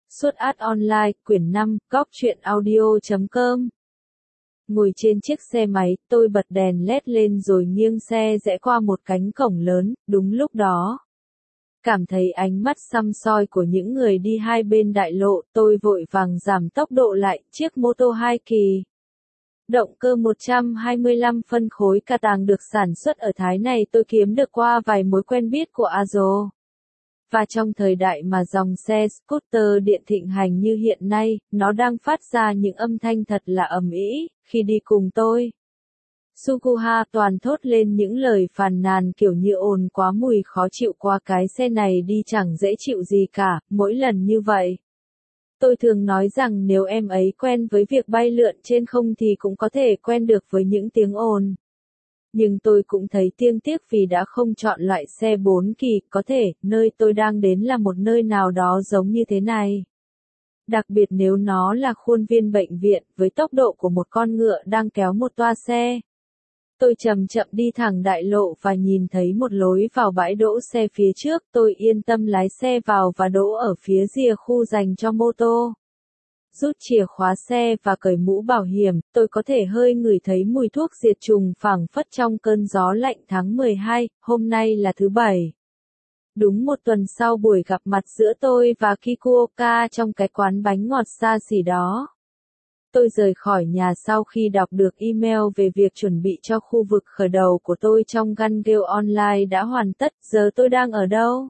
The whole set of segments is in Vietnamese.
Suốt Art Online, quyển 5, góc truyện audio.com. Ngồi trên chiếc xe máy, tôi bật đèn LED lên rồi nghiêng xe rẽ qua một cánh cổng lớn, đúng lúc đó. Cảm thấy ánh mắt săm soi của những người đi hai bên đại lộ, tôi vội vàng giảm tốc độ lại, chiếc mô tô 2 kỳ. Động cơ 125 phân khối Katang được sản xuất ở Thái này tôi kiếm được qua vài mối quen biết của Azo. Và trong thời đại mà dòng xe scooter điện thịnh hành như hiện nay, nó đang phát ra những âm thanh thật là ầm ĩ khi đi cùng tôi. Suguha toàn thốt lên những lời phàn nàn kiểu như ồn quá, mùi khó chịu quá, cái xe này đi chẳng dễ chịu gì cả, mỗi lần như vậy. Tôi thường nói rằng nếu em ấy quen với việc bay lượn trên không thì cũng có thể quen được với những tiếng ồn. Nhưng tôi cũng thấy tiếc tiếc vì đã không chọn loại xe 4 kỳ, có thể, nơi tôi đang đến là một nơi nào đó giống như thế này. Đặc biệt nếu nó là khuôn viên bệnh viện, với tốc độ của một con ngựa đang kéo một toa xe. Tôi chậm chậm đi thẳng đại lộ và nhìn thấy một lối vào bãi đỗ xe phía trước, tôi yên tâm lái xe vào và đỗ ở phía rìa khu dành cho mô tô. Rút chìa khóa xe và cởi mũ bảo hiểm, tôi có thể hơi ngửi thấy mùi thuốc diệt trùng phảng phất trong cơn gió lạnh tháng 12, hôm nay là thứ Bảy. Đúng một tuần sau buổi gặp mặt giữa tôi và Kikuoka trong cái quán bánh ngọt xa xỉ đó. Tôi rời khỏi nhà sau khi đọc được email về việc chuẩn bị cho khu vực khởi đầu của tôi trong Gangeo Online đã hoàn tất, giờ tôi đang ở đâu?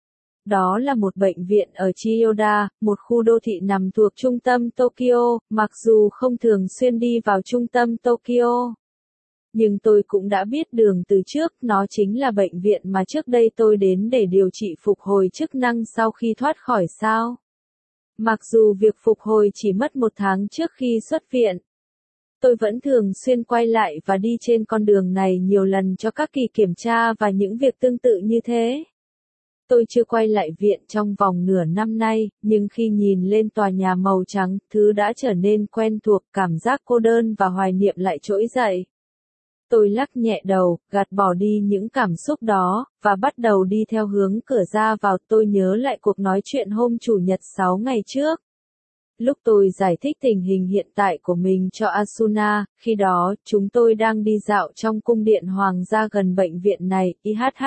Đó là một bệnh viện ở Chiyoda, một khu đô thị nằm thuộc trung tâm Tokyo, mặc dù không thường xuyên đi vào trung tâm Tokyo. Nhưng tôi cũng đã biết đường từ trước, nó chính là bệnh viện mà trước đây tôi đến để điều trị phục hồi chức năng sau khi thoát khỏi sao. Mặc dù việc phục hồi chỉ mất 1 tháng trước khi xuất viện. Tôi vẫn thường xuyên quay lại và đi trên con đường này nhiều lần cho các kỳ kiểm tra và những việc tương tự như thế. Tôi chưa quay lại viện trong vòng nửa năm nay, nhưng khi nhìn lên tòa nhà màu trắng, thứ đã trở nên quen thuộc, cảm giác cô đơn và hoài niệm lại trỗi dậy. Tôi lắc nhẹ đầu, gạt bỏ đi những cảm xúc đó, và bắt đầu đi theo hướng cửa ra vào. Tôi nhớ lại cuộc nói chuyện hôm Chủ nhật 6 ngày trước. Lúc tôi giải thích tình hình hiện tại của mình cho Asuna, khi đó, chúng tôi đang đi dạo trong cung điện hoàng gia gần bệnh viện này,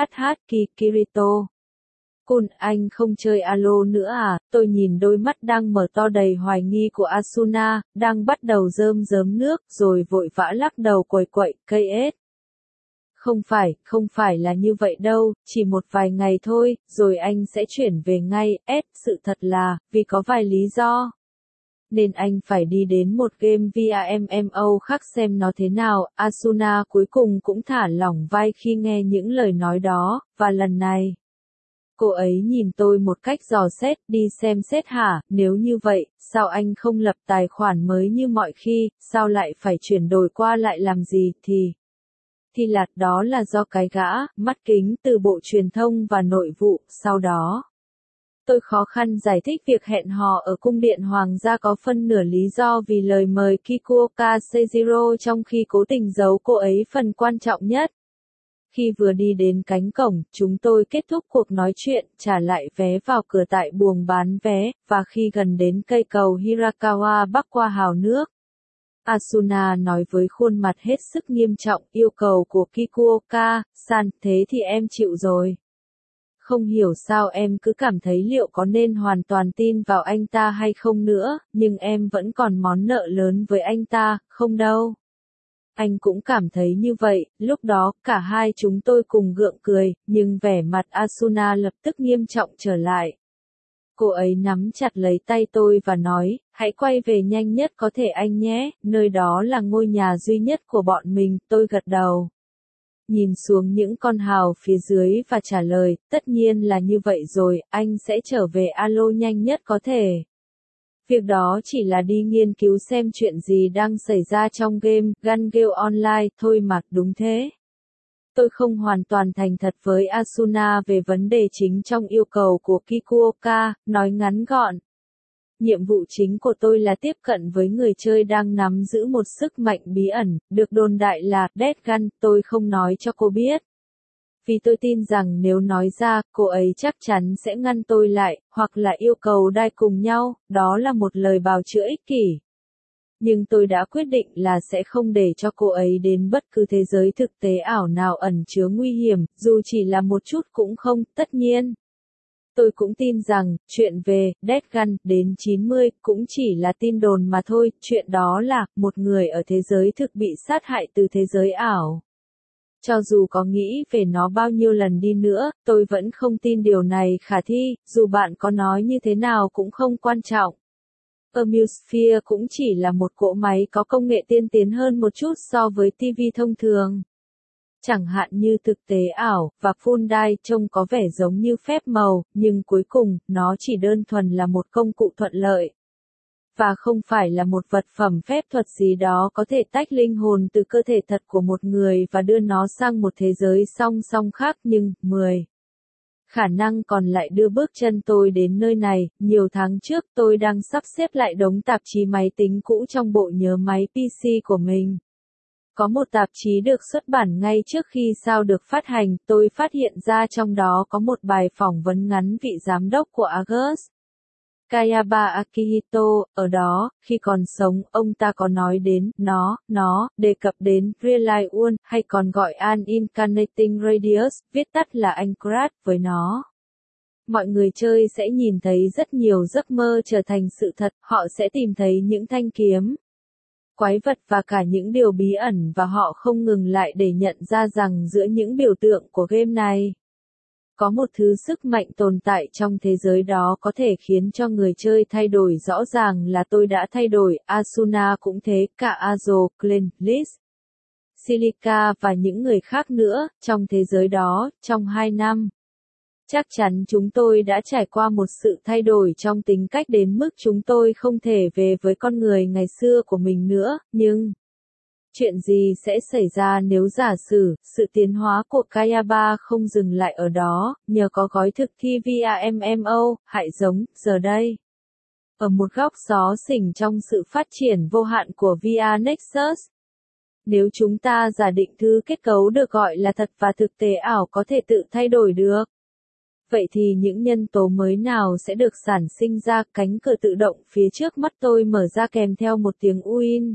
Kirito. Kun, anh không chơi alo nữa à? Tôi nhìn đôi mắt đang mở to đầy hoài nghi của Asuna, đang bắt đầu rơm rớm nước, rồi vội vã lắc đầu quẩy quậy, KS. Không phải là như vậy đâu, chỉ một vài ngày thôi, rồi anh sẽ chuyển về ngay, sự thật là, vì có vài lý do. Nên anh phải đi đến một game via MMO khác xem nó thế nào. Asuna cuối cùng cũng thả lỏng vai khi nghe những lời nói đó, và lần này. Cô ấy nhìn tôi một cách dò xét, đi xem xét hả, nếu như vậy, sao anh không lập tài khoản mới như mọi khi, sao lại phải chuyển đổi qua lại làm gì, thì đó là do cái gã, mắt kính từ Bộ Truyền thông và Nội vụ, sau đó. Tôi khó khăn giải thích việc hẹn hò ở cung điện hoàng gia có phân nửa lý do vì lời mời Kikuoka Seijiro trong khi cố tình giấu cô ấy phần quan trọng nhất. Khi vừa đi đến cánh cổng, chúng tôi kết thúc cuộc nói chuyện, trả lại vé vào cửa tại buồng bán vé, và khi gần đến cây cầu Hirakawa bắc qua hào nước. Asuna nói với khuôn mặt hết sức nghiêm trọng, yêu cầu của Kikuoka-san, thế thì em chịu rồi. Không hiểu sao em cứ cảm thấy liệu có nên hoàn toàn tin vào anh ta hay không nữa, nhưng em vẫn còn món nợ lớn với anh ta, không đâu. Anh cũng cảm thấy như vậy, lúc đó, cả hai chúng tôi cùng gượng cười, nhưng vẻ mặt Asuna lập tức nghiêm trọng trở lại. Cô ấy nắm chặt lấy tay tôi và nói, hãy quay về nhanh nhất có thể anh nhé, nơi đó là ngôi nhà duy nhất của bọn mình, tôi gật đầu. Nhìn xuống những con hào phía dưới và trả lời, tất nhiên là như vậy rồi, anh sẽ trở về alo nhanh nhất có thể. Việc đó chỉ là đi nghiên cứu xem chuyện gì đang xảy ra trong game Gangeo Online thôi mà, đúng thế. Tôi không hoàn toàn thành thật với Asuna về vấn đề chính trong yêu cầu của Kikuoka, nói ngắn gọn. Nhiệm vụ chính của tôi là tiếp cận với người chơi đang nắm giữ một sức mạnh bí ẩn, được đồn đại là Death Gun, tôi không nói cho cô biết. vì tôi tin rằng nếu nói ra, cô ấy chắc chắn sẽ ngăn tôi lại, hoặc là yêu cầu đai cùng nhau, đó là một lời bào chữa ích kỷ. Nhưng tôi đã quyết định là sẽ không để cho cô ấy đến bất cứ thế giới thực tế ảo nào ẩn chứa nguy hiểm, dù chỉ là một chút cũng không, tất nhiên. Tôi cũng tin rằng, chuyện về Death Gun đến 90 cũng chỉ là tin đồn mà thôi, chuyện đó là, một người ở thế giới thực bị sát hại từ thế giới ảo. Cho dù có nghĩ về nó bao nhiêu lần đi nữa, tôi vẫn không tin điều này khả thi, dù bạn có nói như thế nào cũng không quan trọng. Amusphere cũng chỉ là một cỗ máy có công nghệ tiên tiến hơn một chút so với TV thông thường. Chẳng hạn như thực tế ảo, và Full Dive trông có vẻ giống như phép màu, nhưng cuối cùng, nó chỉ đơn thuần là một công cụ thuận lợi. Và không phải là một vật phẩm phép thuật gì đó có thể tách linh hồn từ cơ thể thật của một người và đưa nó sang một thế giới song song khác nhưng, 10. Khả năng còn lại đưa bước chân tôi đến nơi này, nhiều tháng trước tôi đang sắp xếp lại đống tạp chí máy tính cũ trong bộ nhớ máy PC của mình. Có một tạp chí được xuất bản ngay trước khi sao được phát hành, tôi phát hiện ra trong đó có một bài phỏng vấn ngắn vị giám đốc của Argus. Kayaba Akihito, ở đó, khi còn sống, ông ta có nói đến, nó, đề cập đến Real One, hay còn gọi An Incarnating Radius, viết tắt là Anchorage, với nó. Mọi người chơi sẽ nhìn thấy rất nhiều giấc mơ trở thành sự thật, họ sẽ tìm thấy những thanh kiếm, quái vật và cả những điều bí ẩn và họ không ngừng lại để nhận ra rằng giữa những biểu tượng của game này, có một thứ sức mạnh tồn tại trong thế giới đó có thể khiến cho người chơi thay đổi rõ ràng là tôi đã thay đổi, Asuna cũng thế, cả Azo, Glenn, Liz, Silica và những người khác nữa, trong thế giới đó, trong 2 năm. Chắc chắn chúng tôi đã trải qua một sự thay đổi trong tính cách đến mức chúng tôi không thể về với con người ngày xưa của mình nữa, nhưng chuyện gì sẽ xảy ra nếu giả sử, sự tiến hóa của Kayaba không dừng lại ở đó, nhờ có gói thực thi VRMMO, hại giống, giờ đây. Ở một góc xó xỉnh trong sự phát triển vô hạn của VR Nexus. Nếu chúng ta giả định thứ kết cấu được gọi là thật và thực tế ảo có thể tự thay đổi được. Vậy thì những nhân tố mới nào sẽ được sản sinh ra, cánh cửa tự động phía trước mắt tôi mở ra kèm theo một tiếng uin.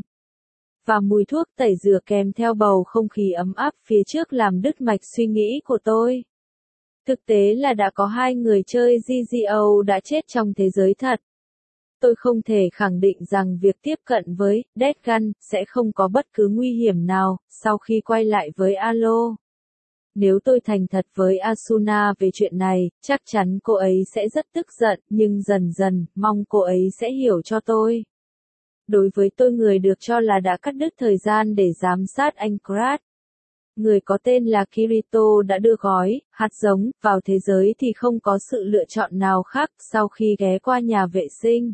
Và mùi thuốc tẩy rửa kèm theo bầu không khí ấm áp phía trước làm đứt mạch suy nghĩ của tôi. Thực tế là đã có 2 người chơi GGO đã chết trong thế giới thật. Tôi không thể khẳng định rằng việc tiếp cận với Death Gun sẽ không có bất cứ nguy hiểm nào sau khi quay lại với Alo. Nếu tôi thành thật với Asuna về chuyện này, chắc chắn cô ấy sẽ rất tức giận, nhưng dần dần, mong cô ấy sẽ hiểu cho tôi. Đối với tôi, người được cho là đã cắt đứt thời gian để giám sát Anchorage. Người có tên là Kirito đã đưa gói, hạt giống, vào thế giới thì không có sự lựa chọn nào khác sau khi ghé qua nhà vệ sinh.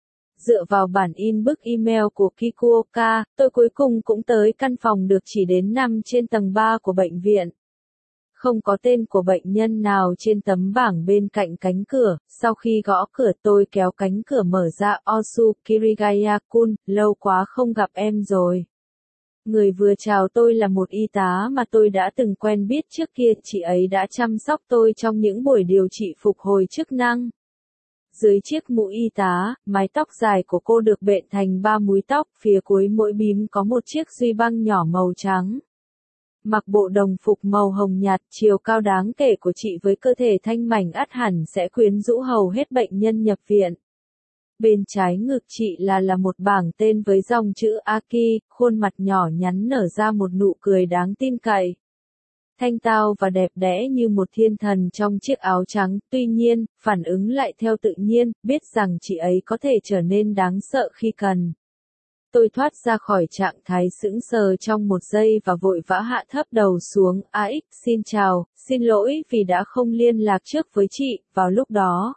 Dựa vào bản in bức email của Kikuoka, tôi cuối cùng cũng tới căn phòng được chỉ đến nằm trên tầng 3 của bệnh viện. Không có tên của bệnh nhân nào trên tấm bảng bên cạnh cánh cửa, sau khi gõ cửa tôi kéo cánh cửa mở ra. Osu Kirigaya-kun, lâu quá không gặp em rồi. Người vừa chào tôi là một y tá mà tôi đã từng quen biết trước kia, chị ấy đã chăm sóc tôi trong những buổi điều trị phục hồi chức năng. Dưới chiếc mũ y tá, mái tóc dài của cô được bện thành 3 múi tóc, phía cuối mỗi bím có một chiếc duy băng nhỏ màu trắng. Mặc bộ đồng phục màu hồng nhạt, chiều cao đáng kể của chị với cơ thể thanh mảnh ắt hẳn sẽ quyến rũ hầu hết bệnh nhân nhập viện. Bên trái ngực chị là một bảng tên với dòng chữ Aki, khuôn mặt nhỏ nhắn nở ra một nụ cười đáng tin cậy. Thanh tao và đẹp đẽ như một thiên thần trong chiếc áo trắng, tuy nhiên, phản ứng lại theo tự nhiên, biết rằng chị ấy có thể trở nên đáng sợ khi cần. Tôi thoát ra khỏi trạng thái sững sờ trong một giây và vội vã hạ thấp đầu xuống. AX, xin chào, xin lỗi vì đã không liên lạc trước với chị, vào lúc đó.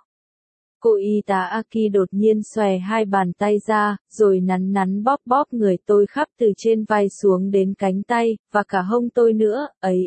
Cô y tá Aki đột nhiên xòe 2 bàn tay ra, rồi nắn nắn bóp bóp người tôi khắp từ trên vai xuống đến cánh tay, và cả hông tôi nữa,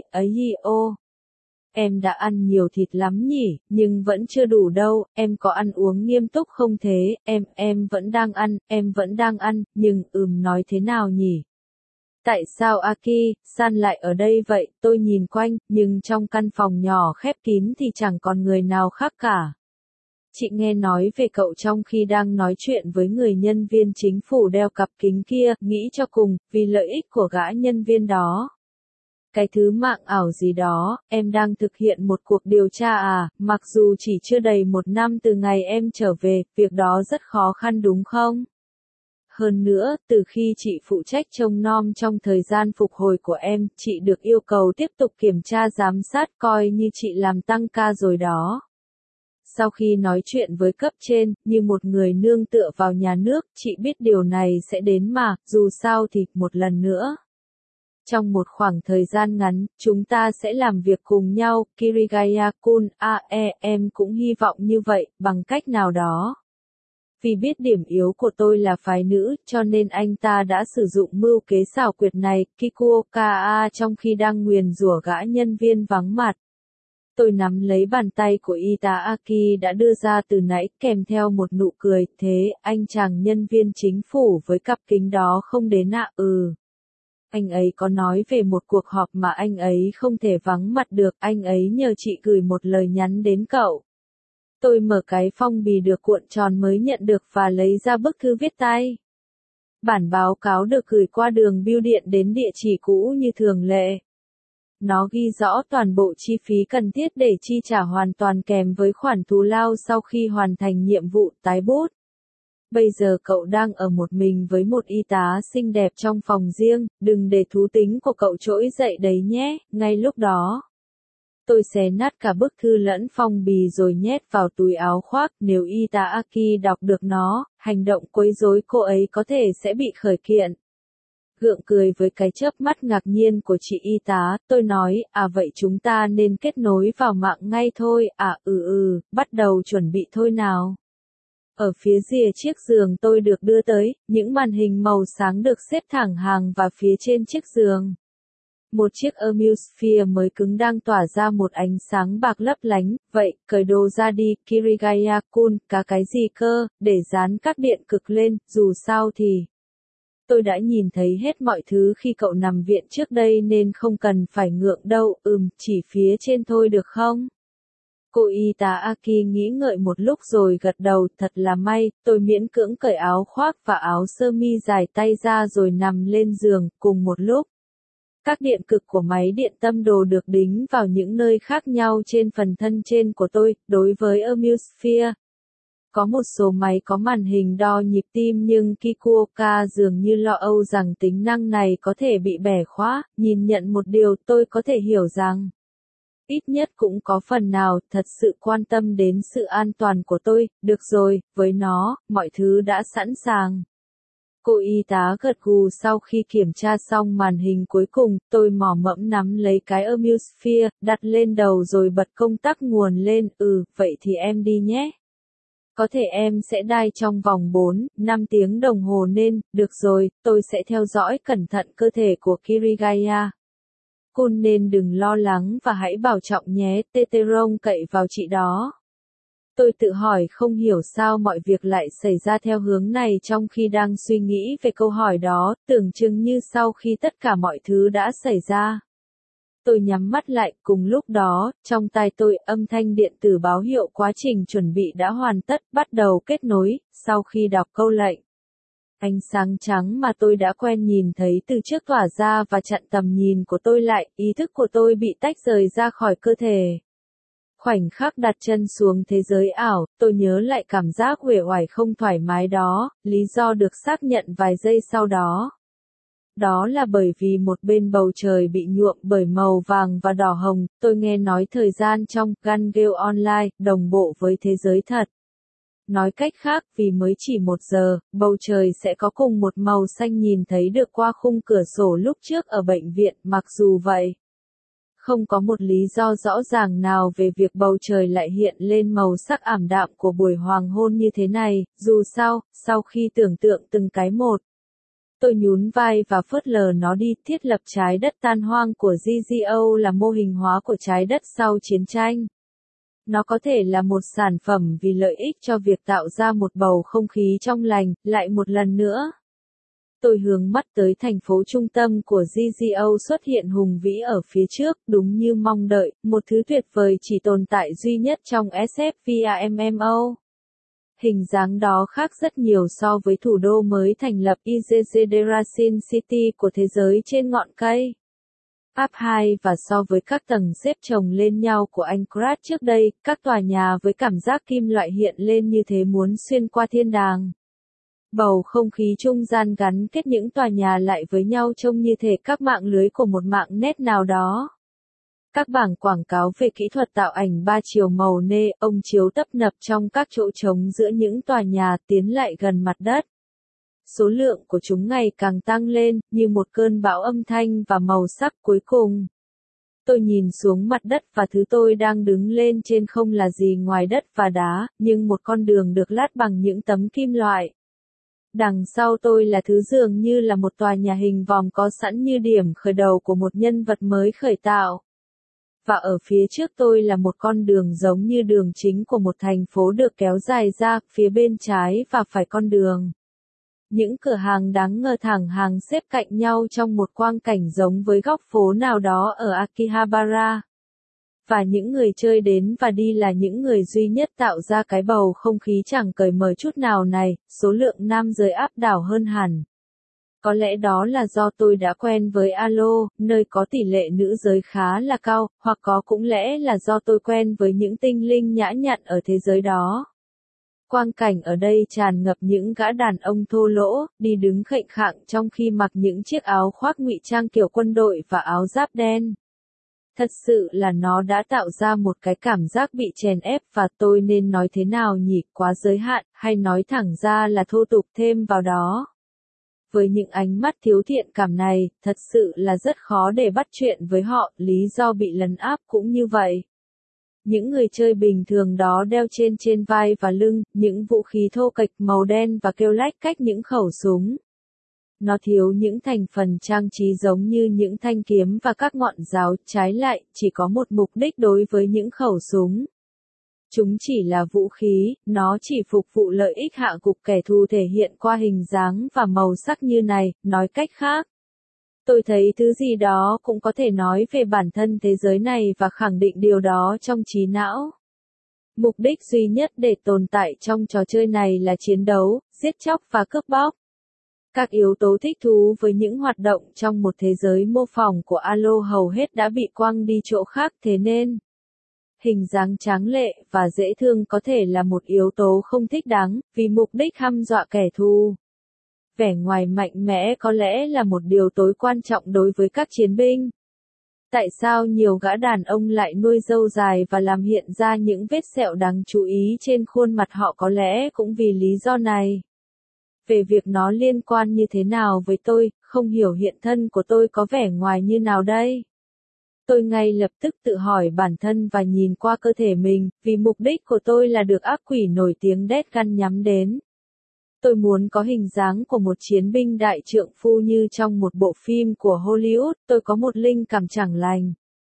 ô. Em đã ăn nhiều thịt lắm nhỉ, nhưng vẫn chưa đủ đâu, em có ăn uống nghiêm túc không thế, em vẫn đang ăn, nhưng nói thế nào nhỉ? Tại sao Aki-san lại ở đây vậy? Tôi nhìn quanh, nhưng trong căn phòng nhỏ khép kín thì chẳng còn người nào khác cả. Chị nghe nói về cậu trong khi đang nói chuyện với người nhân viên chính phủ đeo cặp kính kia, nghĩ cho cùng, vì lợi ích của gã nhân viên đó. Cái thứ mạng ảo gì đó, em đang thực hiện một cuộc điều tra à, mặc dù chỉ chưa đầy 1 năm từ ngày em trở về, việc đó rất khó khăn đúng không? Hơn nữa, từ khi chị phụ trách trông nom trong thời gian phục hồi của em, chị được yêu cầu tiếp tục kiểm tra giám sát coi như chị làm tăng ca rồi đó. Sau khi nói chuyện với cấp trên, như một người nương tựa vào nhà nước, chị biết điều này sẽ đến mà, dù sao thì, một lần nữa. Trong một khoảng thời gian ngắn, chúng ta sẽ làm việc cùng nhau, Kirigaya-kun, em cũng hy vọng như vậy, bằng cách nào đó. Vì biết điểm yếu của tôi là phái nữ, cho nên anh ta đã sử dụng mưu kế xảo quyệt này, Kikuoka trong khi đang nguyền rủa gã nhân viên vắng mặt. Tôi nắm lấy bàn tay của Itaaki đã đưa ra từ nãy, kèm theo một nụ cười, thế, anh chàng nhân viên chính phủ với cặp kính đó không đến ạ? Anh ấy có nói về một cuộc họp mà anh ấy không thể vắng mặt được, anh ấy nhờ chị gửi một lời nhắn đến cậu. Tôi mở cái phong bì được cuộn tròn mới nhận được và lấy ra bức thư viết tay. Bản báo cáo được gửi qua đường bưu điện đến địa chỉ cũ như thường lệ. Nó ghi rõ toàn bộ chi phí cần thiết để chi trả hoàn toàn kèm với khoản thù lao sau khi hoàn thành nhiệm vụ, tái bút. Bây giờ cậu đang ở một mình với một y tá xinh đẹp trong phòng riêng, đừng để thú tính của cậu trỗi dậy đấy nhé, ngay lúc đó. Tôi xé nát cả bức thư lẫn phong bì rồi nhét vào túi áo khoác, nếu Itaaki đọc được nó, hành động quấy rối cô ấy có thể sẽ bị khởi kiện. Gượng cười với cái chớp mắt ngạc nhiên của chị y tá, tôi nói, vậy chúng ta nên kết nối vào mạng ngay thôi, bắt đầu chuẩn bị thôi nào. Ở phía rìa chiếc giường tôi được đưa tới, những màn hình màu sáng được xếp thẳng hàng và phía trên chiếc giường. Một chiếc Amusphere mới cứng đang tỏa ra một ánh sáng bạc lấp lánh, vậy, cởi đồ ra đi, Kirigaya-kun, cái gì cơ, để dán các điện cực lên, dù sao thì. Tôi đã nhìn thấy hết mọi thứ khi cậu nằm viện trước đây nên không cần phải ngượng đâu, chỉ phía trên thôi được không? Cô Itaaki nghĩ ngợi một lúc rồi gật đầu, thật là may, tôi miễn cưỡng cởi áo khoác và áo sơ mi dài tay ra rồi nằm lên giường, cùng một lúc. Các điện cực của máy điện tâm đồ được đính vào những nơi khác nhau trên phần thân trên của tôi, đối với Amusphere. Có một số máy có màn hình đo nhịp tim nhưng Kikuoka dường như lo âu rằng tính năng này có thể bị bẻ khóa, nhìn nhận một điều tôi có thể hiểu rằng. Ít nhất cũng có phần nào, thật sự quan tâm đến sự an toàn của tôi, được rồi, với nó, mọi thứ đã sẵn sàng. Cô y tá gật gù sau khi kiểm tra xong màn hình cuối cùng, tôi mò mẫm nắm lấy cái Amusphere, đặt lên đầu rồi bật công tắc nguồn lên, vậy thì em đi nhé. Có thể em sẽ đai trong vòng 4-5 tiếng đồng hồ nên, được rồi, tôi sẽ theo dõi cẩn thận cơ thể của Kirigaya. Kun nên đừng lo lắng và hãy bảo trọng nhé, Teterong cậy vào chị đó. Tôi tự hỏi không hiểu sao mọi việc lại xảy ra theo hướng này trong khi đang suy nghĩ về câu hỏi đó, tưởng chừng như sau khi tất cả mọi thứ đã xảy ra. Tôi nhắm mắt lại, cùng lúc đó, trong tai tôi, âm thanh điện tử báo hiệu quá trình chuẩn bị đã hoàn tất, bắt đầu kết nối, sau khi đọc câu lệnh. Ánh sáng trắng mà tôi đã quen nhìn thấy từ trước tỏa ra và chặn tầm nhìn của tôi lại, ý thức của tôi bị tách rời ra khỏi cơ thể. Khoảnh khắc đặt chân xuống thế giới ảo, tôi nhớ lại cảm giác uể oải không thoải mái đó, lý do được xác nhận vài giây sau đó. Đó là bởi vì một bên bầu trời bị nhuộm bởi màu vàng và đỏ hồng, tôi nghe nói thời gian trong Gangale Online đồng bộ với thế giới thật. Nói cách khác, vì mới chỉ 1 giờ, bầu trời sẽ có cùng một màu xanh nhìn thấy được qua khung cửa sổ lúc trước ở bệnh viện, mặc dù vậy. Không có một lý do rõ ràng nào về việc bầu trời lại hiện lên màu sắc ảm đạm của buổi hoàng hôn như thế này, dù sao, sau khi tưởng tượng từng cái một. Tôi nhún vai và phớt lờ nó đi, thiết lập trái đất tan hoang của GGO là mô hình hóa của trái đất sau chiến tranh. Nó có thể là một sản phẩm vì lợi ích cho việc tạo ra một bầu không khí trong lành, lại một lần nữa. Tôi hướng mắt tới thành phố trung tâm của GGO xuất hiện hùng vĩ ở phía trước, đúng như mong đợi, một thứ tuyệt vời chỉ tồn tại duy nhất trong SFVAMMO. Hình dáng đó khác rất nhiều so với thủ đô mới thành lập Izederasin City của thế giới trên ngọn cây. Áp 2 và so với các tầng xếp chồng lên nhau của Anchorage trước đây, các tòa nhà với cảm giác kim loại hiện lên như thế muốn xuyên qua thiên đàng. Bầu không khí trung gian gắn kết những tòa nhà lại với nhau trông như thể các mạng lưới của một mạng net nào đó. Các bảng quảng cáo về kỹ thuật tạo ảnh 3 chiều màu nê, ông chiếu tấp nập trong các chỗ trống giữa những tòa nhà tiến lại gần mặt đất. Số lượng của chúng ngày càng tăng lên, như một cơn bão âm thanh và màu sắc cuối cùng. Tôi nhìn xuống mặt đất và thứ tôi đang đứng lên trên không là gì ngoài đất và đá, nhưng một con đường được lát bằng những tấm kim loại. Đằng sau tôi là thứ dường như là một tòa nhà hình vòm có sẵn như điểm khởi đầu của một nhân vật mới khởi tạo. Và ở phía trước tôi là một con đường giống như đường chính của một thành phố được kéo dài ra, phía bên trái và phải con đường. Những cửa hàng đáng ngờ thẳng hàng xếp cạnh nhau trong một quang cảnh giống với góc phố nào đó ở Akihabara. Và những người chơi đến và đi là những người duy nhất tạo ra cái bầu không khí chẳng cởi mở chút nào này, số lượng nam giới áp đảo hơn hẳn. Có lẽ đó là do tôi đã quen với Alo, nơi có tỷ lệ nữ giới khá là cao, hoặc có cũng lẽ là do tôi quen với những tinh linh nhã nhặn ở thế giới đó. Quang cảnh ở đây tràn ngập những gã đàn ông thô lỗ, đi đứng khệnh khạng trong khi mặc những chiếc áo khoác ngụy trang kiểu quân đội và áo giáp đen. Thật sự là nó đã tạo ra một cái cảm giác bị chèn ép và tôi nên nói thế nào nhỉ, quá giới hạn, hay nói thẳng ra là thô tục thêm vào đó. Với những ánh mắt thiếu thiện cảm này, thật sự là rất khó để bắt chuyện với họ, lý do bị lấn áp cũng như vậy. Những người chơi bình thường đó đeo trên vai và lưng, những vũ khí thô kệch màu đen và kêu lách cách những khẩu súng. Nó thiếu những thành phần trang trí giống như những thanh kiếm và các ngọn giáo, trái lại, chỉ có một mục đích đối với những khẩu súng. Chúng chỉ là vũ khí, nó chỉ phục vụ lợi ích hạ gục kẻ thù thể hiện qua hình dáng và màu sắc như này, nói cách khác. Tôi thấy thứ gì đó cũng có thể nói về bản thân thế giới này và khẳng định điều đó trong trí não. Mục đích duy nhất để tồn tại trong trò chơi này là chiến đấu, giết chóc và cướp bóc. Các yếu tố thích thú với những hoạt động trong một thế giới mô phỏng của Alo hầu hết đã bị quăng đi chỗ khác, thế nên hình dáng tráng lệ và dễ thương có thể là một yếu tố không thích đáng, vì mục đích hăm dọa kẻ thù. Vẻ ngoài mạnh mẽ có lẽ là một điều tối quan trọng đối với các chiến binh. Tại sao nhiều gã đàn ông lại nuôi râu dài và làm hiện ra những vết sẹo đáng chú ý trên khuôn mặt họ, có lẽ cũng vì lý do này. Về việc nó liên quan như thế nào với tôi, không hiểu hiện thân của tôi có vẻ ngoài như nào đây. Tôi ngay lập tức tự hỏi bản thân và nhìn qua cơ thể mình, vì mục đích của tôi là được ác quỷ nổi tiếng Deathgun nhắm đến. Tôi muốn có hình dáng của một chiến binh đại trượng phu như trong một bộ phim của Hollywood, tôi có một linh cảm chẳng lành.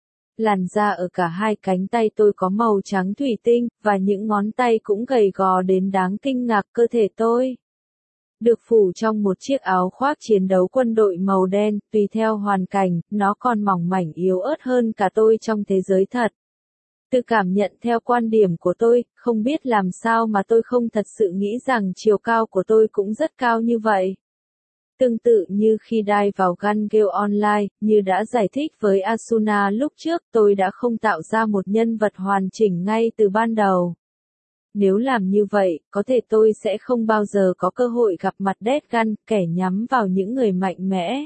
Làn da ở cả hai cánh tay tôi có màu trắng thủy tinh, và những ngón tay cũng gầy gò đến đáng kinh ngạc. Cơ thể tôi được phủ trong một chiếc áo khoác chiến đấu quân đội màu đen, tùy theo hoàn cảnh, nó còn mỏng mảnh yếu ớt hơn cả tôi trong thế giới thật. Từ cảm nhận theo quan điểm của tôi, không biết làm sao mà tôi không thật sự nghĩ rằng chiều cao của tôi cũng rất cao như vậy. Tương tự như khi dive vào Gun Gale Online, như đã giải thích với Asuna lúc trước, tôi đã không tạo ra một nhân vật hoàn chỉnh ngay từ ban đầu. Nếu làm như vậy, có thể tôi sẽ không bao giờ có cơ hội gặp mặt Deathgun, kẻ nhắm vào những người mạnh mẽ.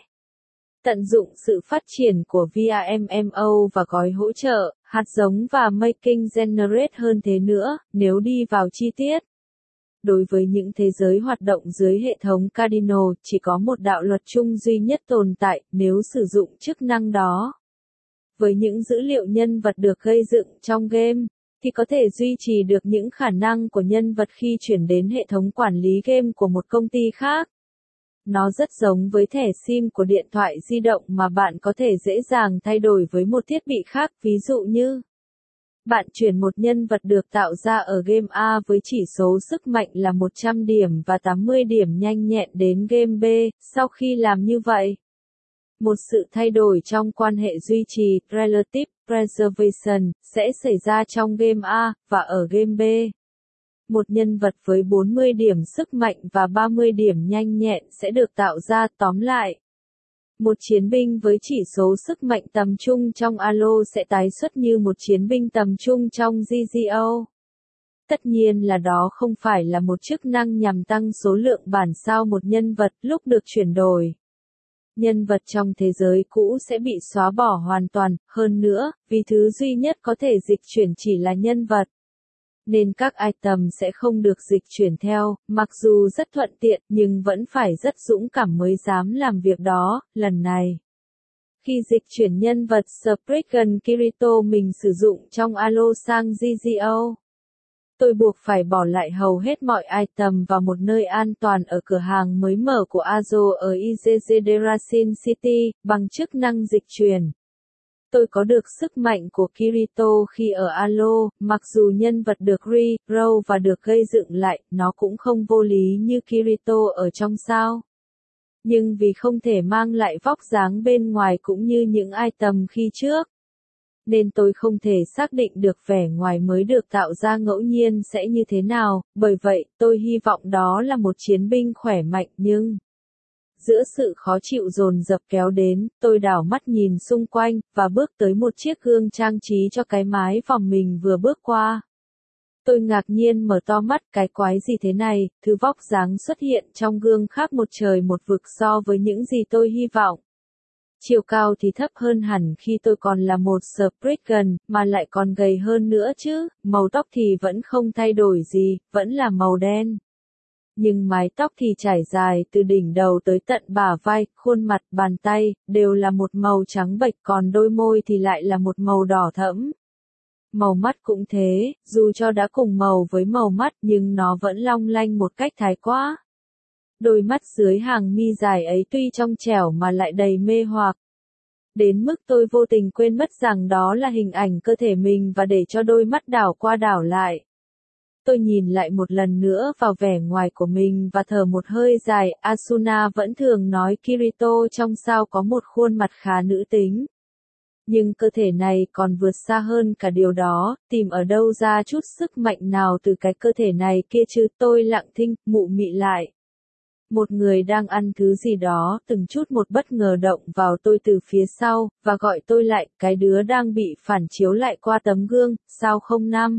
Tận dụng sự phát triển của VRMMO và gói hỗ trợ, hạt giống và Making Generate hơn thế nữa, nếu đi vào chi tiết. Đối với những thế giới hoạt động dưới hệ thống Cardinal, chỉ có một đạo luật chung duy nhất tồn tại, nếu sử dụng chức năng đó. Với những dữ liệu nhân vật được gây dựng trong game, thì có thể duy trì được những khả năng của nhân vật khi chuyển đến hệ thống quản lý game của một công ty khác. Nó rất giống với thẻ SIM của điện thoại di động mà bạn có thể dễ dàng thay đổi với một thiết bị khác, ví dụ như Bạn chuyển một nhân vật được tạo ra ở game A với chỉ số sức mạnh là 100 điểm và 80 điểm nhanh nhẹn đến game B. Sau khi làm như vậy, một sự thay đổi trong quan hệ duy trì Relative Preservation sẽ xảy ra trong game A, và ở game B. Một nhân vật với 40 điểm sức mạnh và 30 điểm nhanh nhẹn sẽ được tạo ra. Tóm lại, một chiến binh với chỉ số sức mạnh tầm trung trong Halo sẽ tái xuất như một chiến binh tầm trung trong GGO. Tất nhiên là đó không phải là một chức năng nhằm tăng số lượng bản sao một nhân vật lúc được chuyển đổi. Nhân vật trong thế giới cũ sẽ bị xóa bỏ hoàn toàn, hơn nữa, vì thứ duy nhất có thể dịch chuyển chỉ là nhân vật. Nên các item sẽ không được dịch chuyển theo, mặc dù rất thuận tiện nhưng vẫn phải rất dũng cảm mới dám làm việc đó. Lần này, khi dịch chuyển nhân vật Spriggan Kirito mình sử dụng trong Halo sang GGO, tôi buộc phải bỏ lại hầu hết mọi item vào một nơi an toàn ở cửa hàng mới mở của Azo ở Izezederasin City, bằng chức năng dịch chuyển. Tôi có được sức mạnh của Kirito khi ở Halo, mặc dù nhân vật được regrow và được gây dựng lại, nó cũng không vô lý như Kirito ở trong sao. Nhưng vì không thể mang lại vóc dáng bên ngoài cũng như những item khi trước, nên tôi không thể xác định được vẻ ngoài mới được tạo ra ngẫu nhiên sẽ như thế nào, bởi vậy, tôi hy vọng đó là một chiến binh khỏe mạnh nhưng... Giữa sự khó chịu dồn dập kéo đến, tôi đảo mắt nhìn xung quanh, và bước tới một chiếc gương trang trí cho cái mái vòng mình vừa bước qua. Tôi ngạc nhiên mở to mắt, cái quái gì thế này, thứ vóc dáng xuất hiện trong gương khác một trời một vực so với những gì tôi hy vọng. Chiều cao thì thấp hơn hẳn khi tôi còn là một Spriggan, mà lại còn gầy hơn nữa chứ, màu tóc thì vẫn không thay đổi gì, vẫn là màu đen. Nhưng mái tóc thì trải dài từ đỉnh đầu tới tận bả vai, khuôn mặt, bàn tay, đều là một màu trắng bệch, còn đôi môi thì lại là một màu đỏ thẫm. Màu mắt cũng thế, dù cho đã cùng màu với màu mắt nhưng nó vẫn long lanh một cách thái quá. Đôi mắt dưới hàng mi dài ấy tuy trong trẻo mà lại đầy mê hoặc. Đến mức tôi vô tình quên mất rằng đó là hình ảnh cơ thể mình và để cho đôi mắt đảo qua đảo lại. Tôi nhìn lại một lần nữa vào vẻ ngoài của mình và thở một hơi dài. Asuna vẫn thường nói Kirito trong sao có một khuôn mặt khá nữ tính. Nhưng cơ thể này còn vượt xa hơn cả điều đó, tìm ở đâu ra chút sức mạnh nào từ cái cơ thể này kia chứ. Tôi lặng thinh, mụ mị lại. Một người đang ăn thứ gì đó, từng chút một bất ngờ động vào tôi từ phía sau, và gọi tôi lại, cái đứa đang bị phản chiếu lại qua tấm gương, sao không năm.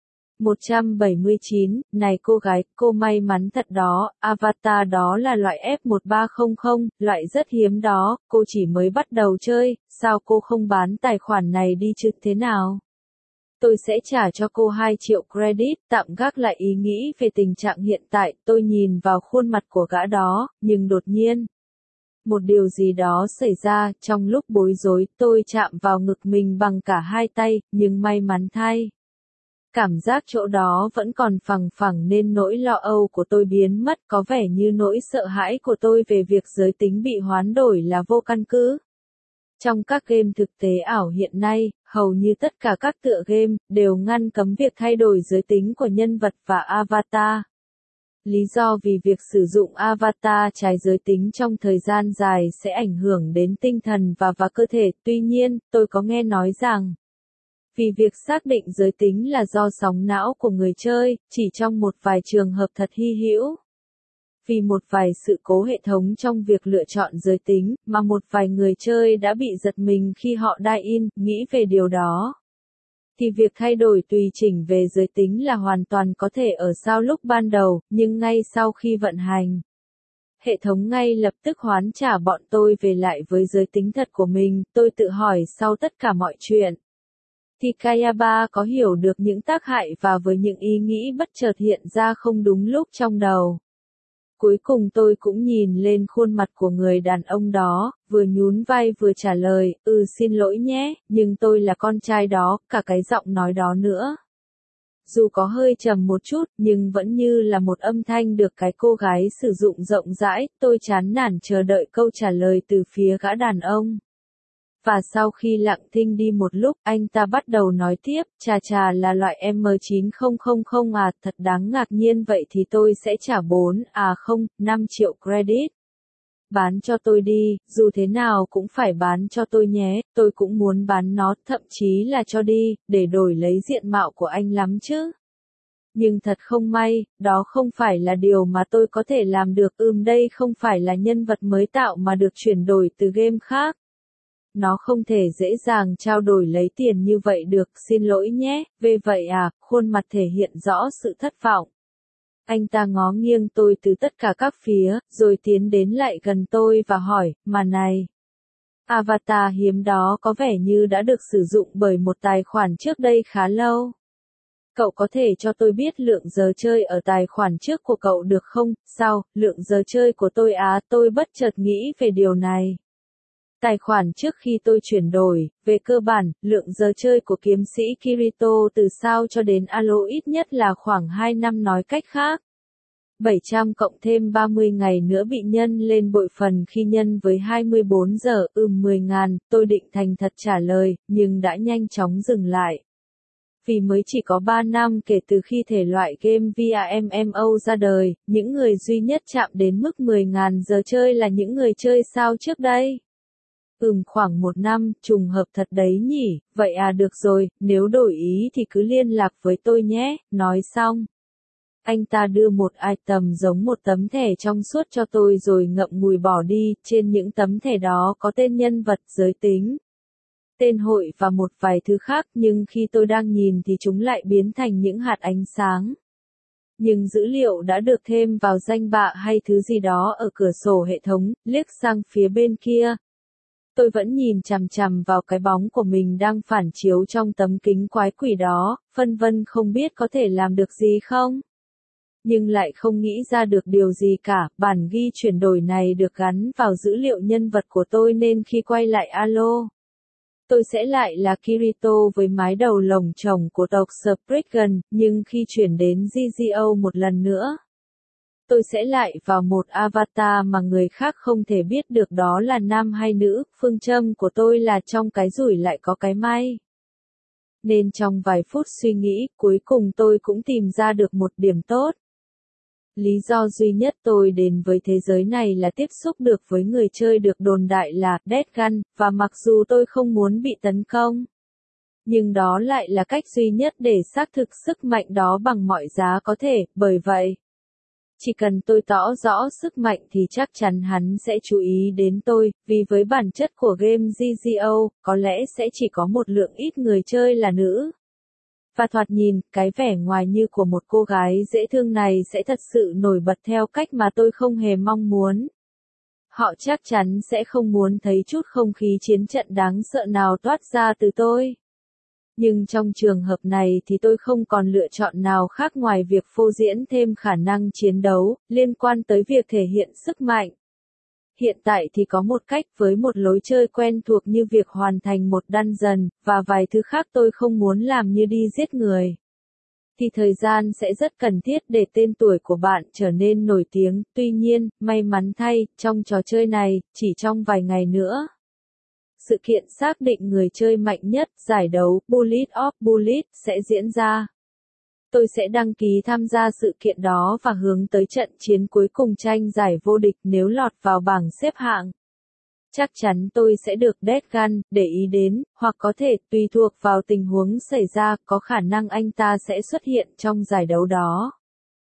179, này cô gái, cô may mắn thật đó, avatar đó là loại F1300, loại rất hiếm đó, cô chỉ mới bắt đầu chơi, sao cô không bán tài khoản này đi chứ thế nào? Tôi sẽ trả cho cô 2 triệu credit, tạm gác lại ý nghĩ về tình trạng hiện tại, tôi nhìn vào khuôn mặt của gã đó, nhưng đột nhiên, một điều gì đó xảy ra, trong lúc bối rối, tôi chạm vào ngực mình bằng cả hai tay, nhưng may mắn thay. Cảm giác chỗ đó vẫn còn phẳng phẳng nên nỗi lo âu của tôi biến mất, có vẻ như nỗi sợ hãi của tôi về việc giới tính bị hoán đổi là vô căn cứ. Trong các game thực tế ảo hiện nay, hầu như tất cả các tựa game đều ngăn cấm việc thay đổi giới tính của nhân vật và avatar. Lý do vì việc sử dụng avatar trái giới tính trong thời gian dài sẽ ảnh hưởng đến tinh thần và cơ thể. Tuy nhiên, tôi có nghe nói rằng, vì việc xác định giới tính là do sóng não của người chơi, chỉ trong một vài trường hợp thật hy hữu. Vì một vài sự cố hệ thống trong việc lựa chọn giới tính, mà một vài người chơi đã bị giật mình khi họ dial in, nghĩ về điều đó. Thì việc thay đổi tùy chỉnh về giới tính là hoàn toàn có thể ở sao lúc ban đầu, nhưng ngay sau khi vận hành, hệ thống ngay lập tức hoán trả bọn tôi về lại với giới tính thật của mình. Tôi tự hỏi sau tất cả mọi chuyện, thì Kayaba có hiểu được những tác hại và với những ý nghĩ bất chợt hiện ra không đúng lúc trong đầu. Cuối cùng tôi cũng nhìn lên khuôn mặt của người đàn ông đó, vừa nhún vai vừa trả lời, xin lỗi nhé, nhưng tôi là con trai đó, cả cái giọng nói đó nữa. Dù có hơi trầm một chút, nhưng vẫn như là một âm thanh được cái cô gái sử dụng rộng rãi, tôi chán nản chờ đợi câu trả lời từ phía gã đàn ông. Và sau khi lặng thinh đi một lúc, anh ta bắt đầu nói tiếp, chà là loại M9000 à, thật đáng ngạc nhiên, vậy thì tôi sẽ trả 5 triệu credit. Bán cho tôi đi, dù thế nào cũng phải bán cho tôi nhé, tôi cũng muốn bán nó, thậm chí là cho đi, để đổi lấy diện mạo của anh lắm chứ. Nhưng thật không may, đó không phải là điều mà tôi có thể làm được, đây không phải là nhân vật mới tạo mà được chuyển đổi từ game khác. Nó không thể dễ dàng trao đổi lấy tiền như vậy được, xin lỗi nhé, về vậy à, khuôn mặt thể hiện rõ sự thất vọng. Anh ta ngó nghiêng tôi từ tất cả các phía, rồi tiến đến lại gần tôi và hỏi, mà này. Avatar hiếm đó có vẻ như đã được sử dụng bởi một tài khoản trước đây khá lâu. Cậu có thể cho tôi biết lượng giờ chơi ở tài khoản trước của cậu được không? Sao, lượng giờ chơi của tôi à, tôi bất chợt nghĩ về điều này. Tài khoản trước khi tôi chuyển đổi, về cơ bản, lượng giờ chơi của kiếm sĩ Kirito từ sao cho đến Alo ít nhất là khoảng 2 năm, nói cách khác. 700 cộng thêm 30 ngày nữa bị nhân lên bội phần khi nhân với 24 giờ, 10.000, tôi định thành thật trả lời, nhưng đã nhanh chóng dừng lại. Vì mới chỉ có 3 năm kể từ khi thể loại game VRMMO ra đời, những người duy nhất chạm đến mức 10.000 giờ chơi là những người chơi sao trước đây. Khoảng 1 năm, trùng hợp thật đấy nhỉ, vậy à, được rồi, nếu đổi ý thì cứ liên lạc với tôi nhé, nói xong. Anh ta đưa một item giống một tấm thẻ trong suốt cho tôi rồi ngậm ngùi bỏ đi, trên những tấm thẻ đó có tên nhân vật, giới tính, tên hội và một vài thứ khác, nhưng khi tôi đang nhìn thì chúng lại biến thành những hạt ánh sáng. Nhưng dữ liệu đã được thêm vào danh bạ hay thứ gì đó ở cửa sổ hệ thống, liếc sang phía bên kia. Tôi vẫn nhìn chằm chằm vào cái bóng của mình đang phản chiếu trong tấm kính quái quỷ đó, phân vân không biết có thể làm được gì không. Nhưng lại không nghĩ ra được điều gì cả, bản ghi chuyển đổi này được gắn vào dữ liệu nhân vật của tôi nên khi quay lại Alo, tôi sẽ lại là Kirito với mái đầu lồng chồng của tộc Spriggan, nhưng khi chuyển đến GGO một lần nữa, tôi sẽ lại vào một avatar mà người khác không thể biết được đó là nam hay nữ, phương châm của tôi là trong cái rủi lại có cái may. Nên trong vài phút suy nghĩ, cuối cùng tôi cũng tìm ra được một điểm tốt. Lý do duy nhất tôi đến với thế giới này là tiếp xúc được với người chơi được đồn đại là Death Gun, và mặc dù tôi không muốn bị tấn công, nhưng đó lại là cách duy nhất để xác thực sức mạnh đó bằng mọi giá có thể, bởi vậy, chỉ cần tôi tỏ rõ sức mạnh thì chắc chắn hắn sẽ chú ý đến tôi, vì với bản chất của game GGO, có lẽ sẽ chỉ có một lượng ít người chơi là nữ. Và thoạt nhìn, cái vẻ ngoài như của một cô gái dễ thương này sẽ thật sự nổi bật theo cách mà tôi không hề mong muốn. Họ chắc chắn sẽ không muốn thấy chút không khí chiến trận đáng sợ nào toát ra từ tôi. Nhưng trong trường hợp này thì tôi không còn lựa chọn nào khác ngoài việc phô diễn thêm khả năng chiến đấu, liên quan tới việc thể hiện sức mạnh. Hiện tại thì có một cách với một lối chơi quen thuộc như việc hoàn thành một dungeon, và vài thứ khác tôi không muốn làm như đi giết người. Thì thời gian sẽ rất cần thiết để tên tuổi của bạn trở nên nổi tiếng, tuy nhiên, may mắn thay, trong trò chơi này, chỉ trong vài ngày nữa, sự kiện xác định người chơi mạnh nhất, giải đấu Bullet of Bullet, sẽ diễn ra. Tôi sẽ đăng ký tham gia sự kiện đó và hướng tới trận chiến cuối cùng tranh giải vô địch nếu lọt vào bảng xếp hạng. Chắc chắn tôi sẽ được Death Gun để ý đến, hoặc có thể, tùy thuộc vào tình huống xảy ra, có khả năng anh ta sẽ xuất hiện trong giải đấu đó.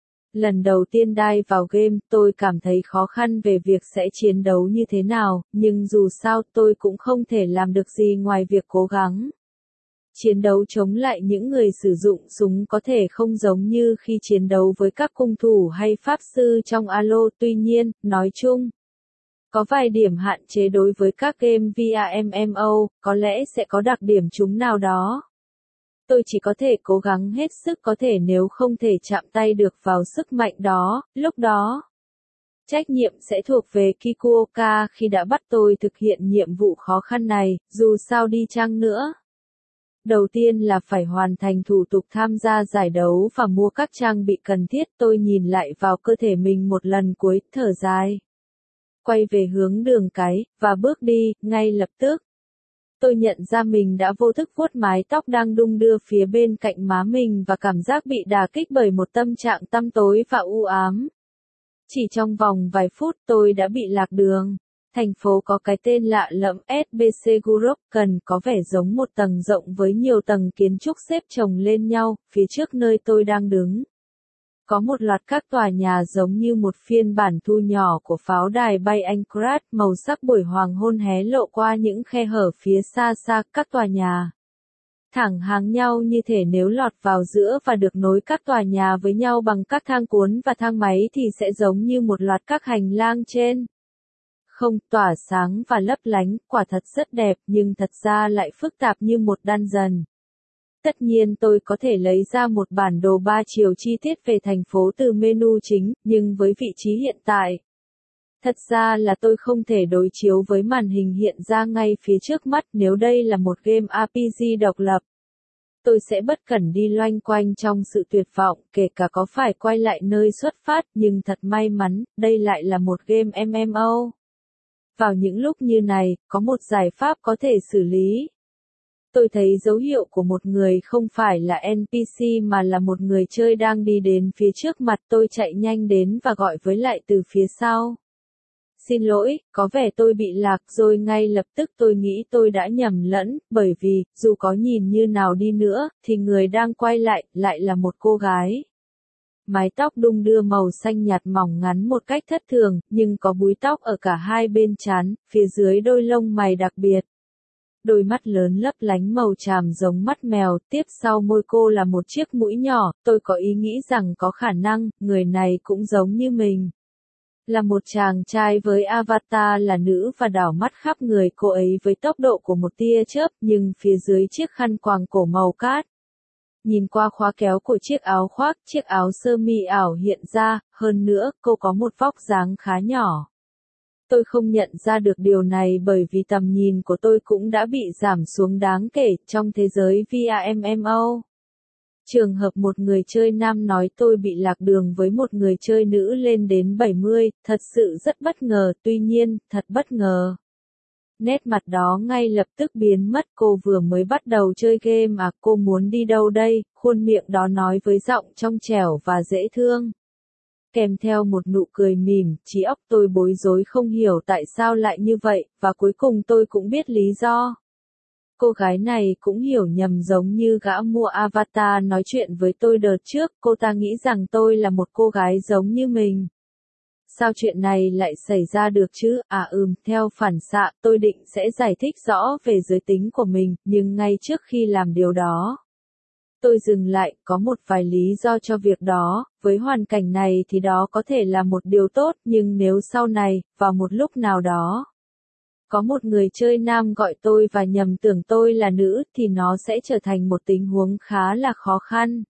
Lần đầu tiên dive vào game, tôi cảm thấy khó khăn về việc sẽ chiến đấu như thế nào, nhưng dù sao tôi cũng không thể làm được gì ngoài việc cố gắng. Chiến đấu chống lại những người sử dụng súng có thể không giống như khi chiến đấu với các cung thủ hay pháp sư trong Alo, tuy nhiên, nói chung, có vài điểm hạn chế đối với các game VRMMO, có lẽ sẽ có đặc điểm chúng nào đó. Tôi chỉ có thể cố gắng hết sức có thể nếu không thể chạm tay được vào sức mạnh đó, lúc đó. Trách nhiệm sẽ thuộc về Kikuoka khi đã bắt tôi thực hiện nhiệm vụ khó khăn này, dù sao đi chăng nữa. Đầu tiên là phải hoàn thành thủ tục tham gia giải đấu và mua các trang bị cần thiết. Tôi nhìn lại vào cơ thể mình một lần cuối, thở dài. Quay về hướng đường cái, và bước đi, ngay lập tức. Tôi nhận ra mình đã vô thức vuốt mái tóc đang đung đưa phía bên cạnh má mình và cảm giác bị đả kích bởi một tâm trạng tăm tối và u ám. Chỉ trong vòng vài phút tôi đã bị lạc đường. Thành phố có cái tên lạ lẫm SBC Group cần có vẻ giống một tầng rộng với nhiều tầng kiến trúc xếp chồng lên nhau, phía trước nơi tôi đang đứng. Có một loạt các tòa nhà giống như một phiên bản thu nhỏ của pháo đài bay Anchorage, màu sắc buổi hoàng hôn hé lộ qua những khe hở phía xa xa các tòa nhà. Thẳng hàng nhau như thể nếu lọt vào giữa và được nối các tòa nhà với nhau bằng các thang cuốn và thang máy thì sẽ giống như một loạt các hành lang trên. Không, tỏa sáng và lấp lánh, quả thật rất đẹp nhưng thật ra lại phức tạp như một dungeon. Tất nhiên tôi có thể lấy ra một bản đồ 3 chiều chi tiết về thành phố từ menu chính, nhưng với vị trí hiện tại. Thật ra là tôi không thể đối chiếu với màn hình hiện ra ngay phía trước mắt nếu đây là một game RPG độc lập. Tôi sẽ bất cẩn đi loanh quanh trong sự tuyệt vọng, kể cả có phải quay lại nơi xuất phát, nhưng thật may mắn, đây lại là một game MMO. Vào những lúc như này, có một giải pháp có thể xử lý. Tôi thấy dấu hiệu của một người không phải là NPC mà là một người chơi đang đi đến phía trước mặt, tôi chạy nhanh đến và gọi với lại từ phía sau. Xin lỗi, có vẻ tôi bị lạc rồi ngay lập tức tôi nghĩ tôi đã nhầm lẫn, bởi vì, dù có nhìn như nào đi nữa, thì người đang quay lại là một cô gái. Mái tóc đung đưa màu xanh nhạt mỏng ngắn một cách thất thường, nhưng có búi tóc ở cả hai bên trán, phía dưới đôi lông mày đặc biệt. Đôi mắt lớn lấp lánh màu tràm giống mắt mèo, tiếp sau môi cô là một chiếc mũi nhỏ, tôi có ý nghĩ rằng có khả năng, người này cũng giống như mình. Là một chàng trai với avatar là nữ và đảo mắt khắp người cô ấy với tốc độ của một tia chớp, nhưng phía dưới chiếc khăn quàng cổ màu cát. Nhìn qua khóa kéo của chiếc áo khoác, chiếc áo sơ mi ảo hiện ra, hơn nữa, cô có một vóc dáng khá nhỏ. Tôi không nhận ra được điều này bởi vì tầm nhìn của tôi cũng đã bị giảm xuống đáng kể trong thế giới VRMMO. Trường hợp một người chơi nam nói tôi bị lạc đường với một người chơi nữ lên đến 70, thật sự rất bất ngờ, tuy nhiên, thật bất ngờ. Nét mặt đó ngay lập tức biến mất, cô vừa mới bắt đầu chơi game à, cô muốn đi đâu đây, khuôn miệng đó nói với giọng trong trẻo và dễ thương. Kèm theo một nụ cười mỉm, trí óc tôi bối rối không hiểu tại sao lại như vậy, và cuối cùng tôi cũng biết lý do. Cô gái này cũng hiểu nhầm giống như gã mua avatar nói chuyện với tôi đợt trước, cô ta nghĩ rằng tôi là một cô gái giống như mình. Sao chuyện này lại xảy ra được chứ? Theo phản xạ, tôi định sẽ giải thích rõ về giới tính của mình, nhưng ngay trước khi làm điều đó, tôi dừng lại, có một vài lý do cho việc đó, với hoàn cảnh này thì đó có thể là một điều tốt, nhưng nếu sau này, vào một lúc nào đó, có một người chơi nam gọi tôi và nhầm tưởng tôi là nữ, thì nó sẽ trở thành một tình huống khá là khó khăn.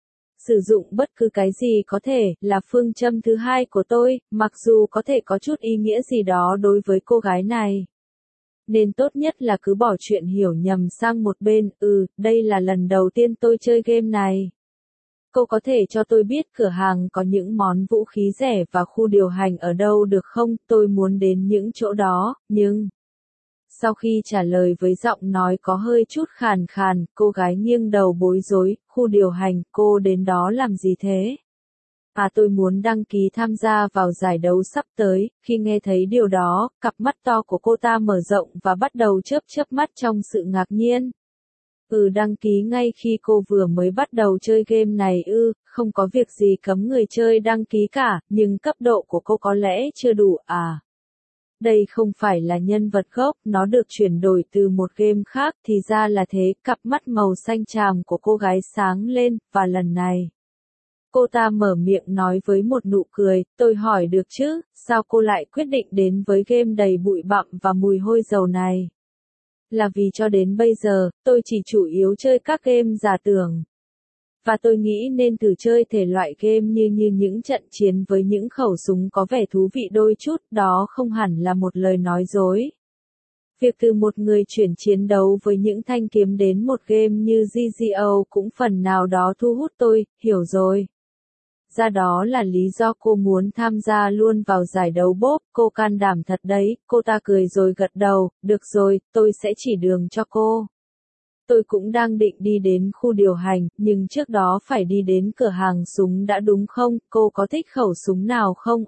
Sử dụng bất cứ cái gì có thể là phương châm thứ hai của tôi, mặc dù có thể có chút ý nghĩa gì đó đối với cô gái này. Nên tốt nhất là cứ bỏ chuyện hiểu nhầm sang một bên, đây là lần đầu tiên tôi chơi game này. Cô có thể cho tôi biết cửa hàng có những món vũ khí rẻ và khu điều hành ở đâu được không? Tôi muốn đến những chỗ đó, nhưng... Sau khi trả lời với giọng nói có hơi chút khàn khàn, cô gái nghiêng đầu bối rối, khu điều hành, cô đến đó làm gì thế? Tôi muốn đăng ký tham gia vào giải đấu sắp tới, khi nghe thấy điều đó, cặp mắt to của cô ta mở rộng và bắt đầu chớp chớp mắt trong sự ngạc nhiên. Đăng ký ngay khi cô vừa mới bắt đầu chơi game này không có việc gì cấm người chơi đăng ký cả, nhưng cấp độ của cô có lẽ chưa đủ Đây không phải là nhân vật gốc, nó được chuyển đổi từ một game khác, thì ra là thế, cặp mắt màu xanh tràm của cô gái sáng lên, và lần này. Cô ta mở miệng nói với một nụ cười, tôi hỏi được chứ, sao cô lại quyết định đến với game đầy bụi bặm và mùi hôi dầu này? Là vì cho đến bây giờ, tôi chỉ chủ yếu chơi các game giả tưởng. Và tôi nghĩ nên thử chơi thể loại game như những trận chiến với những khẩu súng có vẻ thú vị đôi chút, đó không hẳn là một lời nói dối. Việc từ một người chuyển chiến đấu với những thanh kiếm đến một game như GGO cũng phần nào đó thu hút tôi, hiểu rồi. ra đó là lý do cô muốn tham gia luôn vào giải đấu bốp, cô can đảm thật đấy, cô ta cười rồi gật đầu, được rồi, tôi sẽ chỉ đường cho cô. Tôi cũng đang định đi đến khu điều hành, nhưng trước đó phải đi đến cửa hàng súng đã đúng không, cô có thích khẩu súng nào không,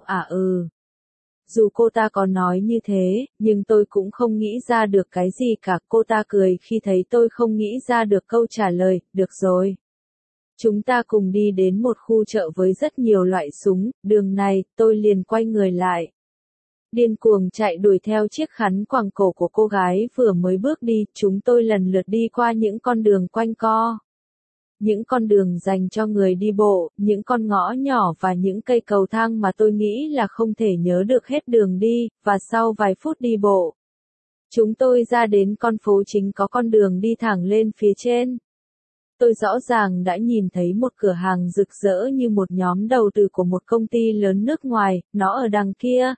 Dù cô ta có nói như thế, nhưng tôi cũng không nghĩ ra được cái gì cả, cô ta cười khi thấy tôi không nghĩ ra được câu trả lời, được rồi. Chúng ta cùng đi đến một khu chợ với rất nhiều loại súng, đường này, tôi liền quay người lại. Điên cuồng chạy đuổi theo chiếc khăn quàng cổ của cô gái vừa mới bước đi, chúng tôi lần lượt đi qua những con đường quanh co. Những con đường dành cho người đi bộ, những con ngõ nhỏ và những cây cầu thang mà tôi nghĩ là không thể nhớ được hết đường đi, và sau vài phút đi bộ, chúng tôi ra đến con phố chính có con đường đi thẳng lên phía trên. Tôi rõ ràng đã nhìn thấy một cửa hàng rực rỡ như một nhóm đầu tư của một công ty lớn nước ngoài, nó ở đằng kia.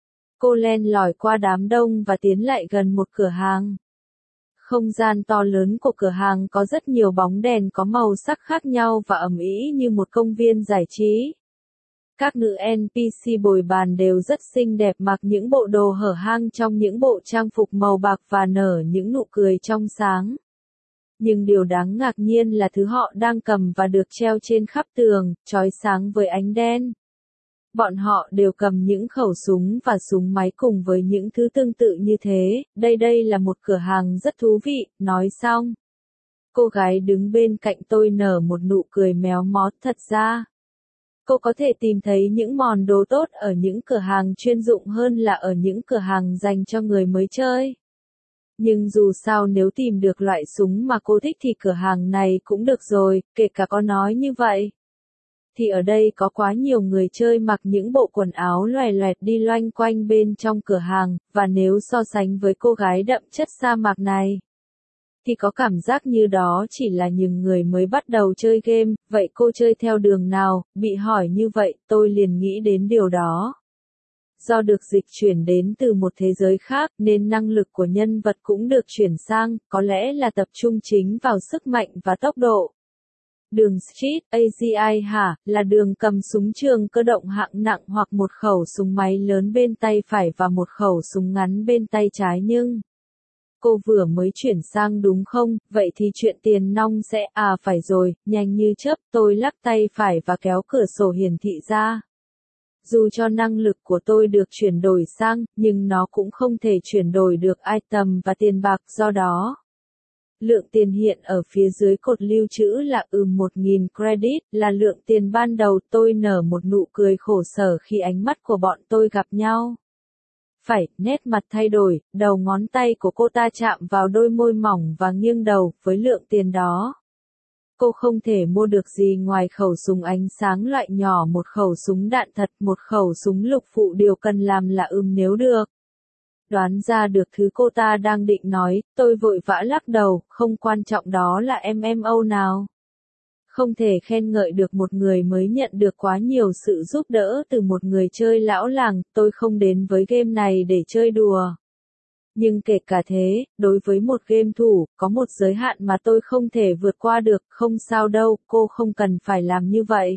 Cô len lỏi qua đám đông và tiến lại gần một cửa hàng. Không gian to lớn của cửa hàng có rất nhiều bóng đèn có màu sắc khác nhau và ầm ĩ như một công viên giải trí. Các nữ NPC bồi bàn đều rất xinh đẹp, mặc những bộ đồ hở hang trong những bộ trang phục màu bạc và nở những nụ cười trong sáng. Nhưng điều đáng ngạc nhiên là thứ họ đang cầm và được treo trên khắp tường, chói sáng với ánh đen. Bọn họ đều cầm những khẩu súng và súng máy cùng với những thứ tương tự như thế, đây là một cửa hàng rất thú vị, nói xong. Cô gái đứng bên cạnh tôi nở một nụ cười méo mó, thật ra. Cô có thể tìm thấy những món đồ tốt ở những cửa hàng chuyên dụng hơn là ở những cửa hàng dành cho người mới chơi. Nhưng dù sao nếu tìm được loại súng mà cô thích thì cửa hàng này cũng được rồi, kể cả có nói như vậy. Thì ở đây có quá nhiều người chơi mặc những bộ quần áo loè loẹt đi loanh quanh bên trong cửa hàng, và nếu so sánh với cô gái đậm chất sa mạc này, thì có cảm giác như đó chỉ là những người mới bắt đầu chơi game, vậy cô chơi theo đường nào, bị hỏi như vậy, tôi liền nghĩ đến điều đó. Do được dịch chuyển đến từ một thế giới khác nên năng lực của nhân vật cũng được chuyển sang, có lẽ là tập trung chính vào sức mạnh và tốc độ. Đường Street AGI là đường cầm súng trường cơ động hạng nặng hoặc một khẩu súng máy lớn bên tay phải và một khẩu súng ngắn bên tay trái nhưng... Cô vừa mới chuyển sang đúng không, vậy thì chuyện tiền nong sẽ... phải rồi, nhanh như chớp, tôi lắc tay phải và kéo cửa sổ hiển thị ra. Dù cho năng lực của tôi được chuyển đổi sang, nhưng nó cũng không thể chuyển đổi được item và tiền bạc, do đó. Lượng tiền hiện ở phía dưới cột lưu trữ là 1.000 credit, là lượng tiền ban đầu. Tôi nở một nụ cười khổ sở khi ánh mắt của bọn tôi gặp nhau. Phải, nét mặt thay đổi, đầu ngón tay của cô ta chạm vào đôi môi mỏng và nghiêng đầu, với lượng tiền đó. Cô không thể mua được gì ngoài khẩu súng ánh sáng loại nhỏ, một khẩu súng đạn thật, một khẩu súng lục phụ, điều cần làm là nếu được. Đoán ra được thứ cô ta đang định nói, tôi vội vã lắc đầu, không quan trọng đó là MMO nào. Không thể khen ngợi được một người mới nhận được quá nhiều sự giúp đỡ từ một người chơi lão làng, tôi không đến với game này để chơi đùa. Nhưng kể cả thế, đối với một game thủ, có một giới hạn mà tôi không thể vượt qua được, không sao đâu, cô không cần phải làm như vậy.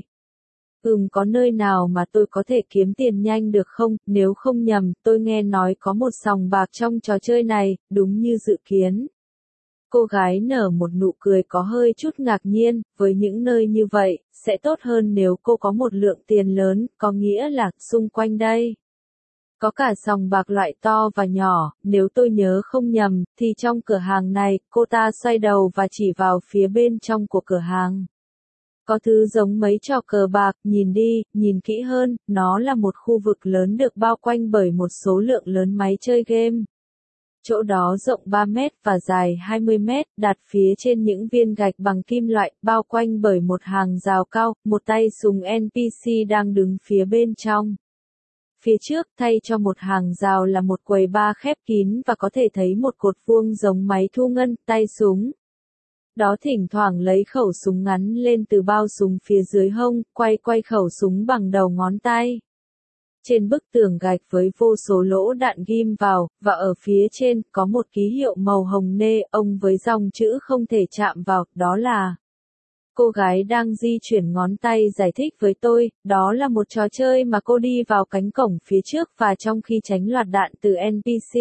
Có nơi nào mà tôi có thể kiếm tiền nhanh được không, nếu không nhầm, tôi nghe nói có một sòng bạc trong trò chơi này, đúng như dự kiến. Cô gái nở một nụ cười có hơi chút ngạc nhiên, với những nơi như vậy, sẽ tốt hơn nếu cô có một lượng tiền lớn, có nghĩa là, xung quanh đây. Có cả sòng bạc loại to và nhỏ, nếu tôi nhớ không nhầm, thì trong cửa hàng này, cô ta xoay đầu và chỉ vào phía bên trong của cửa hàng. Có thứ giống mấy trò cờ bạc, nhìn đi, nhìn kỹ hơn, nó là một khu vực lớn được bao quanh bởi một số lượng lớn máy chơi game. Chỗ đó rộng 3 mét và dài 20 mét, đặt phía trên những viên gạch bằng kim loại, bao quanh bởi một hàng rào cao, một tay súng NPC đang đứng phía bên trong. Phía trước, thay cho một hàng rào là một quầy bar khép kín và có thể thấy một cột vuông giống máy thu ngân, tay súng. Đó thỉnh thoảng lấy khẩu súng ngắn lên từ bao súng phía dưới hông, quay khẩu súng bằng đầu ngón tay. Trên bức tường gạch với vô số lỗ đạn ghim vào, và ở phía trên, có một ký hiệu màu hồng nê ông với dòng chữ không thể chạm vào, đó là Cô gái đang di chuyển ngón tay giải thích với tôi, đó là một trò chơi mà cô đi vào cánh cổng phía trước và trong khi tránh loạt đạn từ NPC.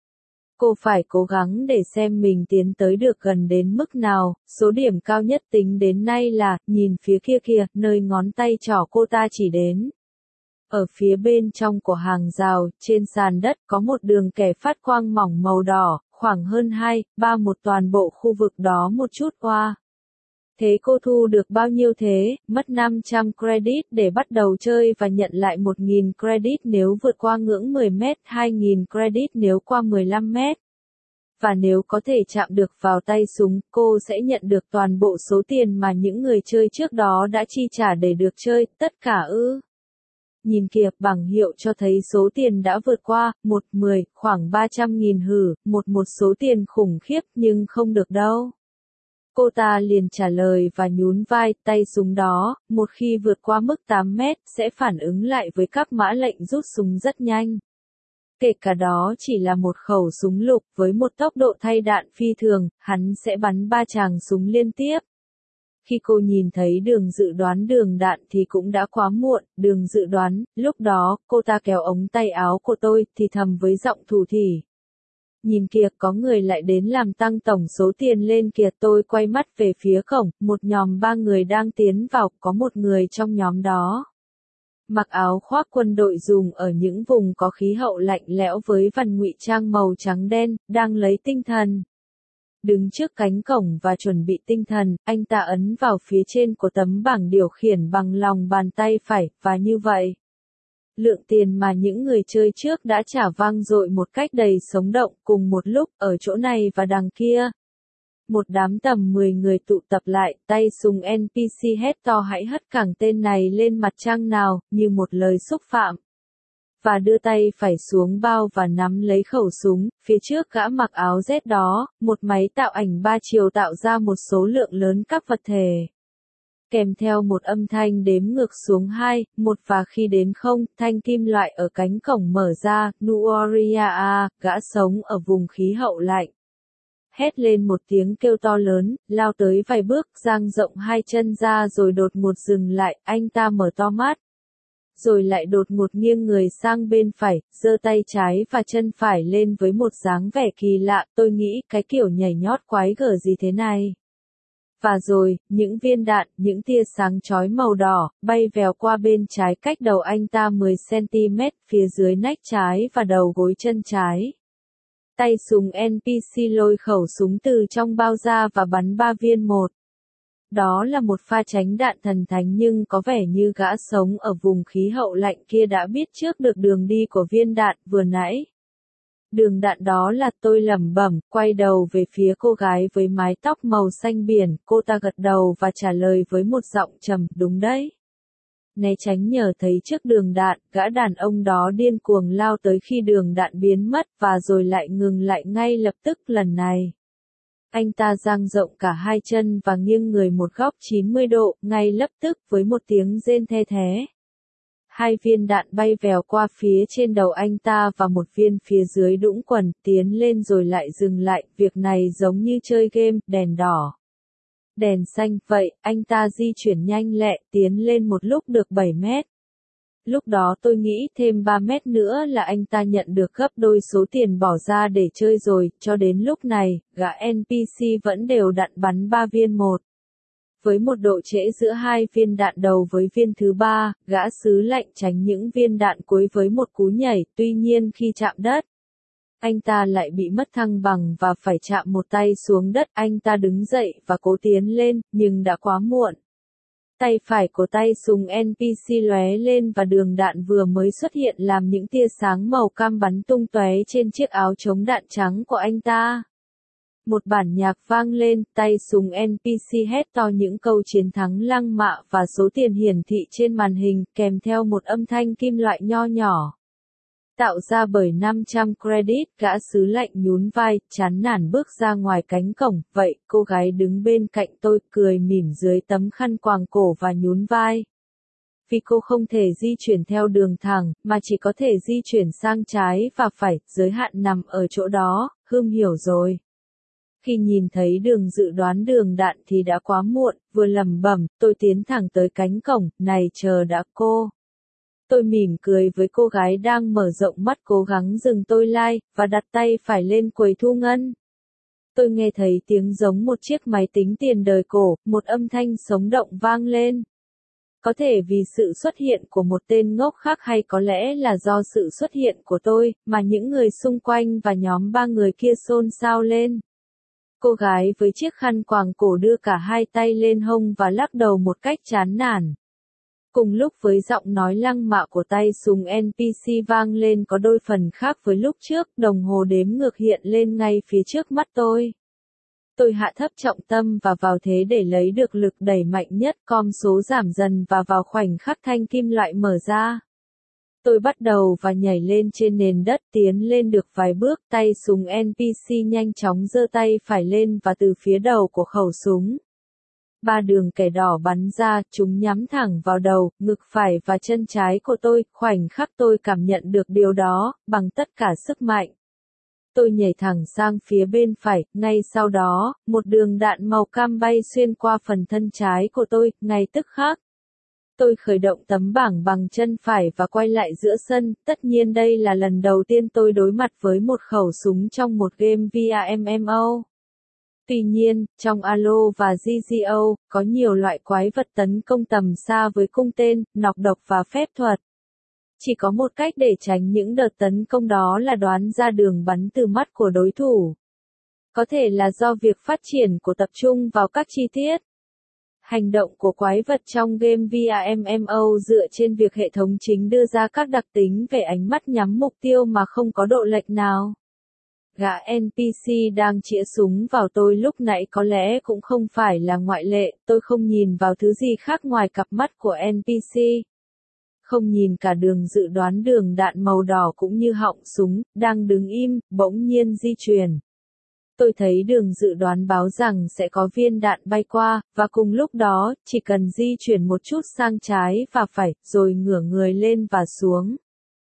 Cô phải cố gắng để xem mình tiến tới được gần đến mức nào, số điểm cao nhất tính đến nay là, nhìn phía kia kìa, nơi ngón tay trỏ cô ta chỉ đến. Ở phía bên trong của hàng rào, trên sàn đất có một đường kẻ phát quang mỏng màu đỏ, khoảng hơn 2/3 toàn bộ khu vực đó một chút qua. Thế cô thu được bao nhiêu thế? Mất 500 credit để bắt đầu chơi và nhận lại 1.000 credit nếu vượt qua ngưỡng 10 mét, 2.000 credit nếu qua 15 mét. Và nếu có thể chạm được vào tay súng, cô sẽ nhận được toàn bộ số tiền mà những người chơi trước đó đã chi trả để được chơi, tất cả ư. Nhìn kìa, bảng hiệu cho thấy số tiền đã vượt qua, 1/10, khoảng 300.000 một số tiền khủng khiếp nhưng không được đâu. Cô ta liền trả lời và nhún vai, tay súng đó, một khi vượt qua mức 8 mét, sẽ phản ứng lại với các mã lệnh rút súng rất nhanh. Kể cả đó chỉ là một khẩu súng lục với một tốc độ thay đạn phi thường, hắn sẽ bắn 3 tràng súng liên tiếp. Khi cô nhìn thấy đường dự đoán đường đạn thì cũng đã quá muộn, đường dự đoán, lúc đó, cô ta kéo ống tay áo của tôi, thì thầm với giọng thủ thỉ. Nhìn kìa, có người lại đến làm tăng tổng số tiền lên kìa. Tôi quay mắt về phía cổng, một nhóm 3 người đang tiến vào, có một người trong nhóm đó mặc áo khoác quân đội dùng ở những vùng có khí hậu lạnh lẽo với vằn ngụy trang màu trắng đen, đang lấy tinh thần. Đứng trước cánh cổng và chuẩn bị tinh thần, anh ta ấn vào phía trên của tấm bảng điều khiển bằng lòng bàn tay phải, và như vậy. Lượng tiền mà những người chơi trước đã trả vang dội một cách đầy sống động cùng một lúc ở chỗ này và đằng kia. Một đám tầm 10 người tụ tập lại, tay súng NPC hét to hãy hất cẳng tên này lên mặt trăng nào, như một lời xúc phạm. Và đưa tay phải xuống bao và nắm lấy khẩu súng, phía trước gã mặc áo Z đó, một máy tạo ảnh 3 chiều tạo ra một số lượng lớn các vật thể. Kèm theo một âm thanh đếm ngược xuống 2, 1 và khi đến 0, thanh kim loại ở cánh cổng mở ra, Nuoria, gã sống ở vùng khí hậu lạnh. Hét lên một tiếng kêu to lớn, lao tới vài bước, dang rộng 2 chân ra rồi đột ngột dừng lại, anh ta mở to mắt. Rồi lại đột ngột nghiêng người sang bên phải, giơ tay trái và chân phải lên với một dáng vẻ kỳ lạ, tôi nghĩ cái kiểu nhảy nhót quái gở gì thế này. Và rồi, những viên đạn, những tia sáng chói màu đỏ, bay vèo qua bên trái cách đầu anh ta 10 cm, phía dưới nách trái và đầu gối chân trái. Tay súng NPC lôi khẩu súng từ trong bao ra và bắn 3 viên một. Đó là một pha tránh đạn thần thánh nhưng có vẻ như gã sống ở vùng khí hậu lạnh kia đã biết trước được đường đi của viên đạn vừa nãy. Đường đạn đó là tôi lẩm bẩm, quay đầu về phía cô gái với mái tóc màu xanh biển, cô ta gật đầu và trả lời với một giọng trầm, đúng đấy. Né tránh nhờ thấy trước đường đạn, gã đàn ông đó điên cuồng lao tới khi đường đạn biến mất và rồi lại ngừng lại ngay lập tức lần này. Anh ta dang rộng cả 2 chân và nghiêng người một góc 90 độ, ngay lập tức với một tiếng rên the thé. 2 viên đạn bay vèo qua phía trên đầu anh ta và một viên phía dưới đũng quần, tiến lên rồi lại dừng lại, việc này giống như chơi game, đèn đỏ. Đèn xanh, vậy, anh ta di chuyển nhanh lẹ, tiến lên một lúc được 7 mét. Lúc đó tôi nghĩ thêm 3 mét nữa là anh ta nhận được gấp đôi số tiền bỏ ra để chơi rồi, cho đến lúc này, gã NPC vẫn đều đặn bắn 3 viên một. Với một độ trễ giữa 2 viên đạn đầu với viên thứ 3, gã sứ lạnh tránh những viên đạn cuối với một cú nhảy, tuy nhiên khi chạm đất, anh ta lại bị mất thăng bằng và phải chạm một tay xuống đất, anh ta đứng dậy và cố tiến lên, nhưng đã quá muộn. Tay phải của tay súng NPC lóe lên và đường đạn vừa mới xuất hiện làm những tia sáng màu cam bắn tung tóe trên chiếc áo chống đạn trắng của anh ta. Một bản nhạc vang lên, tay súng NPC hét to những câu chiến thắng lăng mạ và số tiền hiển thị trên màn hình, kèm theo một âm thanh kim loại nho nhỏ. Tạo ra bởi 500 credit, gã sứ lạnh nhún vai, chán nản bước ra ngoài cánh cổng, vậy, cô gái đứng bên cạnh tôi, cười mỉm dưới tấm khăn quàng cổ và nhún vai. Vì cô không thể di chuyển theo đường thẳng, mà chỉ có thể di chuyển sang trái và phải, giới hạn nằm ở chỗ đó, Hương hiểu rồi. Khi nhìn thấy Đường Dự đoán Đường Đạn thì đã quá muộn, vừa lẩm bẩm, tôi tiến thẳng tới cánh cổng, này chờ đã cô. Tôi mỉm cười với cô gái đang mở rộng mắt cố gắng dừng tôi lại, và đặt tay phải lên quầy thu ngân. Tôi nghe thấy tiếng giống một chiếc máy tính tiền đời cổ, một âm thanh sống động vang lên. Có thể vì sự xuất hiện của một tên ngốc khác hay có lẽ là do sự xuất hiện của tôi, mà những người xung quanh và nhóm ba người kia xôn xao lên. Cô gái với chiếc khăn quàng cổ đưa cả hai tay lên hông và lắc đầu một cách chán nản. Cùng lúc với giọng nói lăng mạ của tay súng NPC vang lên có đôi phần khác với lúc trước, đồng hồ đếm ngược hiện lên ngay phía trước mắt tôi. Tôi hạ thấp trọng tâm và vào thế để lấy được lực đẩy mạnh nhất, com số giảm dần và vào khoảnh khắc thanh kim loại mở ra. Tôi bắt đầu và nhảy lên trên nền đất, tiến lên được vài bước, tay súng NPC nhanh chóng giơ tay phải lên và từ phía đầu của khẩu súng. 3 đường kẻ đỏ bắn ra, chúng nhắm thẳng vào đầu, ngực phải và chân trái của tôi, khoảnh khắc tôi cảm nhận được điều đó, bằng tất cả sức mạnh. Tôi nhảy thẳng sang phía bên phải, ngay sau đó, một đường đạn màu cam bay xuyên qua phần thân trái của tôi, ngay tức khắc. Tôi khởi động tấm bảng bằng chân phải và quay lại giữa sân, tất nhiên đây là lần đầu tiên tôi đối mặt với một khẩu súng trong một game VRMMO. Tuy nhiên, trong Halo và GGO, có nhiều loại quái vật tấn công tầm xa với cung tên, nọc độc và phép thuật. Chỉ có một cách để tránh những đợt tấn công đó là đoán ra đường bắn từ mắt của đối thủ. Có thể là do việc phát triển của tập trung vào các chi tiết. Hành động của quái vật trong game VRMMO dựa trên việc hệ thống chính đưa ra các đặc tính về ánh mắt nhắm mục tiêu mà không có độ lệch nào. Gã NPC đang chĩa súng vào tôi lúc nãy có lẽ cũng không phải là ngoại lệ, tôi không nhìn vào thứ gì khác ngoài cặp mắt của NPC. Không nhìn cả Đường Dự đoán Đường Đạn màu đỏ cũng như họng súng, đang đứng im, bỗng nhiên di chuyển. Tôi thấy Đường Dự đoán báo rằng sẽ có viên đạn bay qua, và cùng lúc đó, chỉ cần di chuyển một chút sang trái và phải, rồi ngửa người lên và xuống.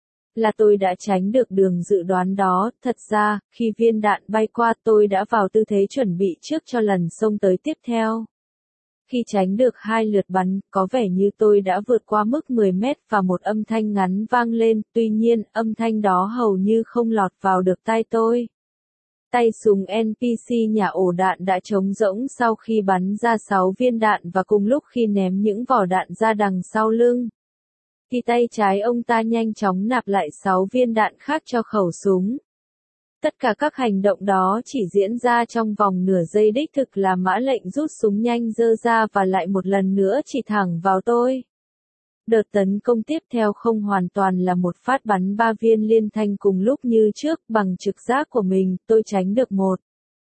Là tôi đã tránh được Đường Dự đoán đó, thật ra, khi viên đạn bay qua tôi đã vào tư thế chuẩn bị trước cho lần xông tới tiếp theo. Khi tránh được 2 lượt bắn, có vẻ như tôi đã vượt qua mức 10 mét và một âm thanh ngắn vang lên, tuy nhiên, âm thanh đó hầu như không lọt vào được tai tôi. Tay súng NPC nhà ổ đạn đã trống rỗng sau khi bắn ra 6 viên đạn và cùng lúc khi ném những vỏ đạn ra đằng sau lưng. Thì tay trái ông ta nhanh chóng nạp lại 6 viên đạn khác cho khẩu súng. Tất cả các hành động đó chỉ diễn ra trong vòng nửa giây, đích thực là mã lệnh rút súng nhanh giơ ra và lại một lần nữa chỉ thẳng vào tôi. Đợt tấn công tiếp theo không hoàn toàn là một phát bắn 3 viên liên thanh cùng lúc như trước, bằng trực giác của mình, tôi tránh được 1,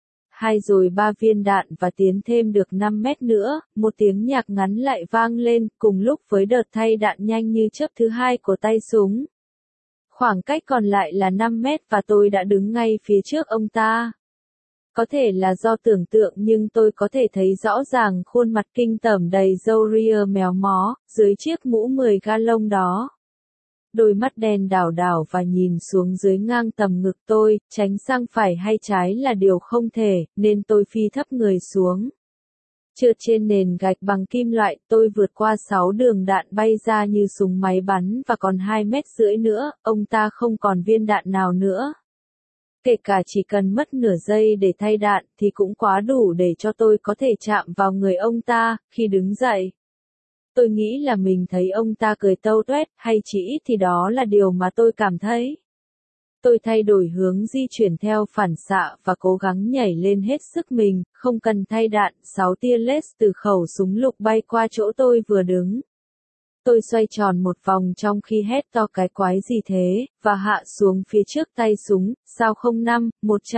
2 rồi 3 viên đạn và tiến thêm được 5 mét nữa, một tiếng nhạc ngắn lại vang lên, cùng lúc với đợt thay đạn nhanh như chớp thứ hai của tay súng. Khoảng cách còn lại là 5 mét và tôi đã đứng ngay phía trước ông ta. Có thể là do tưởng tượng nhưng tôi có thể thấy rõ ràng khuôn mặt kinh tởm đầy râu ria méo mó, dưới chiếc mũ 10 ga lông đó. Đôi mắt đen đảo đảo và nhìn xuống dưới ngang tầm ngực tôi, tránh sang phải hay trái là điều không thể, nên tôi phi thấp người xuống. Trượt trên nền gạch bằng kim loại, tôi vượt qua 6 đường đạn bay ra như súng máy bắn và còn 2,5 mét nữa, ông ta không còn viên đạn nào nữa. Kể cả chỉ cần mất nửa giây để thay đạn thì cũng quá đủ để cho tôi có thể chạm vào người ông ta, khi đứng dậy. Tôi nghĩ là mình thấy ông ta cười tâu tuét, hay chỉ ít thì đó là điều mà tôi cảm thấy. Tôi thay đổi hướng di chuyển theo phản xạ và cố gắng nhảy lên hết sức mình, không cần thay đạn, 6 tia laser từ khẩu súng lục bay qua chỗ tôi vừa đứng. Tôi xoay tròn một vòng trong khi hét to cái quái gì thế, và hạ xuống phía trước tay súng, sao 05,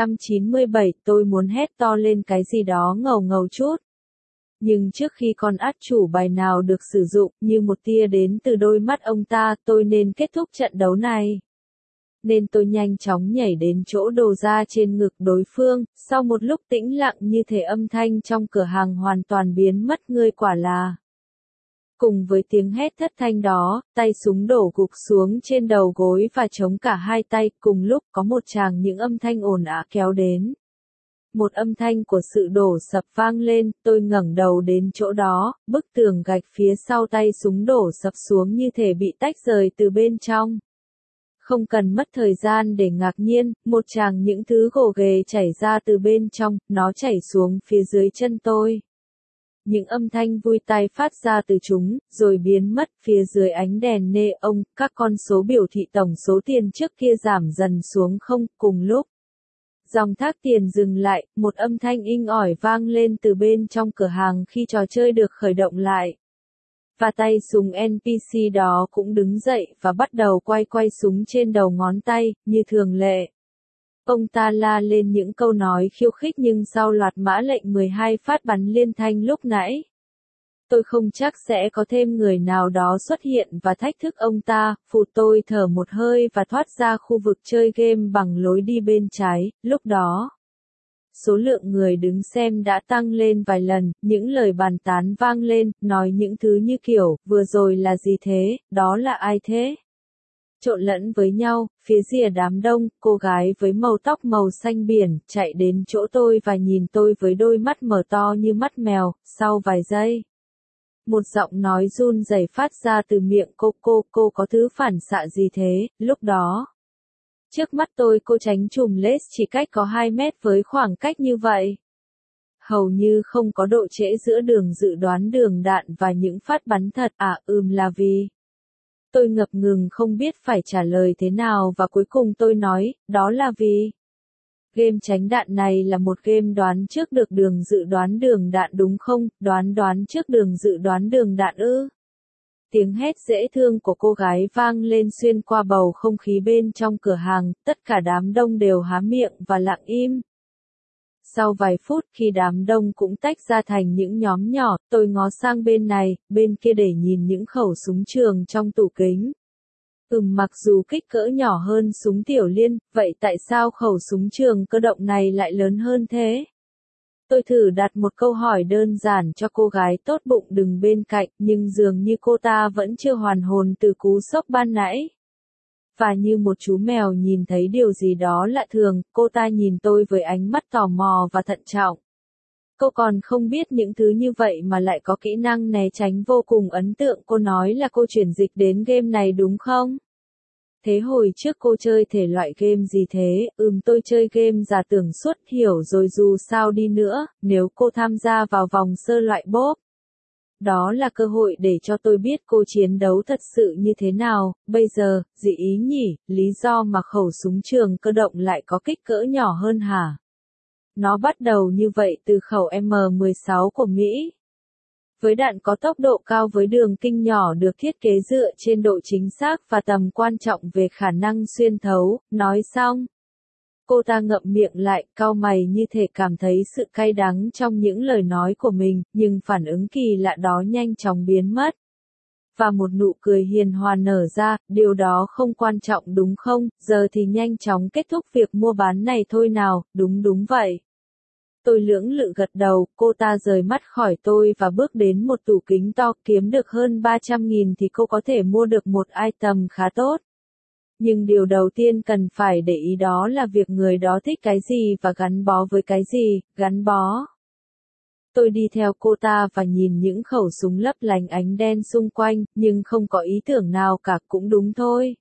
197, tôi muốn hét to lên cái gì đó ngầu ngầu chút. Nhưng trước khi con át chủ bài nào được sử dụng, như một tia đến từ đôi mắt ông ta, tôi nên kết thúc trận đấu này. Nên tôi nhanh chóng nhảy đến chỗ đồ ra trên ngực đối phương, sau một lúc tĩnh lặng như thể âm thanh trong cửa hàng hoàn toàn biến mất, ngươi quả là. Cùng với tiếng hét thất thanh đó, tay súng đổ gục xuống trên đầu gối và chống cả hai tay, cùng lúc có một tràng những âm thanh ồn ào kéo đến. Một âm thanh của sự đổ sập vang lên, tôi ngẩng đầu đến chỗ đó, bức tường gạch phía sau tay súng đổ sập xuống như thể bị tách rời từ bên trong. Không cần mất thời gian để ngạc nhiên, một tràng những thứ gồ ghề chảy ra từ bên trong, nó chảy xuống phía dưới chân tôi. Những âm thanh vui tai phát ra từ chúng, rồi biến mất phía dưới ánh đèn neon, các con số biểu thị tổng số tiền trước kia giảm dần xuống không, cùng lúc. Dòng thác tiền dừng lại, một âm thanh inh ỏi vang lên từ bên trong cửa hàng khi trò chơi được khởi động lại. Và tay súng NPC đó cũng đứng dậy và bắt đầu quay súng trên đầu ngón tay, như thường lệ. Ông ta la lên những câu nói khiêu khích nhưng sau loạt mã lệnh 12 phát bắn liên thanh lúc nãy. Tôi không chắc sẽ có thêm người nào đó xuất hiện và thách thức ông ta, phụ tôi thở một hơi và thoát ra khu vực chơi game bằng lối đi bên trái, lúc đó. Số lượng người đứng xem đã tăng lên vài lần, những lời bàn tán vang lên, nói những thứ như kiểu, vừa rồi là gì thế, đó là ai thế? Trộn lẫn với nhau, phía rìa đám đông, cô gái với màu tóc màu xanh biển, chạy đến chỗ tôi và nhìn tôi với đôi mắt mở to như mắt mèo, sau vài giây. Một giọng nói run rẩy phát ra từ miệng cô có thứ phản xạ gì thế, lúc đó. Trước mắt tôi cô tránh chùm lace chỉ cách có 2 mét với khoảng cách như vậy. Hầu như không có độ trễ giữa đường dự đoán đường đạn và những phát bắn thật, là vì. Tôi ngập ngừng không biết phải trả lời thế nào và cuối cùng tôi nói, đó là vì. Game tránh đạn này là một game đoán trước được đường dự đoán đường đạn đúng không, đoán trước đường dự đoán đường đạn ư. Tiếng hét dễ thương của cô gái vang lên xuyên qua bầu không khí bên trong cửa hàng, tất cả đám đông đều há miệng và lặng im. Sau vài phút khi đám đông cũng tách ra thành những nhóm nhỏ, tôi ngó sang bên này, bên kia để nhìn những khẩu súng trường trong tủ kính. Mặc dù kích cỡ nhỏ hơn súng tiểu liên, vậy tại sao khẩu súng trường cơ động này lại lớn hơn thế? Tôi thử đặt một câu hỏi đơn giản cho cô gái tốt bụng đứng bên cạnh, nhưng dường như cô ta vẫn chưa hoàn hồn từ cú sốc ban nãy. Và như một chú mèo nhìn thấy điều gì đó lạ thường, cô ta nhìn tôi với ánh mắt tò mò và thận trọng. Cô còn không biết những thứ như vậy mà lại có kỹ năng né tránh vô cùng ấn tượng. Cô nói là cô chuyển dịch đến game này đúng không? Thế hồi trước cô chơi thể loại game gì thế? Tôi chơi game giả tưởng suốt, hiểu rồi, dù sao đi nữa, nếu cô tham gia vào vòng sơ loại bốp. Đó là cơ hội để cho tôi biết cô chiến đấu thật sự như thế nào. Bây giờ, dị ý nhỉ, lý do mà khẩu súng trường cơ động lại có kích cỡ nhỏ hơn hả? Nó bắt đầu như vậy từ khẩu M16 của Mỹ. Với đạn có tốc độ cao với đường kinh nhỏ được thiết kế dựa trên độ chính xác và tầm quan trọng về khả năng xuyên thấu, nói xong. Cô ta ngậm miệng lại, cau mày như thể cảm thấy sự cay đắng trong những lời nói của mình, nhưng phản ứng kỳ lạ đó nhanh chóng biến mất. Và một nụ cười hiền hòa nở ra, điều đó không quan trọng đúng không, giờ thì nhanh chóng kết thúc việc mua bán này thôi nào, đúng vậy. Tôi lưỡng lự gật đầu, cô ta rời mắt khỏi tôi và bước đến một tủ kính to, kiếm được hơn 300.000 thì cô có thể mua được một item khá tốt. Nhưng điều đầu tiên cần phải để ý đó là việc người đó thích cái gì và gắn bó với cái gì, gắn bó. Tôi đi theo cô ta và nhìn những khẩu súng lấp lánh ánh đen xung quanh, nhưng không có ý tưởng nào cả, cũng đúng thôi.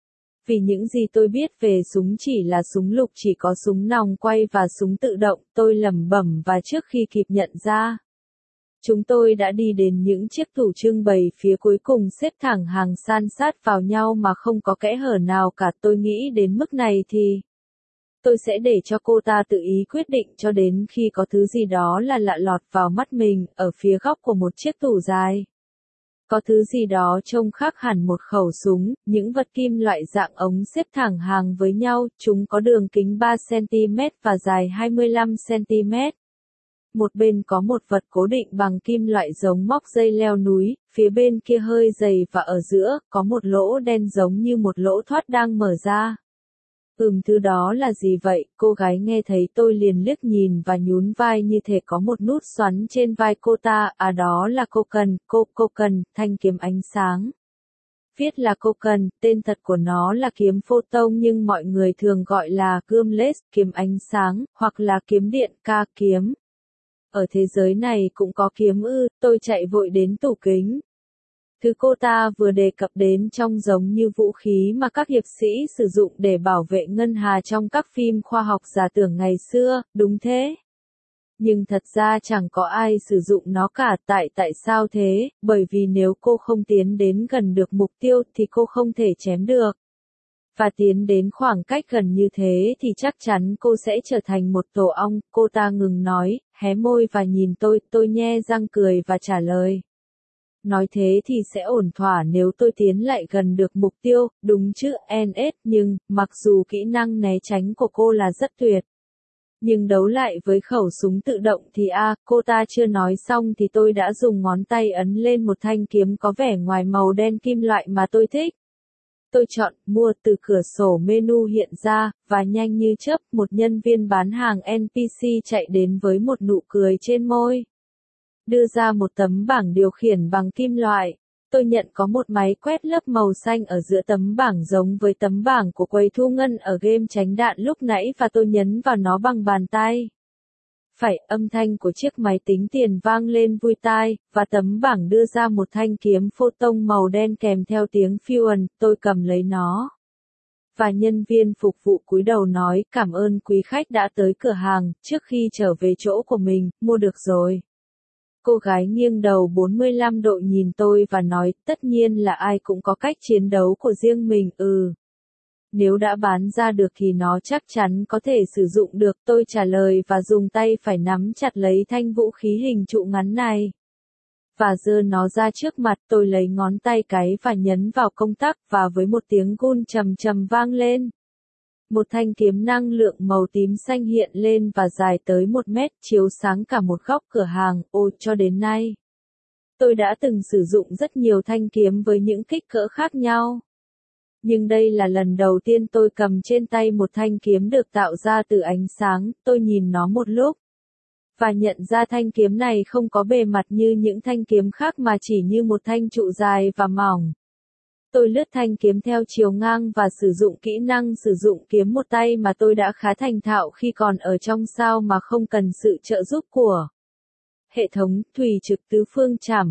Vì những gì tôi biết về súng chỉ là súng lục, chỉ có súng nòng quay và súng tự động, tôi lẩm bẩm và trước khi kịp nhận ra. Chúng tôi đã đi đến những chiếc tủ trưng bày phía cuối cùng xếp thẳng hàng san sát vào nhau mà không có kẽ hở nào cả. Tôi nghĩ đến mức này thì tôi sẽ để cho cô ta tự ý quyết định cho đến khi có thứ gì đó là lạ lọt vào mắt mình, ở phía góc của một chiếc tủ dài. Có thứ gì đó trông khác hẳn một khẩu súng, những vật kim loại dạng ống xếp thẳng hàng với nhau, chúng có đường kính 3cm và dài 25cm. Một bên có một vật cố định bằng kim loại giống móc dây leo núi, phía bên kia hơi dày và ở giữa, có một lỗ đen giống như một lỗ thoát đang mở ra. Thứ đó là gì vậy? Cô gái nghe thấy tôi liền liếc nhìn và nhún vai như thể có một nút xoắn trên vai cô ta, đó là cô cần, thanh kiếm ánh sáng. viết là Coken, tên thật của nó là kiếm photon nhưng mọi người thường gọi là gươm laser, kiếm ánh sáng, hoặc là kiếm điện, kiếm. Ở thế giới này cũng có kiếm ư, tôi chạy vội đến tủ kính. Thứ cô ta vừa đề cập đến trông giống như vũ khí mà các hiệp sĩ sử dụng để bảo vệ ngân hà trong các phim khoa học giả tưởng ngày xưa, đúng thế. Nhưng thật ra chẳng có ai sử dụng nó cả, tại sao thế? Bởi vì nếu cô không tiến đến gần được mục tiêu thì cô không thể chém được. Và tiến đến khoảng cách gần như thế thì chắc chắn cô sẽ trở thành một tổ ong. Cô ta ngừng nói, hé môi và nhìn tôi nhe răng cười và trả lời. Nói thế thì sẽ ổn thỏa nếu tôi tiến lại gần được mục tiêu, đúng chứ, NS, nhưng, mặc dù kỹ năng né tránh của cô là rất tuyệt. Nhưng đấu lại với khẩu súng tự động thì cô ta chưa nói xong thì tôi đã dùng ngón tay ấn lên một thanh kiếm có vẻ ngoài màu đen kim loại mà tôi thích. Tôi chọn, mua từ cửa sổ menu hiện ra, và nhanh như chớp một nhân viên bán hàng NPC chạy đến với một nụ cười trên môi. Đưa ra một tấm bảng điều khiển bằng kim loại. Tôi nhận có một máy quét lớp màu xanh ở giữa tấm bảng giống với tấm bảng của quầy thu ngân ở game tránh đạn lúc nãy và tôi nhấn vào nó bằng bàn tay. Phải, âm thanh của chiếc máy tính tiền vang lên vui tai, và tấm bảng đưa ra một thanh kiếm photon màu đen kèm theo tiếng Fusion, tôi cầm lấy nó. Và nhân viên phục vụ cúi đầu nói, cảm ơn quý khách đã tới cửa hàng, trước khi trở về chỗ của mình, mua được rồi. Cô gái nghiêng đầu 45 độ nhìn tôi và nói, tất nhiên là ai cũng có cách chiến đấu của riêng mình, Nếu đã bán ra được thì nó chắc chắn có thể sử dụng được, tôi trả lời và dùng tay phải nắm chặt lấy thanh vũ khí hình trụ ngắn này. Và giơ nó ra trước mặt, tôi lấy ngón tay cái và nhấn vào công tắc và với một tiếng gun trầm trầm vang lên. Một thanh kiếm năng lượng màu tím xanh hiện lên và dài tới 1 mét, chiếu sáng cả một góc cửa hàng, cho đến nay. Tôi đã từng sử dụng rất nhiều thanh kiếm với những kích cỡ khác nhau. Nhưng đây là lần đầu tiên tôi cầm trên tay một thanh kiếm được tạo ra từ ánh sáng, tôi nhìn nó một lúc. Và nhận ra thanh kiếm này không có bề mặt như những thanh kiếm khác mà chỉ như một thanh trụ dài và mỏng. Tôi lướt thanh kiếm theo chiều ngang và sử dụng kỹ năng sử dụng kiếm một tay mà tôi đã khá thành thạo khi còn ở trong sao mà không cần sự trợ giúp của hệ thống thủy trực tứ phương chảm,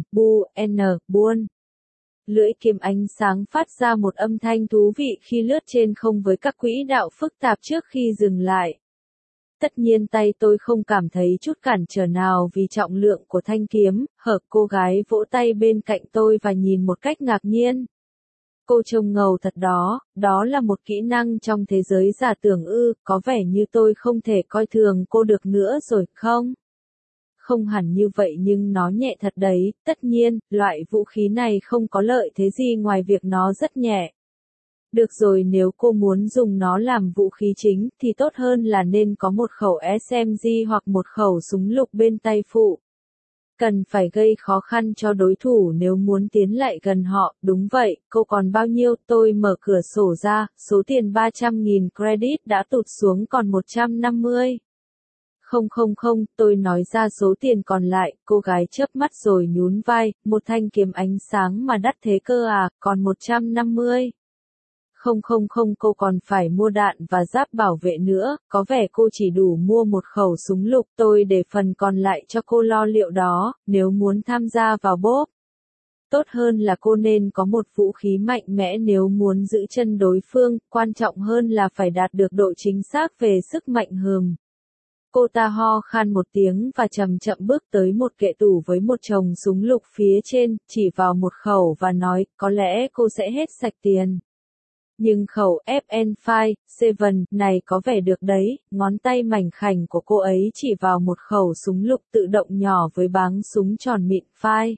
buôn. Lưỡi kiếm ánh sáng phát ra một âm thanh thú vị khi lướt trên không với các quỹ đạo phức tạp trước khi dừng lại. Tất nhiên tay tôi không cảm thấy chút cản trở nào vì trọng lượng của thanh kiếm, cô gái vỗ tay bên cạnh tôi và nhìn một cách ngạc nhiên. Cô trông ngầu thật đó là một kỹ năng trong thế giới giả tưởng có vẻ như tôi không thể coi thường cô được nữa rồi, không? Không hẳn như vậy nhưng nó nhẹ thật đấy, tất nhiên, loại vũ khí này không có lợi thế gì ngoài việc nó rất nhẹ. Được rồi, nếu cô muốn dùng nó làm vũ khí chính thì tốt hơn là nên có một khẩu SMG hoặc một khẩu súng lục bên tay phụ. Cần phải gây khó khăn cho đối thủ nếu muốn tiến lại gần họ, đúng vậy, cô còn bao nhiêu? Tôi mở cửa sổ ra, số tiền 300.000 credit đã tụt xuống còn 150. Không, tôi nói ra số tiền còn lại, cô gái chớp mắt rồi nhún vai, một thanh kiếm ánh sáng mà đắt thế cơ còn 150. Không, cô còn phải mua đạn và giáp bảo vệ nữa, có vẻ cô chỉ đủ mua một khẩu súng lục, tôi để phần còn lại cho cô lo liệu đó, nếu muốn tham gia vào bốp. Tốt hơn là cô nên có một vũ khí mạnh mẽ nếu muốn giữ chân đối phương, quan trọng hơn là phải đạt được độ chính xác về sức mạnh Cô ta ho khan một tiếng và chậm chậm bước tới một kệ tủ với một chồng súng lục phía trên, chỉ vào một khẩu và nói, có lẽ cô sẽ hết sạch tiền. Nhưng khẩu FN-7 này có vẻ được đấy, ngón tay mảnh khảnh của cô ấy chỉ vào một khẩu súng lục tự động nhỏ với báng súng tròn mịn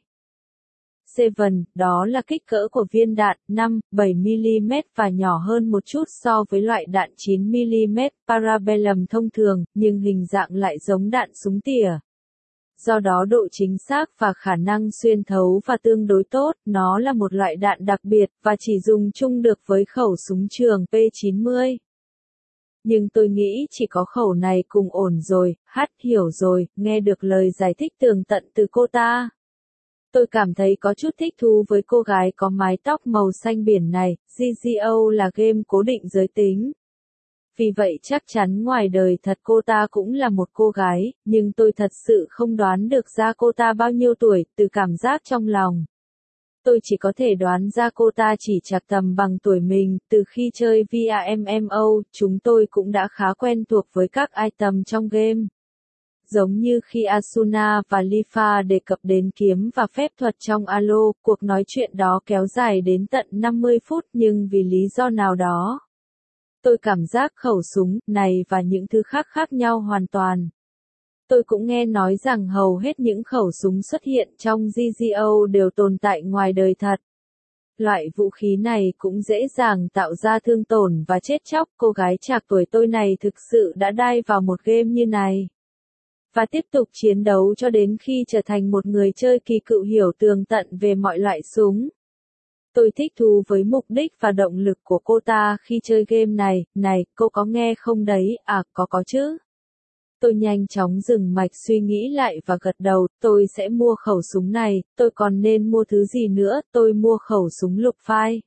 7, đó là kích cỡ của viên đạn 5-7mm và nhỏ hơn một chút so với loại đạn 9mm Parabellum thông thường, nhưng hình dạng lại giống đạn súng tỉa. Do đó độ chính xác và khả năng xuyên thấu và tương đối tốt, nó là một loại đạn đặc biệt, và chỉ dùng chung được với khẩu súng trường P90. Nhưng tôi nghĩ chỉ có khẩu này cùng ổn rồi, hiểu rồi, nghe được lời giải thích tường tận từ cô ta. Tôi cảm thấy có chút thích thú với cô gái có mái tóc màu xanh biển này, GGO là game cố định giới tính. Vì vậy chắc chắn ngoài đời thật cô ta cũng là một cô gái, nhưng tôi thật sự không đoán được ra cô ta bao nhiêu tuổi, từ cảm giác trong lòng. Tôi chỉ có thể đoán ra cô ta chỉ chạc tầm bằng tuổi mình, từ khi chơi VRMMO, chúng tôi cũng đã khá quen thuộc với các item trong game. Giống như khi Asuna và Lifa đề cập đến kiếm và phép thuật trong Alo, cuộc nói chuyện đó kéo dài đến tận 50 phút nhưng vì lý do nào đó. Tôi cảm giác khẩu súng này và những thứ khác khác nhau hoàn toàn. Tôi cũng nghe nói rằng hầu hết những khẩu súng xuất hiện trong GGO đều tồn tại ngoài đời thật. Loại vũ khí này cũng dễ dàng tạo ra thương tổn và chết chóc. Cô gái trạc tuổi tôi này thực sự đã dive vào một game như này. Và tiếp tục chiến đấu cho đến khi trở thành một người chơi kỳ cựu hiểu tường tận về mọi loại súng. Tôi thích thú với mục đích và động lực của cô ta khi chơi game này. Này, cô có nghe không đấy? À, có chứ. Tôi nhanh chóng dừng mạch suy nghĩ lại và gật đầu, tôi sẽ mua khẩu súng này, tôi còn nên mua thứ gì nữa, tôi mua khẩu súng lục phai.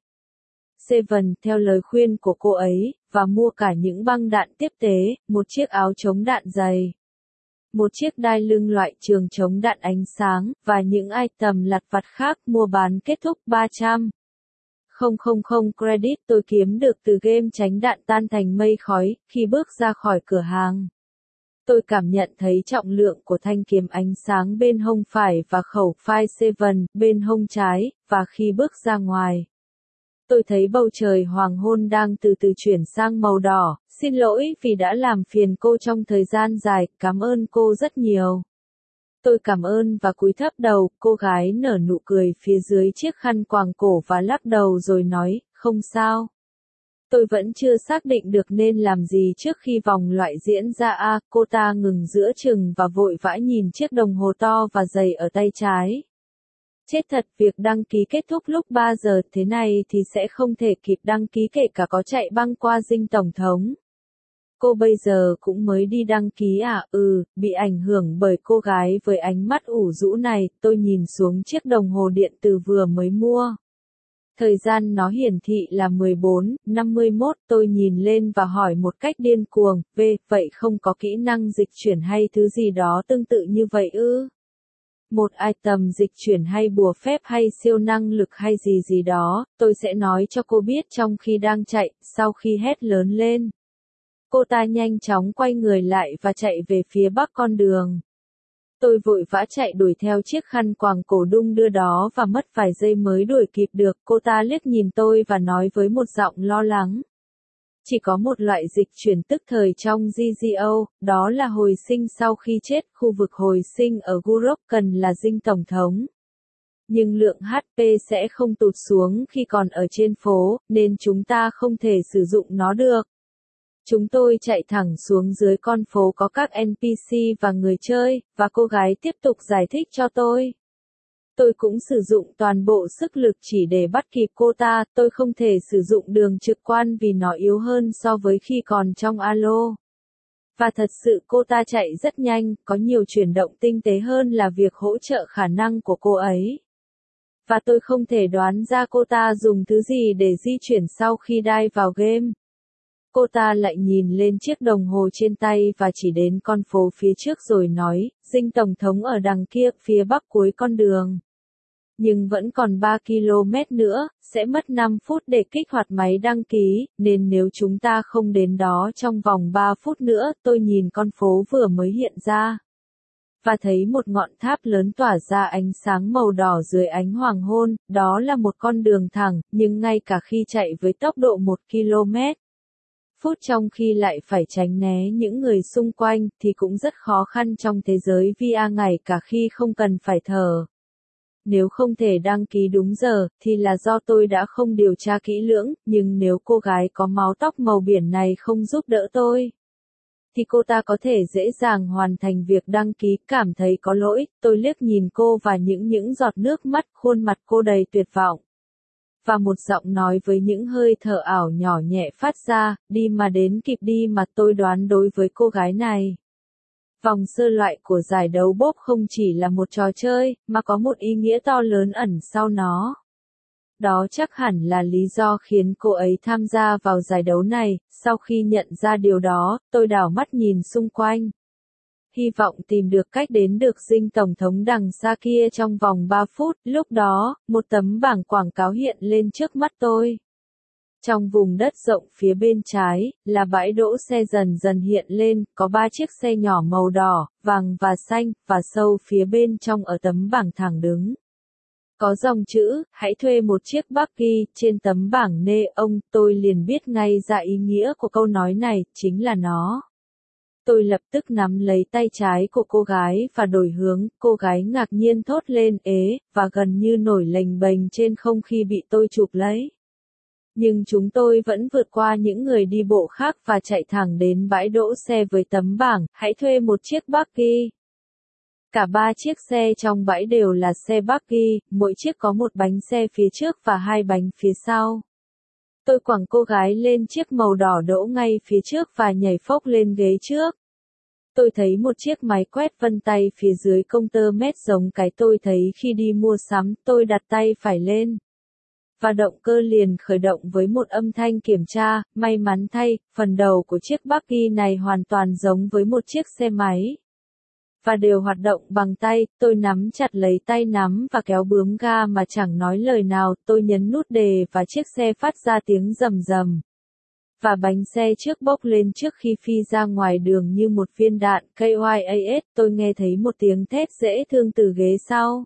Seven theo lời khuyên của cô ấy, và mua cả những băng đạn tiếp tế, một chiếc áo chống đạn dày. Một chiếc đai lưng loại trường chống đạn ánh sáng, và những item lặt vặt khác mua bán kết thúc 300. 000 credit tôi kiếm được từ game tránh đạn tan thành mây khói, khi bước ra khỏi cửa hàng. Tôi cảm nhận thấy trọng lượng của thanh kiếm ánh sáng bên hông phải và khẩu phai 7 bên hông trái, và khi bước ra ngoài. Tôi thấy bầu trời hoàng hôn đang từ từ chuyển sang màu đỏ, xin lỗi vì đã làm phiền cô trong thời gian dài, cảm ơn cô rất nhiều. Tôi cảm ơn và cúi thấp đầu, cô gái nở nụ cười phía dưới chiếc khăn quàng cổ và lắc đầu rồi nói, không sao. Tôi vẫn chưa xác định được nên làm gì trước khi vòng loại diễn ra cô ta ngừng giữa chừng và vội vã nhìn chiếc đồng hồ to và dày ở tay trái. Chết thật, việc đăng ký kết thúc lúc 3 giờ thế này thì sẽ không thể kịp đăng ký kể cả có chạy băng qua dinh tổng thống. Cô bây giờ cũng mới đi đăng ký à? Bị ảnh hưởng bởi cô gái với ánh mắt ủ rũ này, tôi nhìn xuống chiếc đồng hồ điện tử vừa mới mua. Thời gian nó hiển thị là 14:51, tôi nhìn lên và hỏi một cách điên cuồng, vậy không có kỹ năng dịch chuyển hay thứ gì đó tương tự như vậy ư? Một item dịch chuyển hay bùa phép hay siêu năng lực hay gì gì đó, tôi sẽ nói cho cô biết trong khi đang chạy, sau khi hét lớn lên. Cô ta nhanh chóng quay người lại và chạy về phía bắc con đường. Tôi vội vã chạy đuổi theo chiếc khăn quàng cổ đung đưa đó và mất vài giây mới đuổi kịp được. Cô ta liếc nhìn tôi và nói với một giọng lo lắng. Chỉ có một loại dịch chuyển tức thời trong GGO, đó là hồi sinh sau khi chết. Khu vực hồi sinh ở Gurok cần là dinh tổng thống. Nhưng lượng HP sẽ không tụt xuống khi còn ở trên phố, nên chúng ta không thể sử dụng nó được. Chúng tôi chạy thẳng xuống dưới con phố có các NPC và người chơi, và cô gái tiếp tục giải thích cho tôi. Tôi cũng sử dụng toàn bộ sức lực chỉ để bắt kịp cô ta, tôi không thể sử dụng đường trực quan vì nó yếu hơn so với khi còn trong Alo. Và thật sự cô ta chạy rất nhanh, có nhiều chuyển động tinh tế hơn là việc hỗ trợ khả năng của cô ấy. Và tôi không thể đoán ra cô ta dùng thứ gì để di chuyển sau khi dive vào game. Cô ta lại nhìn lên chiếc đồng hồ trên tay và chỉ đến con phố phía trước rồi nói, dinh tổng thống ở đằng kia, phía bắc cuối con đường. Nhưng vẫn còn 3 km nữa, sẽ mất 5 phút để kích hoạt máy đăng ký, nên nếu chúng ta không đến đó trong vòng 3 phút nữa, tôi nhìn con phố vừa mới hiện ra. Và thấy một ngọn tháp lớn tỏa ra ánh sáng màu đỏ dưới ánh hoàng hôn, đó là một con đường thẳng, nhưng ngay cả khi chạy với tốc độ 1 km. Phút trong khi lại phải tránh né những người xung quanh, thì cũng rất khó khăn trong thế giới VR ngay cả khi không cần phải thở. Nếu không thể đăng ký đúng giờ, thì là do tôi đã không điều tra kỹ lưỡng, nhưng nếu cô gái có mái tóc màu biển này không giúp đỡ tôi, thì cô ta có thể dễ dàng hoàn thành việc đăng ký. Cảm thấy có lỗi, tôi liếc nhìn cô và những giọt nước mắt, khuôn mặt cô đầy tuyệt vọng. Và một giọng nói với những hơi thở ảo nhỏ nhẹ phát ra, đi mà đến kịp đi mà. Tôi đoán đối với cô gái này, Vòng sơ loại của giải đấu bốp không chỉ là một trò chơi, mà có một ý nghĩa to lớn ẩn sau nó. Đó chắc hẳn là lý do khiến cô ấy tham gia vào giải đấu này. Sau khi nhận ra điều đó, tôi đảo mắt nhìn xung quanh. Hy vọng tìm được cách đến được dinh tổng thống đằng xa kia trong vòng 3 phút. Lúc đó, một tấm bảng quảng cáo hiện lên trước mắt tôi. Trong vùng đất rộng phía bên trái, là bãi đỗ xe dần dần hiện lên, có 3 chiếc xe nhỏ màu đỏ, vàng và xanh, và sâu phía bên trong ở tấm bảng thẳng đứng. Có dòng chữ, hãy thuê một chiếc buggy, trên tấm bảng nê ông, tôi liền biết ngay ra ý nghĩa của câu nói này, chính là nó. Tôi lập tức nắm lấy tay trái của cô gái và đổi hướng, cô gái ngạc nhiên thốt lên ế, và gần như nổi lềnh bềnh trên không khi bị tôi chụp lấy. Nhưng chúng tôi vẫn vượt qua những người đi bộ khác và chạy thẳng đến bãi đỗ xe với tấm bảng, hãy thuê một chiếc buggy. Cả 3 chiếc xe trong bãi đều là xe buggy, mỗi chiếc có một bánh xe phía trước và 2 bánh phía sau. Tôi quẳng cô gái lên chiếc màu đỏ đỗ ngay phía trước và nhảy phốc lên ghế trước. Tôi thấy một chiếc máy quét vân tay phía dưới công tơ mét giống cái tôi thấy khi đi mua sắm, tôi đặt tay phải lên. Và động cơ liền khởi động với một âm thanh kiểm tra, may mắn thay, phần đầu của chiếc buggy này hoàn toàn giống với một chiếc xe máy. Và đều hoạt động bằng tay, tôi nắm chặt lấy tay nắm và kéo bướm ga mà chẳng nói lời nào, tôi nhấn nút đề và chiếc xe phát ra tiếng rầm rầm. Và bánh xe trước bốc lên trước khi phi ra ngoài đường như một viên đạn, KYAS, tôi nghe thấy một tiếng thét dễ thương từ ghế sau.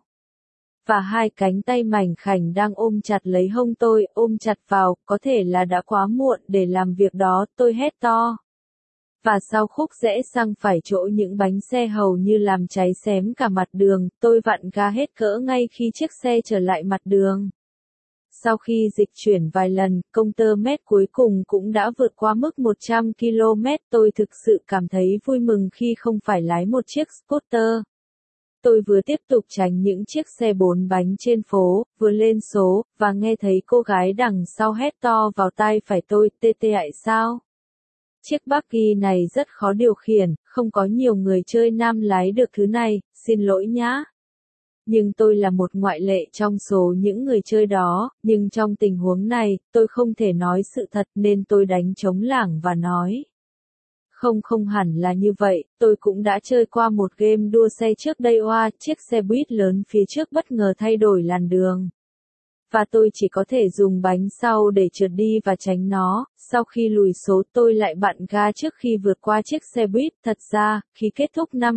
Và 2 cánh tay mảnh khảnh đang ôm chặt lấy hông tôi, ôm chặt vào, có thể là đã quá muộn để làm việc đó, tôi hét to. Và sau khúc rẽ sang phải chỗ những bánh xe hầu như làm cháy xém cả mặt đường, tôi vặn ga hết cỡ ngay khi chiếc xe trở lại mặt đường. Sau khi dịch chuyển vài lần, công tơ mét cuối cùng cũng đã vượt qua mức 100 km, tôi thực sự cảm thấy vui mừng khi không phải lái một chiếc scooter. Tôi vừa tiếp tục tránh những chiếc xe 4 bánh trên phố, vừa lên số, và nghe thấy cô gái đằng sau hét to vào tai phải tôi, tê ại sao? Chiếc buggy này rất khó điều khiển, không có nhiều người chơi nam lái được thứ này, xin lỗi nhá. Nhưng tôi là một ngoại lệ trong số những người chơi đó, nhưng trong tình huống này, tôi không thể nói sự thật nên tôi đánh trống lảng và nói. Không hẳn là như vậy, tôi cũng đã chơi qua một game đua xe trước đây chiếc xe buýt lớn phía trước bất ngờ thay đổi làn đường. Và tôi chỉ có thể dùng bánh sau để trượt đi và tránh nó, sau khi lùi số tôi lại vặn ga trước khi vượt qua chiếc xe buýt, thật ra, khi kết thúc năm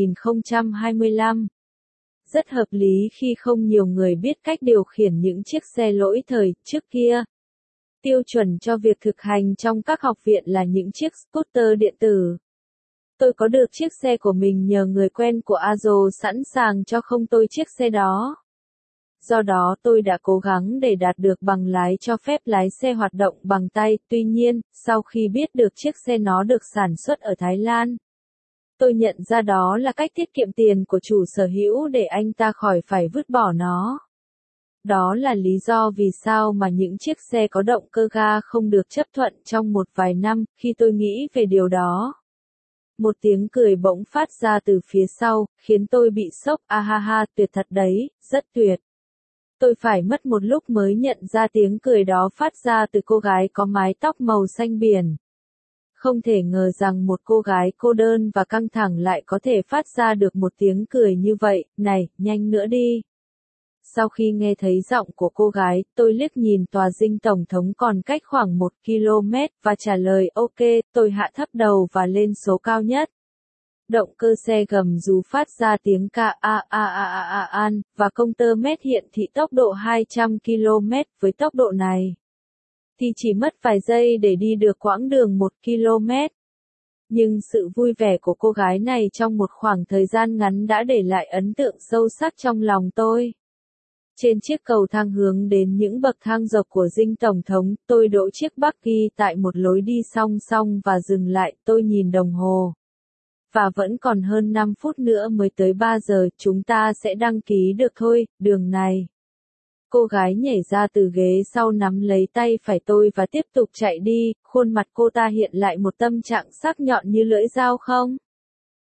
2025. Rất hợp lý khi không nhiều người biết cách điều khiển những chiếc xe lỗi thời trước kia. Tiêu chuẩn cho việc thực hành trong các học viện là những chiếc scooter điện tử. Tôi có được chiếc xe của mình nhờ người quen của Azo sẵn sàng cho không tôi chiếc xe đó. Do đó tôi đã cố gắng để đạt được bằng lái cho phép lái xe hoạt động bằng tay, tuy nhiên, sau khi biết được chiếc xe nó được sản xuất ở Thái Lan, tôi nhận ra đó là cách tiết kiệm tiền của chủ sở hữu để anh ta khỏi phải vứt bỏ nó. Đó là lý do vì sao mà những chiếc xe có động cơ ga không được chấp thuận trong một vài năm, khi tôi nghĩ về điều đó. Một tiếng cười bỗng phát ra từ phía sau, khiến tôi bị sốc, ha, tuyệt thật đấy, rất tuyệt. Tôi phải mất một lúc mới nhận ra tiếng cười đó phát ra từ cô gái có mái tóc màu xanh biển. Không thể ngờ rằng một cô gái cô đơn và căng thẳng lại có thể phát ra được một tiếng cười như vậy, này, nhanh nữa đi. Sau khi nghe thấy giọng của cô gái, tôi liếc nhìn tòa dinh tổng thống còn cách khoảng 1 km, và trả lời ok, tôi hạ thấp đầu và lên số cao nhất. Động cơ xe gầm rú phát ra tiếng ca an, và công tơ mét hiện thị tốc độ 200 km với tốc độ này. Thì chỉ mất vài giây để đi được quãng đường 1 km. Nhưng sự vui vẻ của cô gái này trong một khoảng thời gian ngắn đã để lại ấn tượng sâu sắc trong lòng tôi. Trên chiếc cầu thang hướng đến những bậc thang dọc của dinh tổng thống, tôi đỗ chiếc buggy tại một lối đi song song và dừng lại, tôi nhìn đồng hồ. Và vẫn còn hơn 5 phút nữa mới tới 3 giờ, chúng ta sẽ đăng ký được thôi, đường này. Cô gái nhảy ra từ ghế sau nắm lấy tay phải tôi và tiếp tục chạy đi, khuôn mặt cô ta hiện lại một tâm trạng sắc nhọn như lưỡi dao không?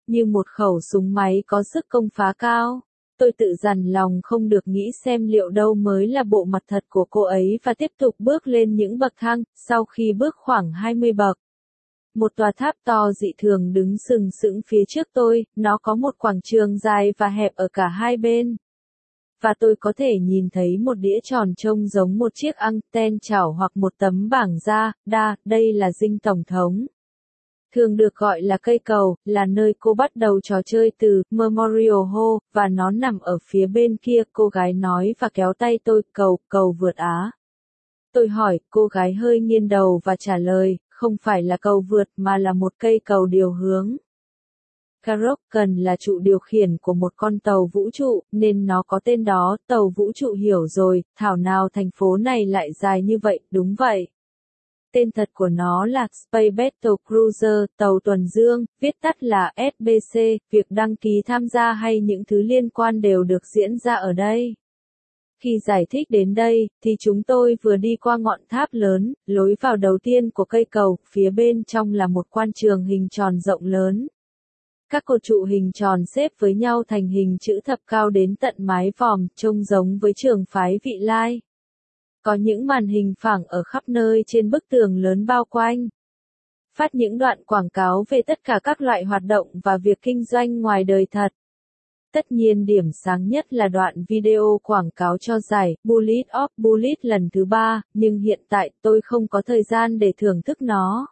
như một khẩu súng máy có sức công phá cao. Tôi tự dằn lòng không được nghĩ xem liệu đâu mới là bộ mặt thật của cô ấy và tiếp tục bước lên những bậc thang. Sau khi bước khoảng 20 bậc, một tòa tháp to dị thường đứng sừng sững phía trước tôi, nó có một quảng trường dài và hẹp ở cả hai bên. Và tôi có thể nhìn thấy một đĩa tròn trông giống một chiếc anten chảo hoặc một tấm bảng da, đây là dinh tổng thống. Thường được gọi là cây cầu, là nơi cô bắt đầu trò chơi từ Memorial Hall, và nó nằm ở phía bên kia, cô gái nói và kéo tay tôi, cầu vượt Á. Tôi hỏi, cô gái hơi nghiêng đầu và trả lời, không phải là cầu vượt mà là một cây cầu điều hướng. Karokken là trụ điều khiển của một con tàu vũ trụ, nên nó có tên đó, tàu vũ trụ hiểu rồi, thảo nào thành phố này lại dài như vậy, đúng vậy. Tên thật của nó là Space Battle Cruiser, tàu tuần dương, viết tắt là SBC, việc đăng ký tham gia hay những thứ liên quan đều được diễn ra ở đây. Khi giải thích đến đây, thì chúng tôi vừa đi qua ngọn tháp lớn, lối vào đầu tiên của cây cầu, phía bên trong là một quan trường hình tròn rộng lớn. Các cột trụ hình tròn xếp với nhau thành hình chữ thập cao đến tận mái vòm, trông giống với trường phái Vị Lai. Có những màn hình phẳng ở khắp nơi trên bức tường lớn bao quanh. Phát những đoạn quảng cáo về tất cả các loại hoạt động và việc kinh doanh ngoài đời thật. Tất nhiên điểm sáng nhất là đoạn video quảng cáo cho giải Bullet of Bullet lần thứ 3, nhưng hiện tại tôi không có thời gian để thưởng thức nó.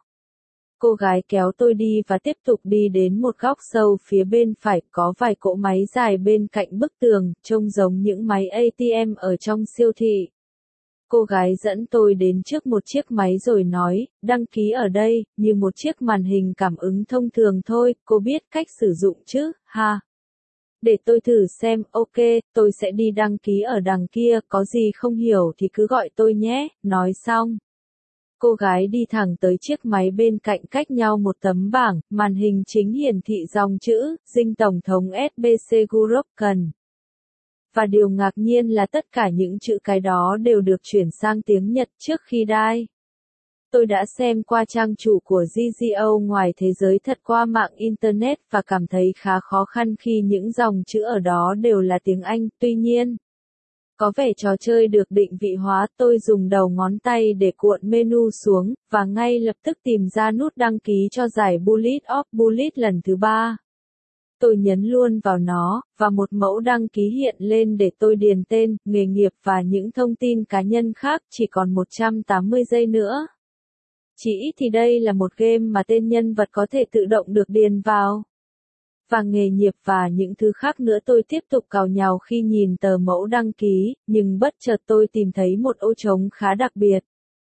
Cô gái kéo tôi đi và tiếp tục đi đến một góc sâu phía bên phải, có vài cỗ máy dài bên cạnh bức tường, trông giống những máy ATM ở trong siêu thị. Cô gái dẫn tôi đến trước một chiếc máy rồi nói, đăng ký ở đây, như một chiếc màn hình cảm ứng thông thường thôi, cô biết cách sử dụng chứ, ha? Để tôi thử xem, ok, tôi sẽ đi đăng ký ở đằng kia, có gì không hiểu thì cứ gọi tôi nhé, nói xong. Cô gái đi thẳng tới chiếc máy bên cạnh cách nhau một tấm bảng, màn hình chính hiển thị dòng chữ, dinh tổng thống SBC Karokken. Và điều ngạc nhiên là tất cả những chữ cái đó đều được chuyển sang tiếng Nhật trước khi đai. Tôi đã xem qua trang chủ của GGO ngoài thế giới thật qua mạng Internet và cảm thấy khá khó khăn khi những dòng chữ ở đó đều là tiếng Anh, tuy nhiên. Có vẻ trò chơi được định vị hóa, tôi dùng đầu ngón tay để cuộn menu xuống, và ngay lập tức tìm ra nút đăng ký cho giải Bullet of Bullet lần thứ 3. Tôi nhấn luôn vào nó, và một mẫu đăng ký hiện lên để tôi điền tên, nghề nghiệp và những thông tin cá nhân khác, chỉ còn 180 giây nữa. Chỉ ít thì đây là một game mà tên nhân vật có thể tự động được điền vào. Và nghề nghiệp và những thứ khác nữa tôi tiếp tục cào nhào khi nhìn tờ mẫu đăng ký, nhưng bất chợt tôi tìm thấy một ô trống khá đặc biệt.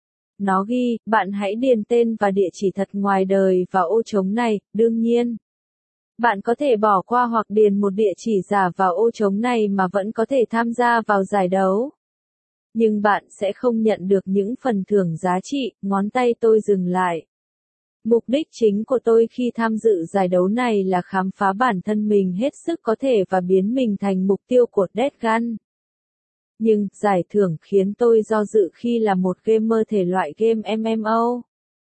Nó ghi, bạn hãy điền tên và địa chỉ thật ngoài đời vào ô trống này, đương nhiên. Bạn có thể bỏ qua hoặc điền một địa chỉ giả vào ô trống này mà vẫn có thể tham gia vào giải đấu. Nhưng bạn sẽ không nhận được những phần thưởng giá trị, ngón tay tôi dừng lại. Mục đích chính của tôi khi tham dự giải đấu này là khám phá bản thân mình hết sức có thể và biến mình thành mục tiêu của Death Gun. Nhưng, giải thưởng khiến tôi do dự khi là một gamer thể loại game MMO.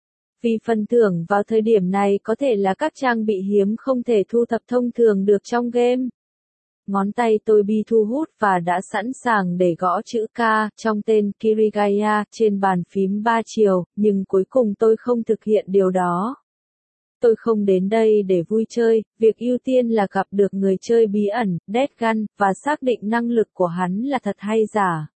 Vì phần thưởng vào thời điểm này có thể là các trang bị hiếm không thể thu thập thông thường được trong game. Ngón tay tôi bị thu hút và đã sẵn sàng để gõ chữ K trong tên Kirigaya trên bàn phím 3 chiều, nhưng cuối cùng tôi không thực hiện điều đó. Tôi không đến đây để vui chơi, việc ưu tiên là gặp được người chơi bí ẩn, Death Gun, và xác định năng lực của hắn là thật hay giả.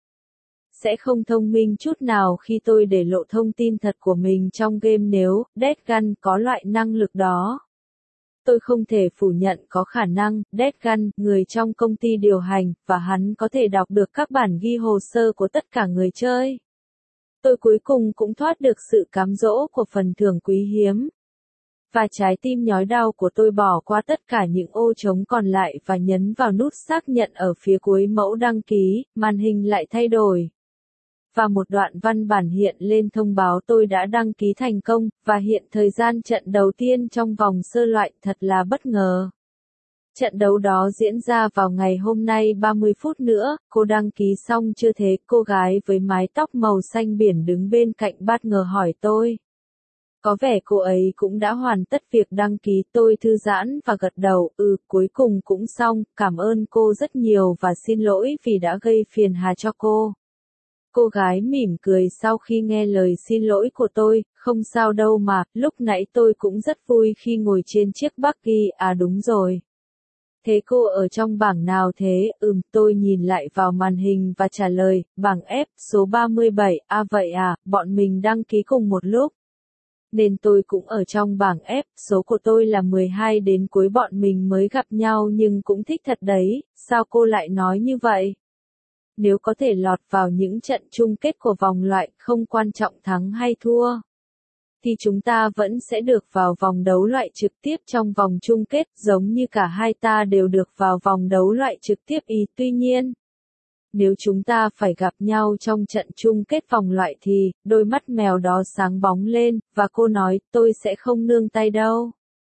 Sẽ không thông minh chút nào khi tôi để lộ thông tin thật của mình trong game nếu Death Gun có loại năng lực đó. Tôi không thể phủ nhận có khả năng, Death Gun, người trong công ty điều hành, và hắn có thể đọc được các bản ghi hồ sơ của tất cả người chơi. Tôi cuối cùng cũng thoát được sự cám dỗ của phần thưởng quý hiếm. Và trái tim nhói đau của tôi bỏ qua tất cả những ô trống còn lại và nhấn vào nút xác nhận ở phía cuối mẫu đăng ký, màn hình lại thay đổi. Và một đoạn văn bản hiện lên thông báo tôi đã đăng ký thành công, và hiện thời gian trận đầu tiên trong vòng sơ loại, thật là bất ngờ. Trận đấu đó diễn ra vào ngày hôm nay 30 phút nữa, cô đăng ký xong chưa thế, cô gái với mái tóc màu xanh biển đứng bên cạnh bất ngờ hỏi tôi. Có vẻ cô ấy cũng đã hoàn tất việc đăng ký, tôi thư giãn và gật đầu, cuối cùng cũng xong, cảm ơn cô rất nhiều và xin lỗi vì đã gây phiền hà cho cô. Cô gái mỉm cười sau khi nghe lời xin lỗi của tôi, không sao đâu mà, lúc nãy tôi cũng rất vui khi ngồi trên chiếc buggy, đúng rồi. Thế cô ở trong bảng nào thế? Tôi nhìn lại vào màn hình và trả lời, bảng F, số 37, vậy bọn mình đăng ký cùng một lúc. Nên tôi cũng ở trong bảng F, số của tôi là 12, đến cuối bọn mình mới gặp nhau nhưng cũng thích thật đấy, sao cô lại nói như vậy? Nếu có thể lọt vào những trận chung kết của vòng loại, không quan trọng thắng hay thua, thì chúng ta vẫn sẽ được vào vòng đấu loại trực tiếp trong vòng chung kết, giống như cả hai ta đều được vào vòng đấu loại trực tiếp. Tuy nhiên, nếu chúng ta phải gặp nhau trong trận chung kết vòng loại thì, đôi mắt mèo đó sáng bóng lên, và cô nói, tôi sẽ không nương tay đâu.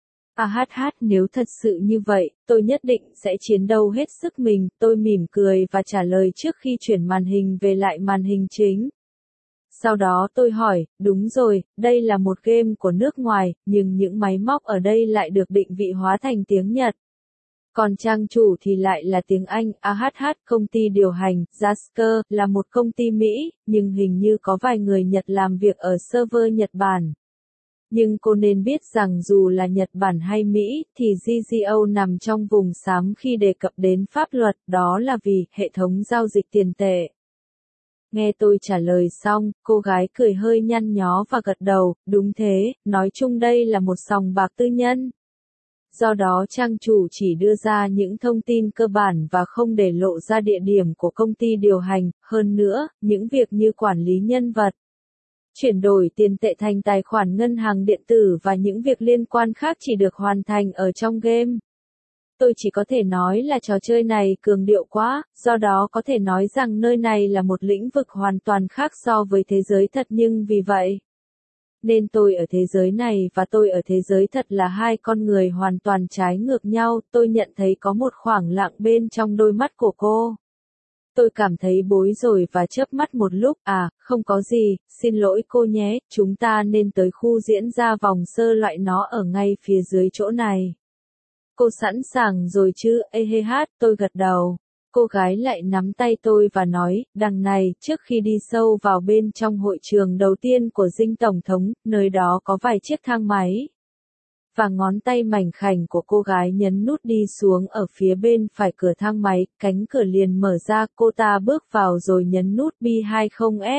Nếu thật sự như vậy, tôi nhất định sẽ chiến đấu hết sức mình, tôi mỉm cười và trả lời trước khi chuyển màn hình về lại màn hình chính. Sau đó tôi hỏi, đúng rồi, đây là một game của nước ngoài, nhưng những máy móc ở đây lại được định vị hóa thành tiếng Nhật. Còn trang chủ thì lại là tiếng Anh. Công ty điều hành, Jasker, là một công ty Mỹ, nhưng hình như có vài người Nhật làm việc ở server Nhật Bản. Nhưng cô nên biết rằng dù là Nhật Bản hay Mỹ, thì GGO nằm trong vùng xám khi đề cập đến pháp luật, đó là vì hệ thống giao dịch tiền tệ. Nghe tôi trả lời xong, cô gái cười hơi nhăn nhó và gật đầu, đúng thế, nói chung đây là một sòng bạc tư nhân. Do đó trang chủ chỉ đưa ra những thông tin cơ bản và không để lộ ra địa điểm của công ty điều hành, hơn nữa, những việc như quản lý nhân vật, chuyển đổi tiền tệ thành tài khoản ngân hàng điện tử và những việc liên quan khác chỉ được hoàn thành ở trong game. Tôi chỉ có thể nói là trò chơi này cường điệu quá, do đó có thể nói rằng nơi này là một lĩnh vực hoàn toàn khác so với thế giới thật, nhưng vì vậy nên tôi ở thế giới này và tôi ở thế giới thật là hai con người hoàn toàn trái ngược nhau. Tôi nhận thấy có một khoảng lặng bên trong đôi mắt của cô. Tôi cảm thấy bối rối và chớp mắt một lúc, không có gì, xin lỗi cô nhé, chúng ta nên tới khu diễn ra vòng sơ loại, nó ở ngay phía dưới chỗ này. Cô sẵn sàng rồi chứ? Tôi gật đầu. Cô gái lại nắm tay tôi và nói, đằng này, trước khi đi sâu vào bên trong hội trường đầu tiên của dinh tổng thống, nơi đó có vài chiếc thang máy. Và ngón tay mảnh khảnh của cô gái nhấn nút đi xuống ở phía bên phải cửa thang máy, cánh cửa liền mở ra, cô ta bước vào rồi nhấn nút B20F.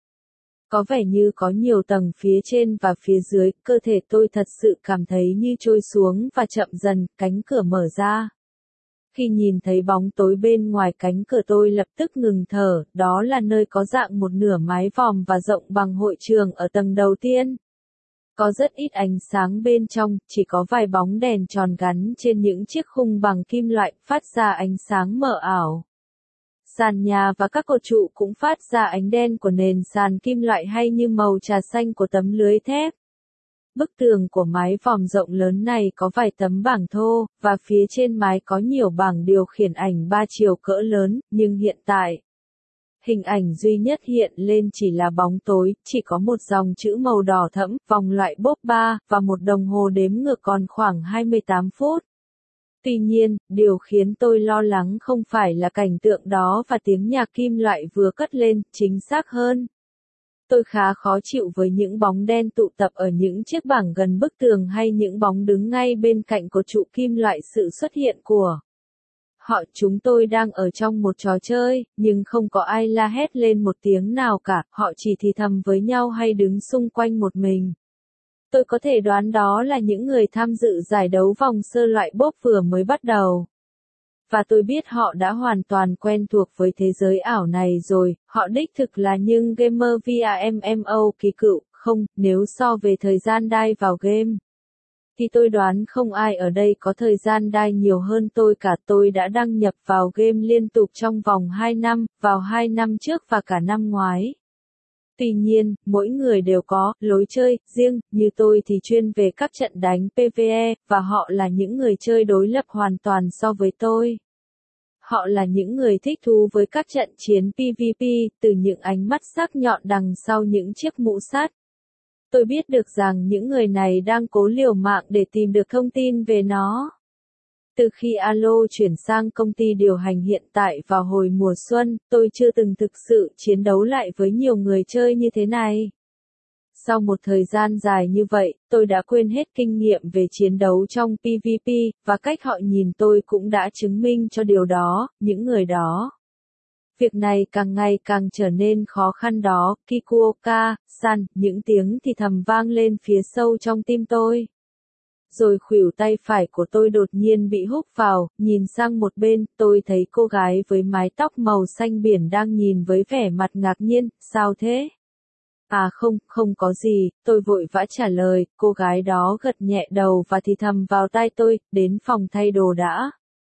Có vẻ như có nhiều tầng phía trên và phía dưới, cơ thể tôi thật sự cảm thấy như trôi xuống và chậm dần, cánh cửa mở ra. Khi nhìn thấy bóng tối bên ngoài cánh cửa tôi lập tức ngừng thở, đó là nơi có dạng một nửa mái vòm và rộng bằng hội trường ở tầng đầu tiên. Có rất ít ánh sáng bên trong, chỉ có vài bóng đèn tròn gắn trên những chiếc khung bằng kim loại, phát ra ánh sáng mờ ảo. Sàn nhà và các cột trụ cũng phát ra ánh đen của nền sàn kim loại hay như màu trà xanh của tấm lưới thép. Bức tường của mái vòm rộng lớn này có vài tấm bảng thô, và phía trên mái có nhiều bảng điều khiển ảnh 3 chiều cỡ lớn, nhưng hiện tại, hình ảnh duy nhất hiện lên chỉ là bóng tối, chỉ có một dòng chữ màu đỏ thẫm, vòng loại bốc 3, và một đồng hồ đếm ngược còn khoảng 28 phút. Tuy nhiên, điều khiến tôi lo lắng không phải là cảnh tượng đó và tiếng nhạc kim loại vừa cất lên, chính xác hơn. Tôi khá khó chịu với những bóng đen tụ tập ở những chiếc bảng gần bức tường hay những bóng đứng ngay bên cạnh cột trụ kim loại. Sự xuất hiện của họ, chúng tôi đang ở trong một trò chơi, nhưng không có ai la hét lên một tiếng nào cả, họ chỉ thì thầm với nhau hay đứng xung quanh một mình. Tôi có thể đoán đó là những người tham dự giải đấu vòng sơ loại bốp vừa mới bắt đầu. Và tôi biết họ đã hoàn toàn quen thuộc với thế giới ảo này rồi, họ đích thực là những gamer VRMMO kỳ cựu, không, nếu so về thời gian dive vào game. Thì tôi đoán không ai ở đây có thời gian dive nhiều hơn tôi cả. Tôi đã đăng nhập vào game liên tục trong vòng 2 năm, vào 2 năm trước và cả năm ngoái. Tuy nhiên, mỗi người đều có lối chơi riêng, như tôi thì chuyên về các trận đánh PvE, và họ là những người chơi đối lập hoàn toàn so với tôi. Họ là những người thích thú với các trận chiến PvP, từ những ánh mắt sắc nhọn đằng sau những chiếc mũ sắt. Tôi biết được rằng những người này đang cố liều mạng để tìm được thông tin về nó. Từ khi Alo chuyển sang công ty điều hành hiện tại vào hồi mùa xuân, tôi chưa từng thực sự chiến đấu lại với nhiều người chơi như thế này. Sau một thời gian dài như vậy, tôi đã quên hết kinh nghiệm về chiến đấu trong PvP, và cách họ nhìn tôi cũng đã chứng minh cho điều đó, những người đó. Việc này càng ngày càng trở nên khó khăn đó, Kikuoka-san, những tiếng thì thầm vang lên phía sâu trong tim tôi. Rồi khuỷu tay phải của tôi đột nhiên bị húc vào, nhìn sang một bên, tôi thấy cô gái với mái tóc màu xanh biển đang nhìn với vẻ mặt ngạc nhiên, sao thế? À không, không có gì, tôi vội vã trả lời, cô gái đó gật nhẹ đầu và thì thầm vào tai tôi, đến phòng thay đồ đã.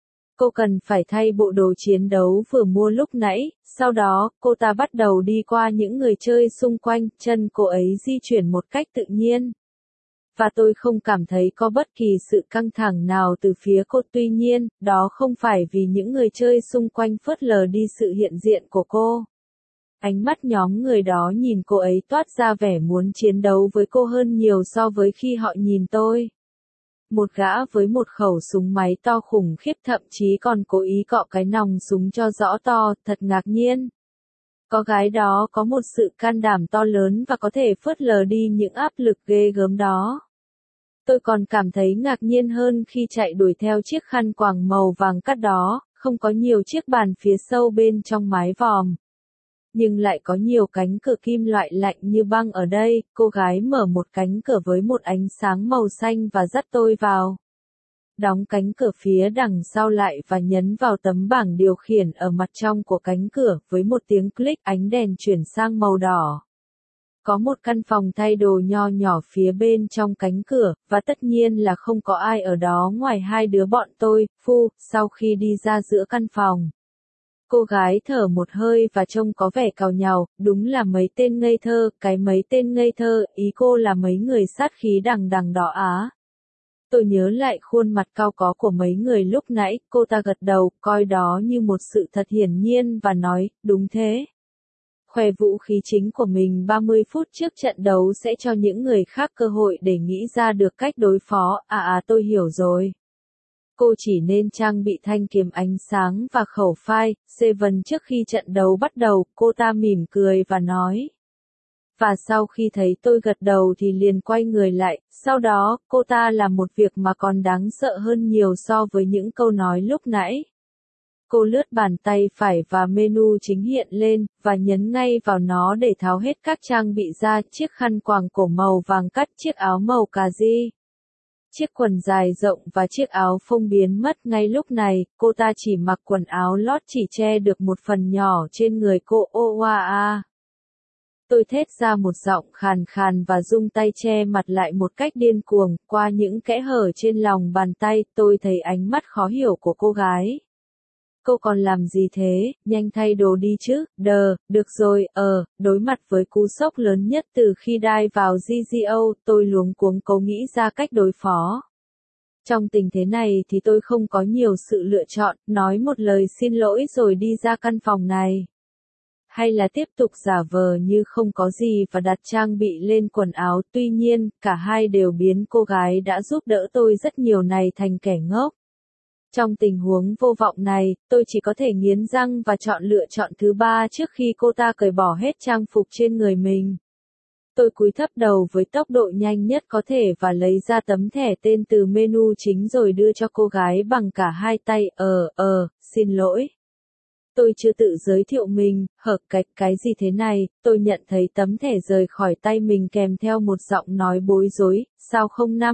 Cô cần phải thay bộ đồ chiến đấu vừa mua lúc nãy, sau đó, cô ta bắt đầu đi qua những người chơi xung quanh, chân cô ấy di chuyển một cách tự nhiên. Và tôi không cảm thấy có bất kỳ sự căng thẳng nào từ phía cô, tuy nhiên, đó không phải vì những người chơi xung quanh phớt lờ đi sự hiện diện của cô. Ánh mắt nhóm người đó nhìn cô ấy toát ra vẻ muốn chiến đấu với cô hơn nhiều so với khi họ nhìn tôi. Một gã với một khẩu súng máy to khủng khiếp thậm chí còn cố ý cọ cái nòng súng cho rõ to, thật ngạc nhiên. Có gái đó có một sự can đảm to lớn và có thể phớt lờ đi những áp lực ghê gớm đó. Tôi còn cảm thấy ngạc nhiên hơn khi chạy đuổi theo chiếc khăn quàng màu vàng cát đó, không có nhiều chiếc bàn phía sâu bên trong mái vòm. Nhưng lại có nhiều cánh cửa kim loại lạnh như băng ở đây, cô gái mở một cánh cửa với một ánh sáng màu xanh và dắt tôi vào. Đóng cánh cửa phía đằng sau lại và nhấn vào tấm bảng điều khiển ở mặt trong của cánh cửa, với một tiếng click ánh đèn chuyển sang màu đỏ. Có một căn phòng thay đồ nho nhỏ phía bên trong cánh cửa, và tất nhiên là không có ai ở đó ngoài hai đứa bọn tôi, sau khi đi ra giữa căn phòng. Cô gái thở một hơi và trông có vẻ càu nhàu, đúng là mấy tên ngây thơ, cái mấy tên ngây thơ, ý cô là mấy người sát khí đằng đằng đó á. Tôi nhớ lại khuôn mặt cao có của mấy người lúc nãy, cô ta gật đầu, coi đó như một sự thật hiển nhiên và nói, đúng thế. Khoe vũ khí chính của mình 30 phút trước trận đấu sẽ cho những người khác cơ hội để nghĩ ra được cách đối phó, tôi hiểu rồi. Cô chỉ nên trang bị thanh kiếm ánh sáng và khẩu phai, Seven trước khi trận đấu bắt đầu, cô ta mỉm cười và nói. Và sau khi thấy tôi gật đầu thì liền quay người lại, sau đó, cô ta làm một việc mà còn đáng sợ hơn nhiều so với những câu nói lúc nãy. Cô lướt bàn tay phải và menu chính hiện lên, và nhấn ngay vào nó để tháo hết các trang bị ra, chiếc khăn quàng cổ màu vàng cắt, chiếc áo màu cà ri. Chiếc quần dài rộng và chiếc áo phông biến mất ngay lúc này, cô ta chỉ mặc quần áo lót chỉ che được một phần nhỏ trên người cô. Oa. Tôi thét ra một giọng khàn khàn và rung tay che mặt lại một cách điên cuồng, qua những kẽ hở trên lòng bàn tay, tôi thấy ánh mắt khó hiểu của cô gái. Cô còn làm gì thế, nhanh thay đồ đi chứ, được rồi, đối mặt với cú sốc lớn nhất từ khi dive vào GGO, tôi luống cuống cố nghĩ ra cách đối phó. Trong tình thế này thì tôi không có nhiều sự lựa chọn, nói một lời xin lỗi rồi đi ra căn phòng này. Hay là tiếp tục giả vờ như không có gì và đặt trang bị lên quần áo, tuy nhiên, cả hai đều biến cô gái đã giúp đỡ tôi rất nhiều này thành kẻ ngốc. Trong tình huống vô vọng này, tôi chỉ có thể nghiến răng và chọn lựa chọn thứ ba trước khi cô ta cởi bỏ hết trang phục trên người mình. Tôi cúi thấp đầu với tốc độ nhanh nhất có thể và lấy ra tấm thẻ tên từ menu chính rồi đưa cho cô gái bằng cả hai tay, xin lỗi. Tôi chưa tự giới thiệu mình, cái gì thế này, tôi nhận thấy tấm thẻ rời khỏi tay mình kèm theo một giọng nói bối rối, sao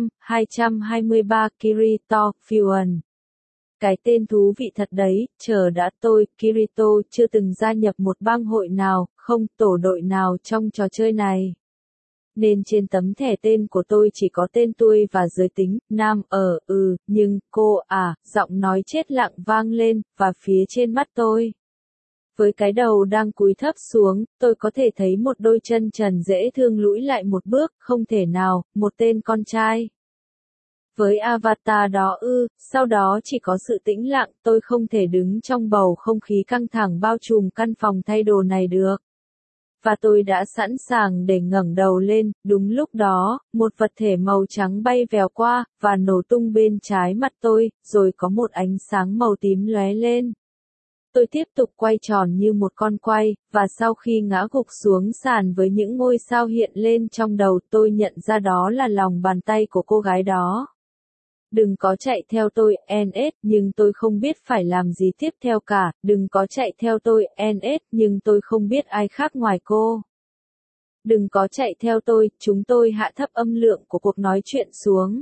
05-223 Kirito Fusion. Cái tên thú vị thật đấy, chờ đã tôi, Kirito, chưa từng gia nhập một bang hội nào, không tổ đội nào trong trò chơi này. Nên trên tấm thẻ tên của tôi chỉ có tên tôi và giới tính, nam, nhưng, cô, giọng nói chết lặng vang lên, và phía trên mắt tôi. Với cái đầu đang cúi thấp xuống, tôi có thể thấy một đôi chân trần dễ thương lũi lại một bước, không thể nào, một tên con trai. Với avatar đó sau đó chỉ có sự tĩnh lặng, tôi không thể đứng trong bầu không khí căng thẳng bao trùm căn phòng thay đồ này được. Và tôi đã sẵn sàng để ngẩng đầu lên, đúng lúc đó, một vật thể màu trắng bay vèo qua, và nổ tung bên trái mặt tôi, rồi có một ánh sáng màu tím lóe lên. Tôi tiếp tục quay tròn như một con quay, và sau khi ngã gục xuống sàn với những ngôi sao hiện lên trong đầu, tôi nhận ra đó là lòng bàn tay của cô gái đó. Đừng có chạy theo tôi, NS, nhưng tôi không biết phải làm gì tiếp theo cả, đừng có chạy theo tôi, NS, nhưng tôi không biết ai khác ngoài cô. Đừng có chạy theo tôi, chúng tôi hạ thấp âm lượng của cuộc nói chuyện xuống.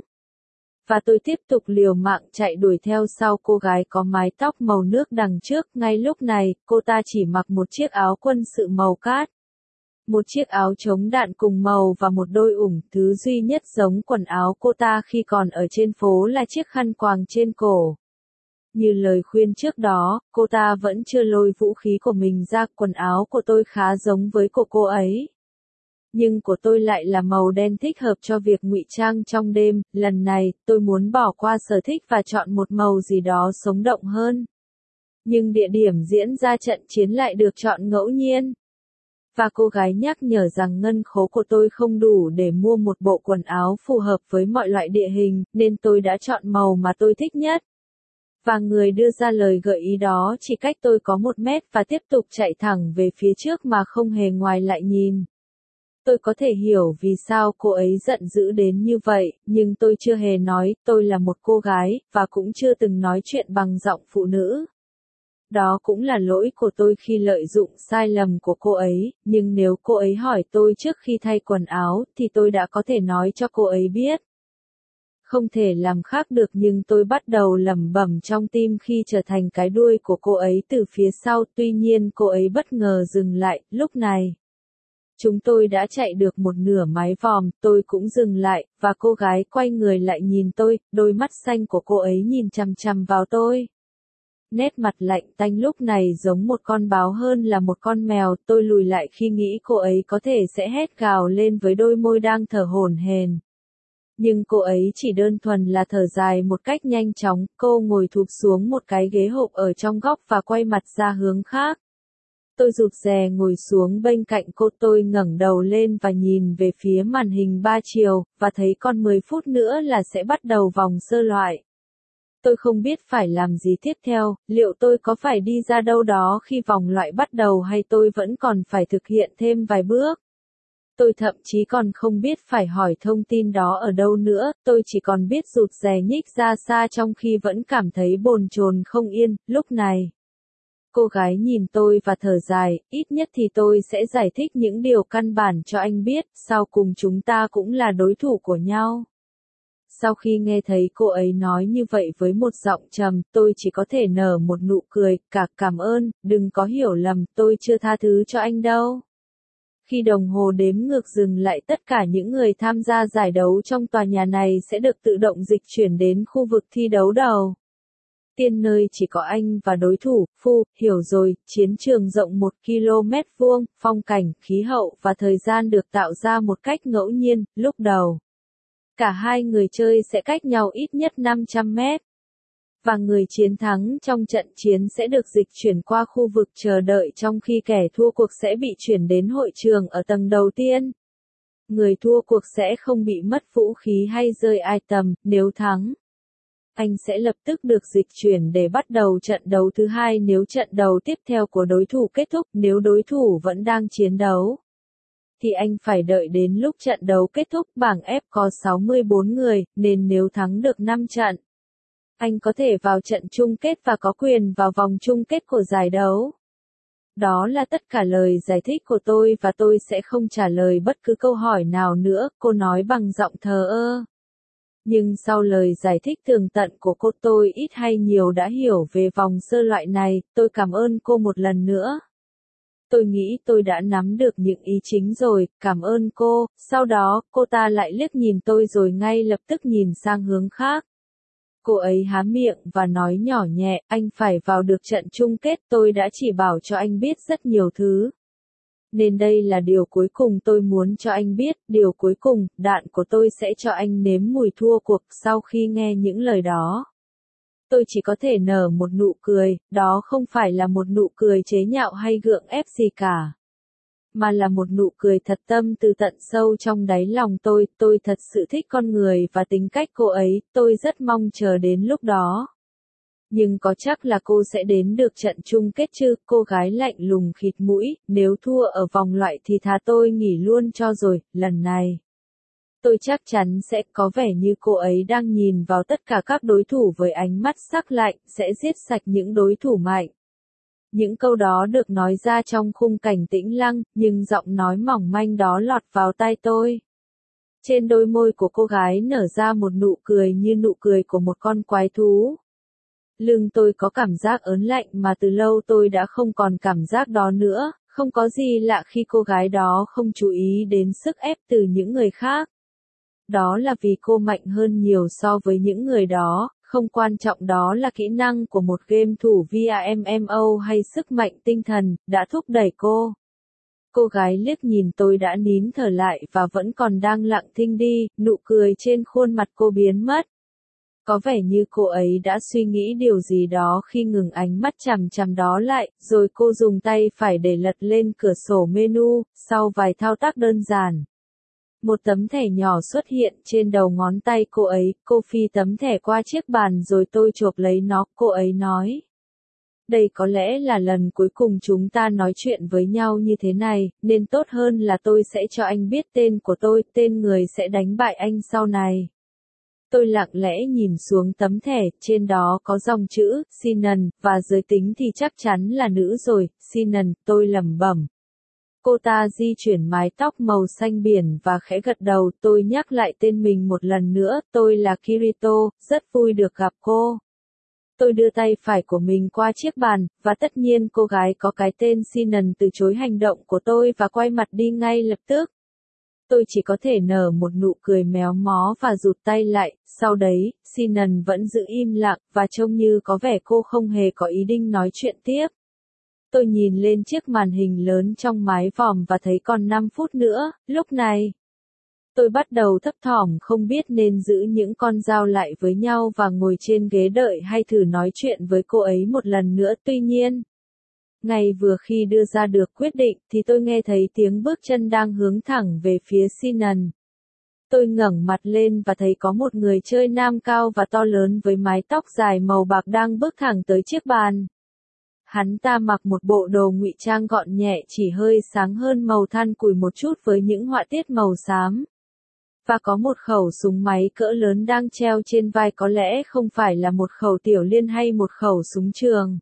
Và tôi tiếp tục liều mạng chạy đuổi theo sau cô gái có mái tóc màu nước đằng trước. Ngay lúc này, cô ta chỉ mặc một chiếc áo quân sự màu cát. Một chiếc áo chống đạn cùng màu và một đôi ủng, thứ duy nhất giống quần áo cô ta khi còn ở trên phố là chiếc khăn quàng trên cổ. Như lời khuyên trước đó, cô ta vẫn chưa lôi vũ khí của mình ra, quần áo của tôi khá giống với của cô ấy. Nhưng của tôi lại là màu đen thích hợp cho việc ngụy trang trong đêm, lần này, tôi muốn bỏ qua sở thích và chọn một màu gì đó sống động hơn. Nhưng địa điểm diễn ra trận chiến lại được chọn ngẫu nhiên. Và cô gái nhắc nhở rằng ngân khố của tôi không đủ để mua một bộ quần áo phù hợp với mọi loại địa hình, nên tôi đã chọn màu mà tôi thích nhất. Và người đưa ra lời gợi ý đó chỉ cách tôi có 1 mét và tiếp tục chạy thẳng về phía trước mà không hề ngoái lại nhìn. Tôi có thể hiểu vì sao cô ấy giận dữ đến như vậy, nhưng tôi chưa hề nói tôi là một cô gái, và cũng chưa từng nói chuyện bằng giọng phụ nữ. Đó cũng là lỗi của tôi khi lợi dụng sai lầm của cô ấy, nhưng nếu cô ấy hỏi tôi trước khi thay quần áo, thì tôi đã có thể nói cho cô ấy biết. Không thể làm khác được nhưng tôi bắt đầu lẩm bẩm trong tim khi trở thành cái đuôi của cô ấy từ phía sau, tuy nhiên cô ấy bất ngờ dừng lại, lúc này. Chúng tôi đã chạy được một nửa mái vòm, tôi cũng dừng lại, và cô gái quay người lại nhìn tôi, đôi mắt xanh của cô ấy nhìn chằm chằm vào tôi. Nét mặt lạnh tanh lúc này giống một con báo hơn là một con mèo, tôi lùi lại khi nghĩ cô ấy có thể sẽ hét gào lên với đôi môi đang thở hổn hển. Nhưng cô ấy chỉ đơn thuần là thở dài một cách nhanh chóng, cô ngồi thụp xuống một cái ghế hộp ở trong góc và quay mặt ra hướng khác. Tôi rụt rè ngồi xuống bên cạnh cô, tôi ngẩng đầu lên và nhìn về phía màn hình 3 chiều, và thấy còn 10 phút nữa là sẽ bắt đầu vòng sơ loại. Tôi không biết phải làm gì tiếp theo, liệu tôi có phải đi ra đâu đó khi vòng loại bắt đầu hay tôi vẫn còn phải thực hiện thêm vài bước. Tôi thậm chí còn không biết phải hỏi thông tin đó ở đâu nữa, tôi chỉ còn biết rụt rè nhích ra xa trong khi vẫn cảm thấy bồn chồn không yên, lúc này. Cô gái nhìn tôi và thở dài, ít nhất thì tôi sẽ giải thích những điều căn bản cho anh biết, sau cùng chúng ta cũng là đối thủ của nhau. Sau khi nghe thấy cô ấy nói như vậy với một giọng trầm, tôi chỉ có thể nở một nụ cười, cảm ơn, đừng có hiểu lầm, tôi chưa tha thứ cho anh đâu. Khi đồng hồ đếm ngược dừng lại, tất cả những người tham gia giải đấu trong tòa nhà này sẽ được tự động dịch chuyển đến khu vực thi đấu đầu tiên nơi chỉ có anh và đối thủ. Hiểu rồi, chiến trường rộng 1 km vuông, phong cảnh, khí hậu và thời gian được tạo ra một cách ngẫu nhiên, lúc đầu. Cả hai người chơi sẽ cách nhau ít nhất 500 mét. Và người chiến thắng trong trận chiến sẽ được dịch chuyển qua khu vực chờ đợi trong khi kẻ thua cuộc sẽ bị chuyển đến hội trường ở tầng đầu tiên. Người thua cuộc sẽ không bị mất vũ khí hay rơi item, nếu thắng. Anh sẽ lập tức được dịch chuyển để bắt đầu trận đấu thứ hai nếu trận đấu tiếp theo của đối thủ kết thúc, nếu đối thủ vẫn đang chiến đấu. Thì anh phải đợi đến lúc trận đấu kết thúc. Bảng F có 64 người, nên nếu thắng được 5 trận, anh có thể vào trận chung kết và có quyền vào vòng chung kết của giải đấu. Đó là tất cả lời giải thích của tôi và tôi sẽ không trả lời bất cứ câu hỏi nào nữa, cô nói bằng giọng thờ ơ. Nhưng sau lời giải thích tường tận của cô, tôi ít hay nhiều đã hiểu về vòng sơ loại này, tôi cảm ơn cô một lần nữa. Tôi nghĩ tôi đã nắm được những ý chính rồi, cảm ơn cô. Sau đó, cô ta lại liếc nhìn tôi rồi ngay lập tức nhìn sang hướng khác. Cô ấy há miệng và nói nhỏ nhẹ, anh phải vào được trận chung kết, tôi đã chỉ bảo cho anh biết rất nhiều thứ. Nên đây là điều cuối cùng tôi muốn cho anh biết, điều cuối cùng, đạn của tôi sẽ cho anh nếm mùi thua cuộc. Sau khi nghe những lời đó, tôi chỉ có thể nở một nụ cười, đó không phải là một nụ cười chế nhạo hay gượng ép gì cả. mà là một nụ cười thật tâm từ tận sâu trong đáy lòng tôi thật sự thích con người và tính cách cô ấy, tôi rất mong chờ đến lúc đó. Nhưng có chắc là cô sẽ đến được trận chung kết chứ, cô gái lạnh lùng khịt mũi, nếu thua ở vòng loại thì thà tôi nghỉ luôn cho rồi, lần này. Tôi chắc chắn sẽ có vẻ như cô ấy đang nhìn vào tất cả các đối thủ với ánh mắt sắc lạnh, sẽ giết sạch những đối thủ mạnh. Những câu đó được nói ra trong khung cảnh tĩnh lặng, nhưng giọng nói mỏng manh đó lọt vào tai tôi. Trên đôi môi của cô gái nở ra một nụ cười như nụ cười của một con quái thú. Lưng tôi có cảm giác ớn lạnh mà từ lâu tôi đã không còn cảm giác đó nữa, không có gì lạ khi cô gái đó không chú ý đến sức ép từ những người khác. Đó là vì cô mạnh hơn nhiều so với những người đó, không quan trọng đó là kỹ năng của một game thủ VRMMO hay sức mạnh tinh thần, đã thúc đẩy cô. Cô gái liếc nhìn tôi đã nín thở lại và vẫn còn đang lặng thinh đi, nụ cười trên khuôn mặt cô biến mất. Có vẻ như cô ấy đã suy nghĩ điều gì đó khi ngừng ánh mắt chằm chằm đó lại, rồi cô dùng tay phải để lật lên cửa sổ menu, sau vài thao tác đơn giản. Một tấm thẻ nhỏ xuất hiện trên đầu ngón tay cô ấy, cô phi tấm thẻ qua chiếc bàn rồi tôi chộp lấy nó, cô ấy nói. Đây có lẽ là lần cuối cùng chúng ta nói chuyện với nhau như thế này, nên tốt hơn là tôi sẽ cho anh biết tên của tôi, tên người sẽ đánh bại anh sau này. Tôi lặng lẽ nhìn xuống tấm thẻ, trên đó có dòng chữ, Sinan, và giới tính thì chắc chắn là nữ rồi, Sinan, tôi lẩm bẩm. Cô ta di chuyển mái tóc màu xanh biển và khẽ gật đầu, tôi nhắc lại tên mình một lần nữa, tôi là Kirito, rất vui được gặp cô. Tôi đưa tay phải của mình qua chiếc bàn, và tất nhiên cô gái có cái tên Sinan từ chối hành động của tôi và quay mặt đi ngay lập tức. Tôi chỉ có thể nở một nụ cười méo mó và rụt tay lại, sau đấy, Sinan vẫn giữ im lặng, và trông như có vẻ cô không hề có ý định nói chuyện tiếp. Tôi nhìn lên chiếc màn hình lớn trong mái vòm và thấy còn 5 phút nữa, lúc này. Tôi bắt đầu thấp thỏm không biết nên giữ những con dao lại với nhau và ngồi trên ghế đợi hay thử nói chuyện với cô ấy một lần nữa, tuy nhiên. Ngay vừa khi đưa ra được quyết định thì tôi nghe thấy tiếng bước chân đang hướng thẳng về phía Sinan. Tôi ngẩng mặt lên và thấy có một người chơi nam cao và to lớn với mái tóc dài màu bạc đang bước thẳng tới chiếc bàn. Hắn ta mặc một bộ đồ ngụy trang gọn nhẹ chỉ hơi sáng hơn màu than củi một chút với những họa tiết màu xám. Và có một khẩu súng máy cỡ lớn đang treo trên vai, có lẽ không phải là một khẩu tiểu liên hay một khẩu súng trường.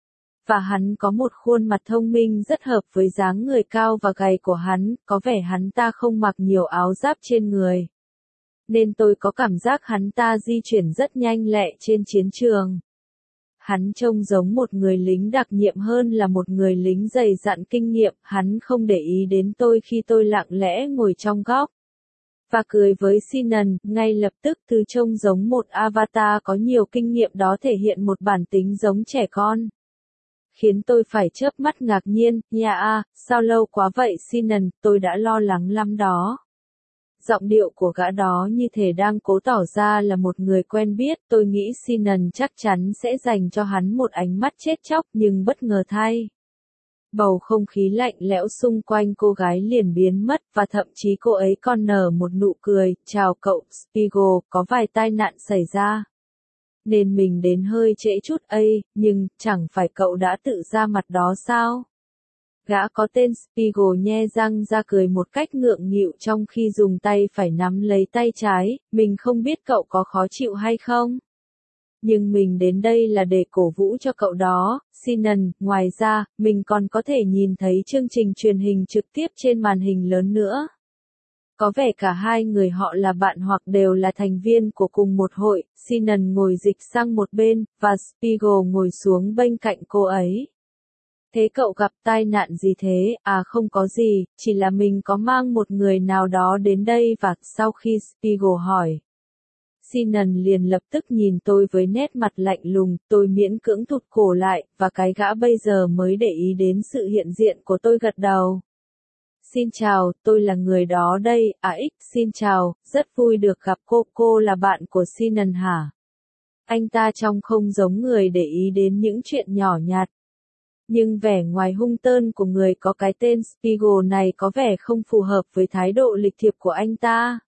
Và hắn có một khuôn mặt thông minh rất hợp với dáng người cao và gầy của hắn, có vẻ hắn ta không mặc nhiều áo giáp trên người. Nên tôi có cảm giác hắn ta di chuyển rất nhanh lẹ trên chiến trường. Hắn trông giống một người lính đặc nhiệm hơn là một người lính dày dặn kinh nghiệm, hắn không để ý đến tôi khi tôi lặng lẽ ngồi trong góc. Và cười với Sinan, ngay lập tức thứ trông giống một avatar có nhiều kinh nghiệm đó thể hiện một bản tính giống trẻ con. Khiến tôi phải chớp mắt ngạc nhiên, sao lâu quá vậy Sinan, tôi đã lo lắng lắm đó. Giọng điệu của gã đó như thể đang cố tỏ ra là một người quen biết, tôi nghĩ Sinan chắc chắn sẽ dành cho hắn một ánh mắt chết chóc, nhưng bất ngờ thay. Bầu không khí lạnh lẽo xung quanh cô gái liền biến mất và thậm chí cô ấy còn nở một nụ cười, chào cậu, Spiegel, có vài tai nạn xảy ra. Nên mình đến hơi trễ chút ấy, nhưng, chẳng phải cậu đã tự ra mặt đó sao? Gã có tên Spiegel nhe răng ra cười một cách ngượng nghịu trong khi dùng tay phải nắm lấy tay trái, mình không biết cậu có khó chịu hay không? Nhưng mình đến đây là để cổ vũ cho cậu đó, Sinan, ngoài ra, mình còn có thể nhìn thấy chương trình truyền hình trực tiếp trên màn hình lớn nữa. Có vẻ cả hai người họ là bạn hoặc đều là thành viên của cùng một hội, Sinan ngồi dịch sang một bên, và Spiegel ngồi xuống bên cạnh cô ấy. Thế cậu gặp tai nạn gì thế? À không có gì, chỉ là mình có mang một người nào đó đến đây và sau khi Spiegel hỏi. Sinan liền lập tức nhìn tôi với nét mặt lạnh lùng, tôi miễn cưỡng thụt cổ lại, và cái gã bây giờ mới để ý đến sự hiện diện của tôi gật đầu. Xin chào, tôi là người đó đây, xin chào, rất vui được gặp cô là bạn của Sinan hả? Anh ta trông không giống người để ý đến những chuyện nhỏ nhặt. Nhưng vẻ ngoài hung tợn của người có cái tên Spiegel này có vẻ không phù hợp với thái độ lịch thiệp của anh ta.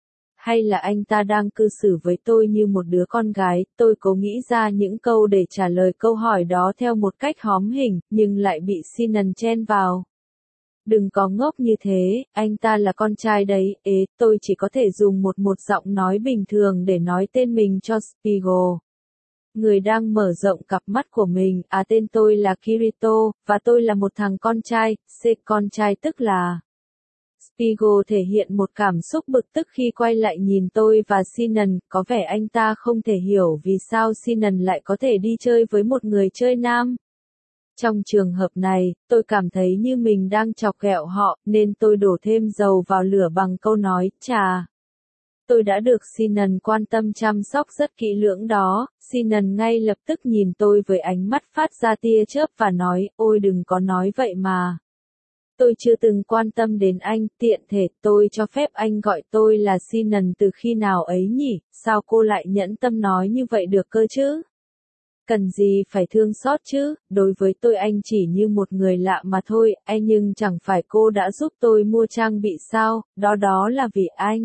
Hay là anh ta đang cư xử với tôi như một đứa con gái, tôi cố nghĩ ra những câu để trả lời câu hỏi đó theo một cách hóm hình, nhưng lại bị Sinan chen vào. Đừng có ngốc như thế, anh ta là con trai đấy, tôi chỉ có thể dùng một giọng nói bình thường để nói tên mình cho Spiegel. Người đang mở rộng cặp mắt của mình, tên tôi là Kirito, và tôi là một thằng con trai, con trai tức là... Spiegel thể hiện một cảm xúc bực tức khi quay lại nhìn tôi và Sinan, có vẻ anh ta không thể hiểu vì sao Sinan lại có thể đi chơi với một người chơi nam. Trong trường hợp này, tôi cảm thấy như mình đang chọc ghẹo họ, nên tôi đổ thêm dầu vào lửa bằng câu nói, chà. Tôi đã được Sinan quan tâm chăm sóc rất kỹ lưỡng đó, Sinan ngay lập tức nhìn tôi với ánh mắt phát ra tia chớp và nói, ôi đừng có nói vậy mà. Tôi chưa từng quan tâm đến anh, tiện thể tôi cho phép anh gọi tôi là Sinan từ khi nào ấy nhỉ, sao cô lại nhẫn tâm nói như vậy được cơ chứ? Cần gì phải thương xót chứ, đối với tôi anh chỉ như một người lạ mà thôi, nhưng chẳng phải cô đã giúp tôi mua trang bị sao, đó là vì anh.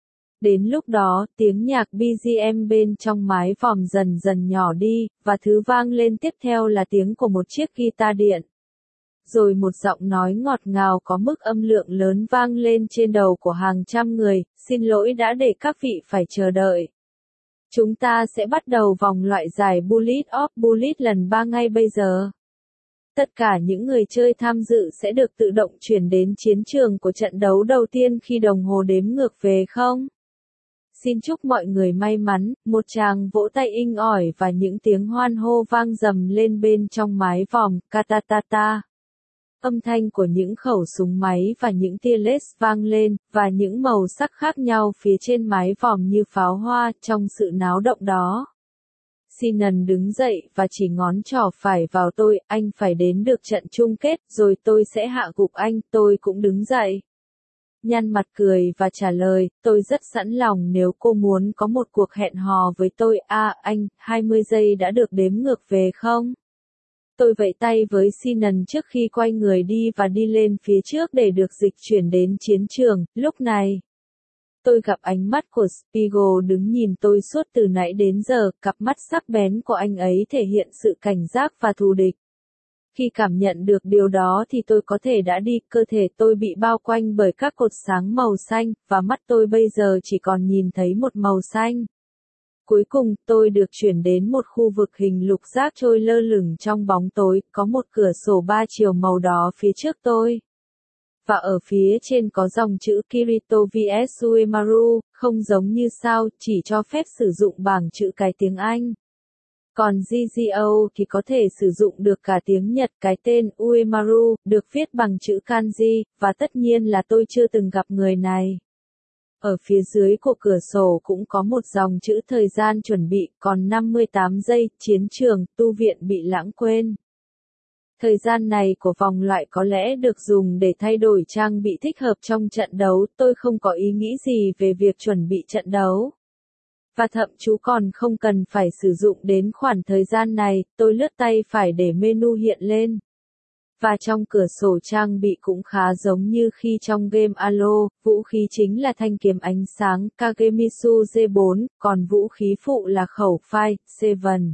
Đến lúc đó, tiếng nhạc BGM bên trong mái vòm dần dần nhỏ đi, và thứ vang lên tiếp theo là tiếng của một chiếc guitar điện. Rồi một giọng nói ngọt ngào có mức âm lượng lớn vang lên trên đầu của hàng trăm người, xin lỗi đã để các vị phải chờ đợi. Chúng ta sẽ bắt đầu vòng loại giải Bullet of Bullet lần 3 ngay bây giờ. Tất cả những người chơi tham dự sẽ được tự động chuyển đến chiến trường của trận đấu đầu tiên khi đồng hồ đếm ngược về không? Xin chúc mọi người may mắn, một tràng vỗ tay inh ỏi và những tiếng hoan hô vang dầm lên bên trong mái vòm, katatata. Âm thanh của những khẩu súng máy và những tia laser vang lên, và những màu sắc khác nhau phía trên mái vòm như pháo hoa, trong sự náo động đó. Sinan đứng dậy và chỉ ngón trỏ phải vào tôi, anh phải đến được trận chung kết, rồi tôi sẽ hạ gục anh, tôi cũng đứng dậy. Nhăn mặt cười và trả lời, tôi rất sẵn lòng nếu cô muốn có một cuộc hẹn hò với tôi, anh, 20 giây đã được đếm ngược về không? Tôi vẫy tay với Sinan trước khi quay người đi và đi lên phía trước để được dịch chuyển đến chiến trường, lúc này. Tôi gặp ánh mắt của Spiegel đứng nhìn tôi suốt từ nãy đến giờ, cặp mắt sắc bén của anh ấy thể hiện sự cảnh giác và thù địch. Khi cảm nhận được điều đó thì tôi có thể đã đi, cơ thể tôi bị bao quanh bởi các cột sáng màu xanh, và mắt tôi bây giờ chỉ còn nhìn thấy một màu xanh. Cuối cùng, tôi được chuyển đến một khu vực hình lục giác trôi lơ lửng trong bóng tối, có một cửa sổ 3 chiều màu đỏ phía trước tôi. Và ở phía trên có dòng chữ Kirito vs Uemaru, không giống như sao, chỉ cho phép sử dụng bảng chữ cái tiếng Anh. Còn GGO thì có thể sử dụng được cả tiếng Nhật, cái tên Uemaru, được viết bằng chữ kanji, và tất nhiên là tôi chưa từng gặp người này. Ở phía dưới của cửa sổ cũng có một dòng chữ thời gian chuẩn bị, còn 58 giây, chiến trường, tu viện bị lãng quên. Thời gian này của vòng loại có lẽ được dùng để thay đổi trang bị thích hợp trong trận đấu, tôi không có ý nghĩ gì về việc chuẩn bị trận đấu. Và thậm chú còn không cần phải sử dụng đến khoảng thời gian này, tôi lướt tay phải để menu hiện lên. Và trong cửa sổ trang bị cũng khá giống như khi trong game Halo, vũ khí chính là thanh kiếm ánh sáng Kagemitsu J4, còn vũ khí phụ là khẩu phai, C7.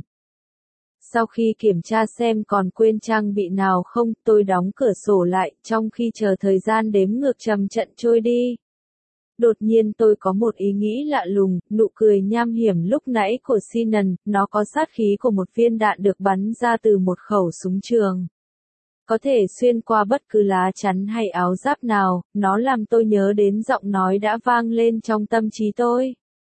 Sau khi kiểm tra xem còn quên trang bị nào không, tôi đóng cửa sổ lại, trong khi chờ thời gian đếm ngược chậm trận trôi đi. Đột nhiên tôi có một ý nghĩ lạ lùng, nụ cười nham hiểm lúc nãy của Sinan, nó có sát khí của một viên đạn được bắn ra từ một khẩu súng trường. Có thể xuyên qua bất cứ lá chắn hay áo giáp nào, nó làm tôi nhớ đến giọng nói đã vang lên trong tâm trí tôi.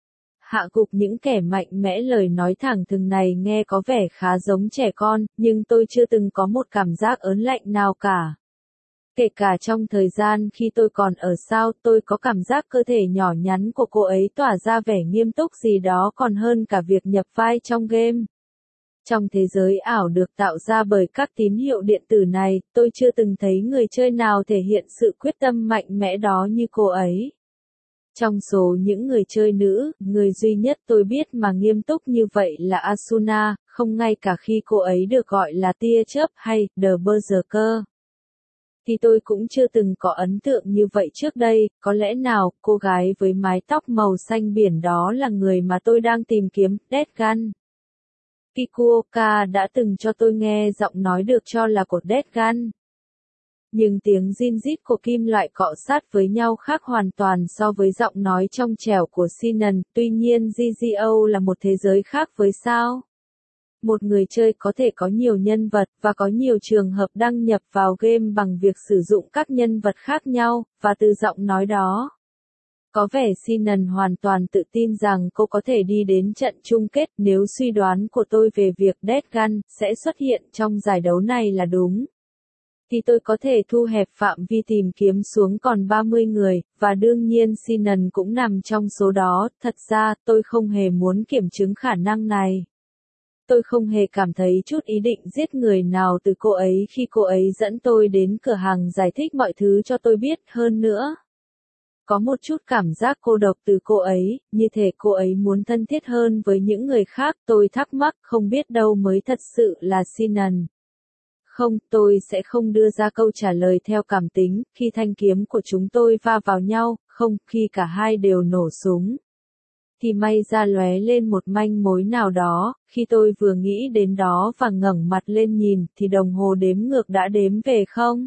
Hạ gục những kẻ mạnh mẽ, lời nói thẳng thừng này nghe có vẻ khá giống trẻ con, nhưng tôi chưa từng có một cảm giác ớn lạnh nào cả. Kể cả trong thời gian khi tôi còn ở sao, tôi có cảm giác cơ thể nhỏ nhắn của cô ấy tỏa ra vẻ nghiêm túc gì đó còn hơn cả việc nhập vai trong game. Trong thế giới ảo được tạo ra bởi các tín hiệu điện tử này, tôi chưa từng thấy người chơi nào thể hiện sự quyết tâm mạnh mẽ đó như cô ấy. Trong số những người chơi nữ, người duy nhất tôi biết mà nghiêm túc như vậy là Asuna, không ngay cả khi cô ấy được gọi là tia chớp hay The Berserker. Thì tôi cũng chưa từng có ấn tượng như vậy trước đây, có lẽ nào cô gái với mái tóc màu xanh biển đó là người mà tôi đang tìm kiếm, Death Gun. Kikuoka đã từng cho tôi nghe giọng nói được cho là của Death Gun. Nhưng tiếng zin rít của kim loại cọ sát với nhau khác hoàn toàn so với giọng nói trong trẻo của Sinan, tuy nhiên GGO là một thế giới khác với sao? Một người chơi có thể có nhiều nhân vật và có nhiều trường hợp đăng nhập vào game bằng việc sử dụng các nhân vật khác nhau, và từ giọng nói đó. Có vẻ Sinan hoàn toàn tự tin rằng cô có thể đi đến trận chung kết nếu suy đoán của tôi về việc Death Gun sẽ xuất hiện trong giải đấu này là đúng. Thì tôi có thể thu hẹp phạm vi tìm kiếm xuống còn 30 người, và đương nhiên Sinan cũng nằm trong số đó, thật ra tôi không hề muốn kiểm chứng khả năng này. Tôi không hề cảm thấy chút ý định giết người nào từ cô ấy khi cô ấy dẫn tôi đến cửa hàng giải thích mọi thứ cho tôi biết hơn nữa. Có một chút cảm giác cô độc từ cô ấy, như thể cô ấy muốn thân thiết hơn với những người khác, tôi thắc mắc không biết đâu mới thật sự là Sinan. Không, tôi sẽ không đưa ra câu trả lời theo cảm tính, khi thanh kiếm của chúng tôi va vào nhau, không, khi cả hai đều nổ súng. Thì may ra lóe lên một manh mối nào đó, khi tôi vừa nghĩ đến đó và ngẩng mặt lên nhìn, thì đồng hồ đếm ngược đã đếm về không?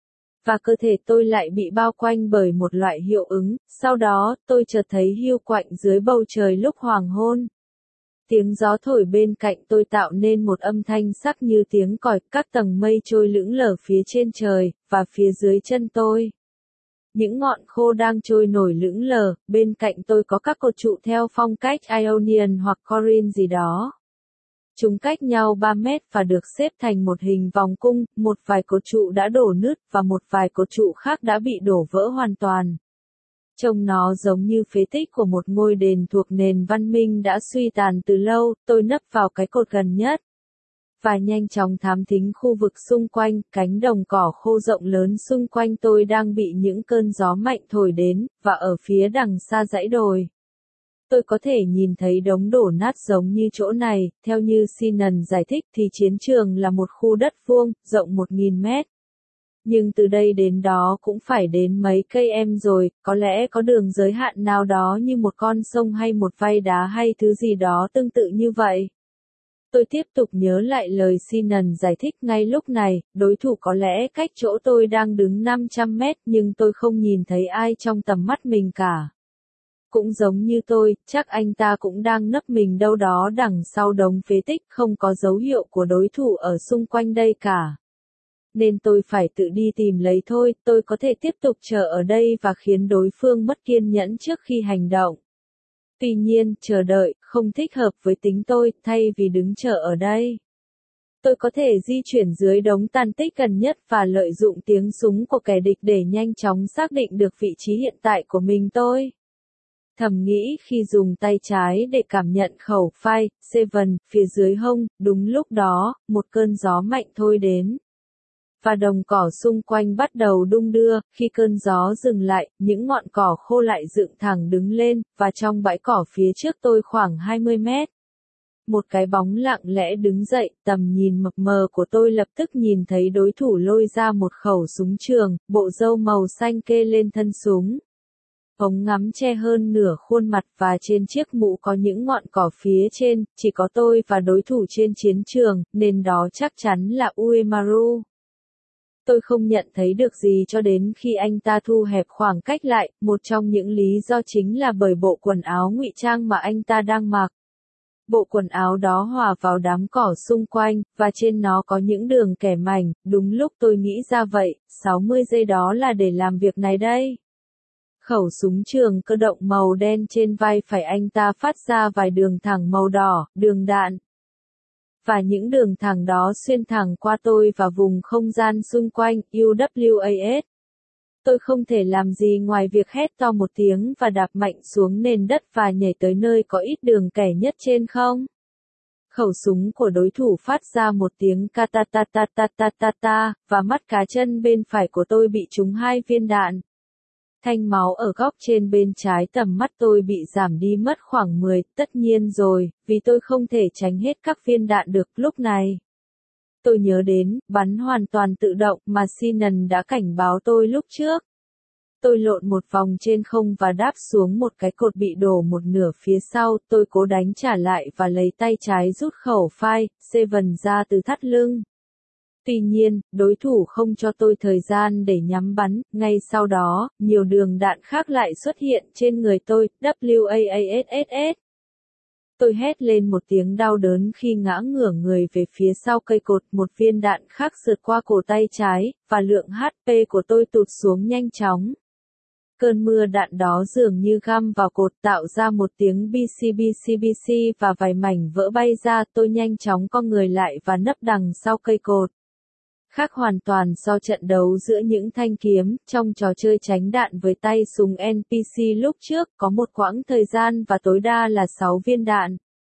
Và cơ thể tôi lại bị bao quanh bởi một loại hiệu ứng, sau đó, tôi chợt thấy hiu quạnh dưới bầu trời lúc hoàng hôn. Tiếng gió thổi bên cạnh tôi tạo nên một âm thanh sắc như tiếng còi, các tầng mây trôi lững lờ phía trên trời, và phía dưới chân tôi. Những ngọn khô đang trôi nổi lững lờ, bên cạnh tôi có các cột trụ theo phong cách Ionian hoặc Corinth gì đó. Chúng cách nhau 3 mét và được xếp thành một hình vòng cung, một vài cột trụ đã đổ nứt và một vài cột trụ khác đã bị đổ vỡ hoàn toàn. Trông nó giống như phế tích của một ngôi đền thuộc nền văn minh đã suy tàn từ lâu, tôi nấp vào cái cột gần nhất. Và nhanh chóng thám thính khu vực xung quanh, cánh đồng cỏ khô rộng lớn xung quanh tôi đang bị những cơn gió mạnh thổi đến, và ở phía đằng xa dãy đồi. Tôi có thể nhìn thấy đống đổ nát giống như chỗ này, theo như Sinan giải thích thì chiến trường là một khu đất vuông, rộng 1.000 mét. Nhưng từ đây đến đó cũng phải đến mấy cây em rồi, có lẽ có đường giới hạn nào đó như một con sông hay một vách đá hay thứ gì đó tương tự như vậy. Tôi tiếp tục nhớ lại lời Sinan giải thích ngay lúc này, đối thủ có lẽ cách chỗ tôi đang đứng 500 mét nhưng tôi không nhìn thấy ai trong tầm mắt mình cả. Cũng giống như tôi, chắc anh ta cũng đang nấp mình đâu đó đằng sau đống phế tích, không có dấu hiệu của đối thủ ở xung quanh đây cả. Nên tôi phải tự đi tìm lấy thôi, tôi có thể tiếp tục chờ ở đây và khiến đối phương mất kiên nhẫn trước khi hành động. Tuy nhiên, chờ đợi, không thích hợp với tính tôi, thay vì đứng chờ ở đây. Tôi có thể di chuyển dưới đống tàn tích gần nhất và lợi dụng tiếng súng của kẻ địch để nhanh chóng xác định được vị trí hiện tại của mình tôi. Thầm nghĩ khi dùng tay trái để cảm nhận khẩu phai, 7, phía dưới hông, đúng lúc đó, một cơn gió mạnh thôi đến. Và đồng cỏ xung quanh bắt đầu đung đưa, khi cơn gió dừng lại, những ngọn cỏ khô lại dựng thẳng đứng lên, và trong bãi cỏ phía trước tôi khoảng 20 mét. Một cái bóng lặng lẽ đứng dậy, tầm nhìn mập mờ của tôi lập tức nhìn thấy đối thủ lôi ra một khẩu súng trường, bộ râu màu xanh kê lên thân súng. Ống ngắm che hơn nửa khuôn mặt và trên chiếc mũ có những ngọn cỏ phía trên, chỉ có tôi và đối thủ trên chiến trường, nên đó chắc chắn là Uemaru. Tôi không nhận thấy được gì cho đến khi anh ta thu hẹp khoảng cách lại, một trong những lý do chính là bởi bộ quần áo ngụy trang mà anh ta đang mặc. Bộ quần áo đó hòa vào đám cỏ xung quanh, và trên nó có những đường kẻ mảnh, đúng lúc tôi nghĩ ra vậy, 60 giây đó là để làm việc này đây. Khẩu súng trường cơ động màu đen trên vai phải anh ta phát ra vài đường thẳng màu đỏ, đường đạn. Và những đường thẳng đó xuyên thẳng qua tôi và vùng không gian xung quanh, UWAS. Tôi không thể làm gì ngoài việc hét to một tiếng và đạp mạnh xuống nền đất và nhảy tới nơi có ít đường kẻ nhất trên không. Khẩu súng của đối thủ phát ra một tiếng katatatatata, và mắt cá chân bên phải của tôi bị trúng 2 viên đạn. Thanh máu ở góc trên bên trái tầm mắt tôi bị giảm đi mất khoảng 10, tất nhiên rồi, vì tôi không thể tránh hết các viên đạn được lúc này. Tôi nhớ đến, bắn hoàn toàn tự động mà Sinan đã cảnh báo tôi lúc trước. Tôi lộn một vòng trên không và đáp xuống một cái cột bị đổ một nửa phía sau, tôi cố đánh trả lại và lấy tay trái rút khẩu phai, Seven ra từ thắt lưng. Tuy nhiên, đối thủ không cho tôi thời gian để nhắm bắn, ngay sau đó, nhiều đường đạn khác lại xuất hiện trên người tôi, WAASS. Tôi hét lên một tiếng đau đớn khi ngã ngửa người về phía sau cây cột, một viên đạn khác sượt qua cổ tay trái, và lượng HP của tôi tụt xuống nhanh chóng. Cơn mưa đạn đó dường như găm vào cột tạo ra một tiếng BCBCBC và vài mảnh vỡ bay ra, tôi nhanh chóng co người lại và nấp đằng sau cây cột. Khác hoàn toàn so trận đấu giữa những thanh kiếm, trong trò chơi tránh đạn với tay súng NPC lúc trước, có một quãng thời gian và tối đa là 6 viên đạn.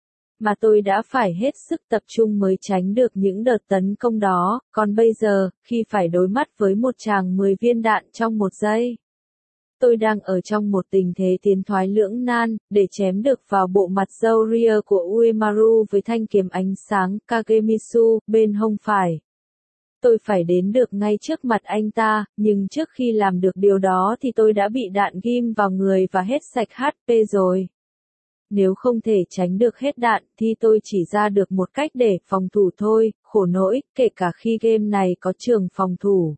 Mà tôi đã phải hết sức tập trung mới tránh được những đợt tấn công đó, còn bây giờ, khi phải đối mắt với một tràng 10 viên đạn trong một giây. Tôi đang ở trong một tình thế tiến thoái lưỡng nan, để chém được vào bộ mặt râu ria của Uemaru với thanh kiếm ánh sáng Kagemitsu bên hông phải. Tôi phải đến được ngay trước mặt anh ta, nhưng trước khi làm được điều đó thì tôi đã bị đạn ghim vào người và hết sạch HP rồi. Nếu không thể tránh được hết đạn thì tôi chỉ ra được một cách để phòng thủ thôi, khổ nỗi, kể cả khi game này có trường phòng thủ.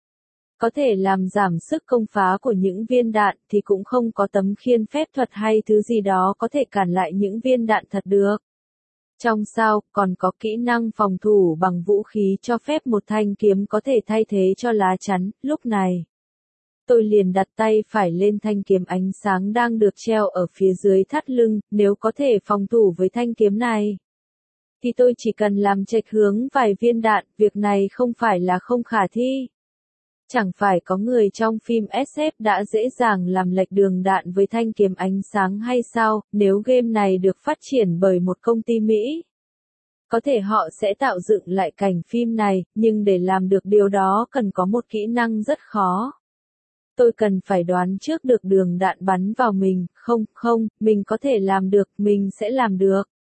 Có thể làm giảm sức công phá của những viên đạn thì cũng không có tấm khiên phép thuật hay thứ gì đó có thể cản lại những viên đạn thật được. Trong sao, còn có kỹ năng phòng thủ bằng vũ khí cho phép một thanh kiếm có thể thay thế cho lá chắn, lúc này. Tôi liền đặt tay phải lên thanh kiếm ánh sáng đang được treo ở phía dưới thắt lưng, nếu có thể phòng thủ với thanh kiếm này. Thì tôi chỉ cần làm chệch hướng vài viên đạn, việc này không phải là không khả thi. Chẳng phải có người trong phim SF đã dễ dàng làm lệch đường đạn với thanh kiếm ánh sáng hay sao, nếu game này được phát triển bởi một công ty Mỹ. Có thể họ sẽ tạo dựng lại cảnh phim này, nhưng để làm được điều đó cần có một kỹ năng rất khó. Tôi cần phải đoán trước được đường đạn bắn vào mình, không, mình có thể làm được, mình sẽ làm được.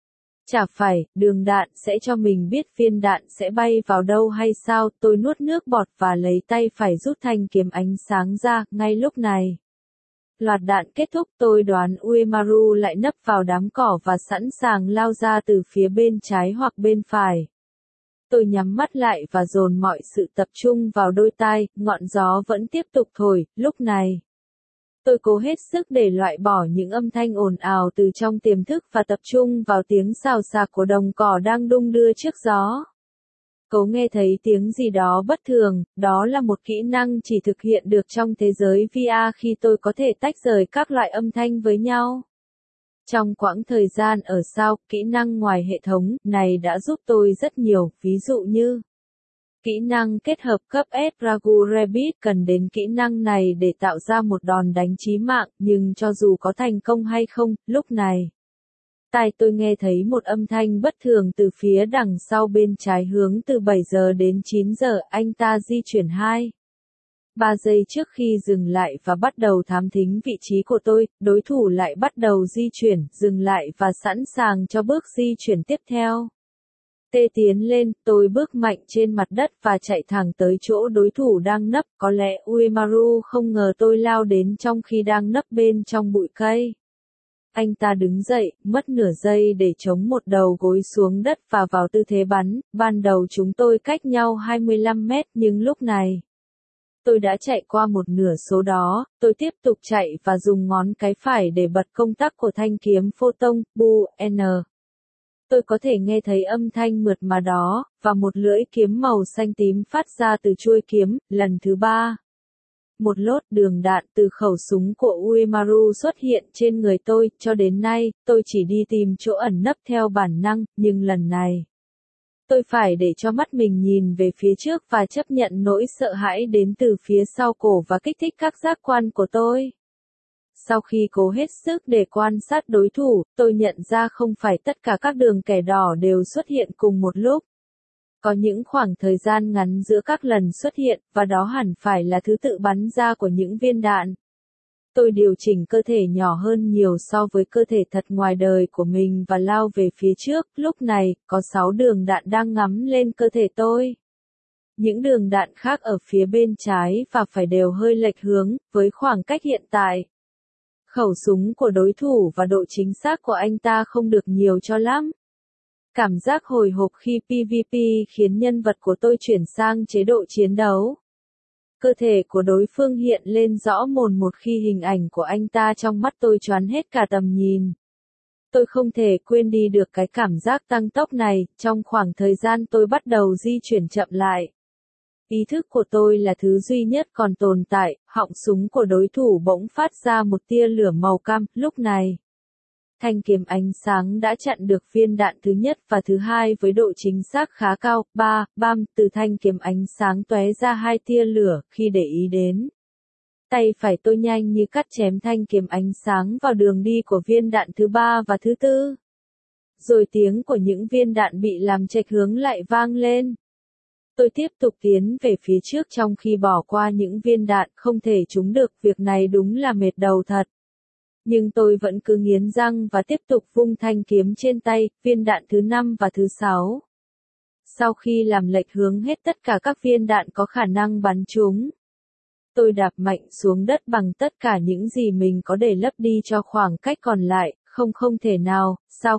Chả phải, đường đạn sẽ cho mình biết viên đạn sẽ bay vào đâu hay sao, tôi nuốt nước bọt và lấy tay phải rút thanh kiếm ánh sáng ra, ngay lúc này. Loạt đạn kết thúc, tôi đoán Uemaru lại nấp vào đám cỏ và sẵn sàng lao ra từ phía bên trái hoặc bên phải. Tôi nhắm mắt lại và dồn mọi sự tập trung vào đôi tai, ngọn gió vẫn tiếp tục thổi, lúc này. Tôi cố hết sức để loại bỏ những âm thanh ồn ào từ trong tiềm thức và tập trung vào tiếng xào xạc của đồng cỏ đang đung đưa trước gió. Cố nghe thấy tiếng gì đó bất thường, đó là một kỹ năng chỉ thực hiện được trong thế giới VR khi tôi có thể tách rời các loại âm thanh với nhau. Trong quãng thời gian ở sau, kỹ năng ngoài hệ thống này đã giúp tôi rất nhiều, ví dụ như kỹ năng kết hợp cấp S Ragu Rabbit cần đến kỹ năng này để tạo ra một đòn đánh chí mạng, nhưng cho dù có thành công hay không, lúc này. Tai tôi nghe thấy một âm thanh bất thường từ phía đằng sau bên trái hướng từ 7 giờ đến 9 giờ, anh ta di chuyển 3 giây trước khi dừng lại và bắt đầu thám thính vị trí của tôi, đối thủ lại bắt đầu di chuyển, dừng lại và sẵn sàng cho bước di chuyển tiếp theo. Tê tiến lên, tôi bước mạnh trên mặt đất và chạy thẳng tới chỗ đối thủ đang nấp, có lẽ Uemaru không ngờ tôi lao đến trong khi đang nấp bên trong bụi cây. Anh ta đứng dậy, mất nửa giây để chống một đầu gối xuống đất và vào tư thế bắn, ban đầu chúng tôi cách nhau 25 mét nhưng lúc này. Tôi đã chạy qua một nửa số đó, tôi tiếp tục chạy và dùng ngón cái phải để bật công tắc của thanh kiếm photon, BU-N. Tôi có thể nghe thấy âm thanh mượt mà đó, và một lưỡi kiếm màu xanh tím phát ra từ chuôi kiếm, lần thứ 3. Một lốt đường đạn từ khẩu súng của Uemaru xuất hiện trên người tôi, cho đến nay, tôi chỉ đi tìm chỗ ẩn nấp theo bản năng, nhưng lần này. Tôi phải để cho mắt mình nhìn về phía trước và chấp nhận nỗi sợ hãi đến từ phía sau cổ và kích thích các giác quan của tôi. Sau khi cố hết sức để quan sát đối thủ, tôi nhận ra không phải tất cả các đường kẻ đỏ đều xuất hiện cùng một lúc. Có những khoảng thời gian ngắn giữa các lần xuất hiện, và đó hẳn phải là thứ tự bắn ra của những viên đạn. Tôi điều chỉnh cơ thể nhỏ hơn nhiều so với cơ thể thật ngoài đời của mình và lao về phía trước, lúc này, có 6 đường đạn đang ngắm lên cơ thể tôi. Những đường đạn khác ở phía bên trái và phải đều hơi lệch hướng, với khoảng cách hiện tại. Khẩu súng của đối thủ và độ chính xác của anh ta không được nhiều cho lắm. Cảm giác hồi hộp khi PvP khiến nhân vật của tôi chuyển sang chế độ chiến đấu. Cơ thể của đối phương hiện lên rõ mồn một khi hình ảnh của anh ta trong mắt tôi choán hết cả tầm nhìn. Tôi không thể quên đi được cái cảm giác tăng tốc này, trong khoảng thời gian tôi bắt đầu di chuyển chậm lại. Ý thức của tôi là thứ duy nhất còn tồn tại, họng súng của đối thủ bỗng phát ra một tia lửa màu cam, lúc này. Thanh kiếm ánh sáng đã chặn được viên đạn thứ nhất và thứ hai với độ chính xác khá cao, bam, từ thanh kiếm ánh sáng tóe ra 2 tia lửa, khi để ý đến. Tay phải tôi nhanh như cắt chém thanh kiếm ánh sáng vào đường đi của viên đạn thứ 3 và thứ 4. Rồi tiếng của những viên đạn bị làm chệch hướng lại vang lên. Tôi tiếp tục tiến về phía trước trong khi bỏ qua những viên đạn không thể trúng được, việc này đúng là mệt đầu thật. Nhưng tôi vẫn cứ nghiến răng và tiếp tục vung thanh kiếm trên tay, viên đạn thứ 5 và thứ 6. Sau khi làm lệch hướng hết tất cả các viên đạn có khả năng bắn trúng, tôi đạp mạnh xuống đất bằng tất cả những gì mình có để lấp đi cho khoảng cách còn lại, không thể nào, sao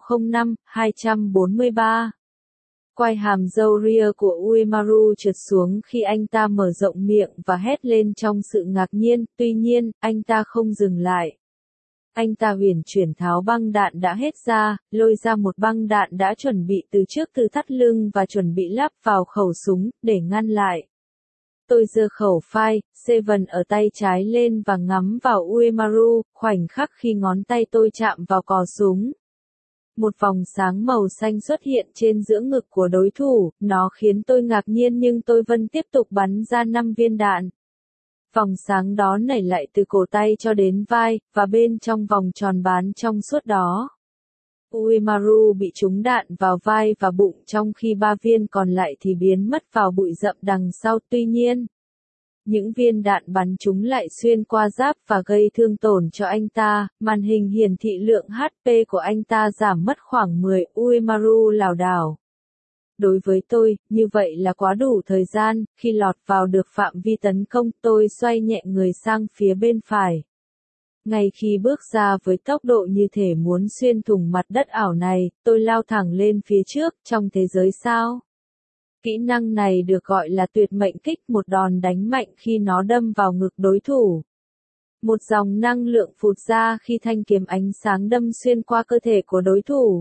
05-243. Quai hàm râu ria của Uemaru trượt xuống khi anh ta mở rộng miệng và hét lên trong sự ngạc nhiên, tuy nhiên, anh ta không dừng lại. Anh ta huyền chuyển tháo băng đạn đã hết ra, lôi ra một băng đạn đã chuẩn bị từ trước từ thắt lưng và chuẩn bị lắp vào khẩu súng, để ngăn lại. Tôi giơ khẩu phai, Seven ở tay trái lên và ngắm vào Uemaru, khoảnh khắc khi ngón tay tôi chạm vào cò súng. Một vòng sáng màu xanh xuất hiện trên giữa ngực của đối thủ, nó khiến tôi ngạc nhiên nhưng tôi vẫn tiếp tục bắn ra 5 viên đạn. Vòng sáng đó nảy lại từ cổ tay cho đến vai, và bên trong vòng tròn bán trong suốt đó. Uemaru bị trúng đạn vào vai và bụng trong khi 3 viên còn lại thì biến mất vào bụi rậm đằng sau. Tuy nhiên, những viên đạn bắn trúng lại xuyên qua giáp và gây thương tổn cho anh ta, màn hình hiển thị lượng HP của anh ta giảm mất khoảng 10, Uemaru lảo đảo. Đối với tôi, như vậy là quá đủ thời gian, khi lọt vào được phạm vi tấn công, tôi xoay nhẹ người sang phía bên phải. Ngay khi bước ra với tốc độ như thể muốn xuyên thủng mặt đất ảo này, tôi lao thẳng lên phía trước, trong thế giới sao. Kỹ năng này được gọi là tuyệt mệnh kích, một đòn đánh mạnh khi nó đâm vào ngực đối thủ. Một dòng năng lượng phụt ra khi thanh kiếm ánh sáng đâm xuyên qua cơ thể của đối thủ.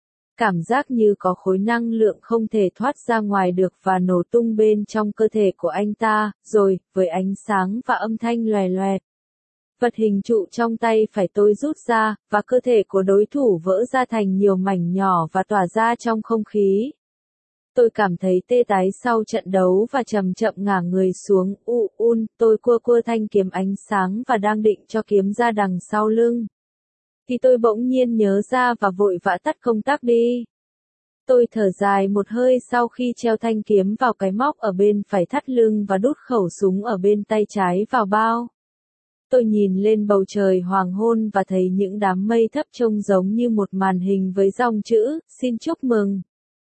Cảm giác như có khối năng lượng không thể thoát ra ngoài được và nổ tung bên trong cơ thể của anh ta, rồi, với ánh sáng và âm thanh loè loẹt. Vật hình trụ trong tay phải tôi rút ra, và cơ thể của đối thủ vỡ ra thành nhiều mảnh nhỏ và tỏa ra trong không khí. Tôi cảm thấy tê tái sau trận đấu và chậm chậm ngả người xuống, tôi cua thanh kiếm ánh sáng và đang định cho kiếm ra đằng sau lưng. Thì tôi bỗng nhiên nhớ ra và vội vã tắt công tắc đi. Tôi thở dài một hơi sau khi treo thanh kiếm vào cái móc ở bên phải thắt lưng và đút khẩu súng ở bên tay trái vào bao. Tôi nhìn lên bầu trời hoàng hôn và thấy những đám mây thấp trông giống như một màn hình với dòng chữ, xin chúc mừng.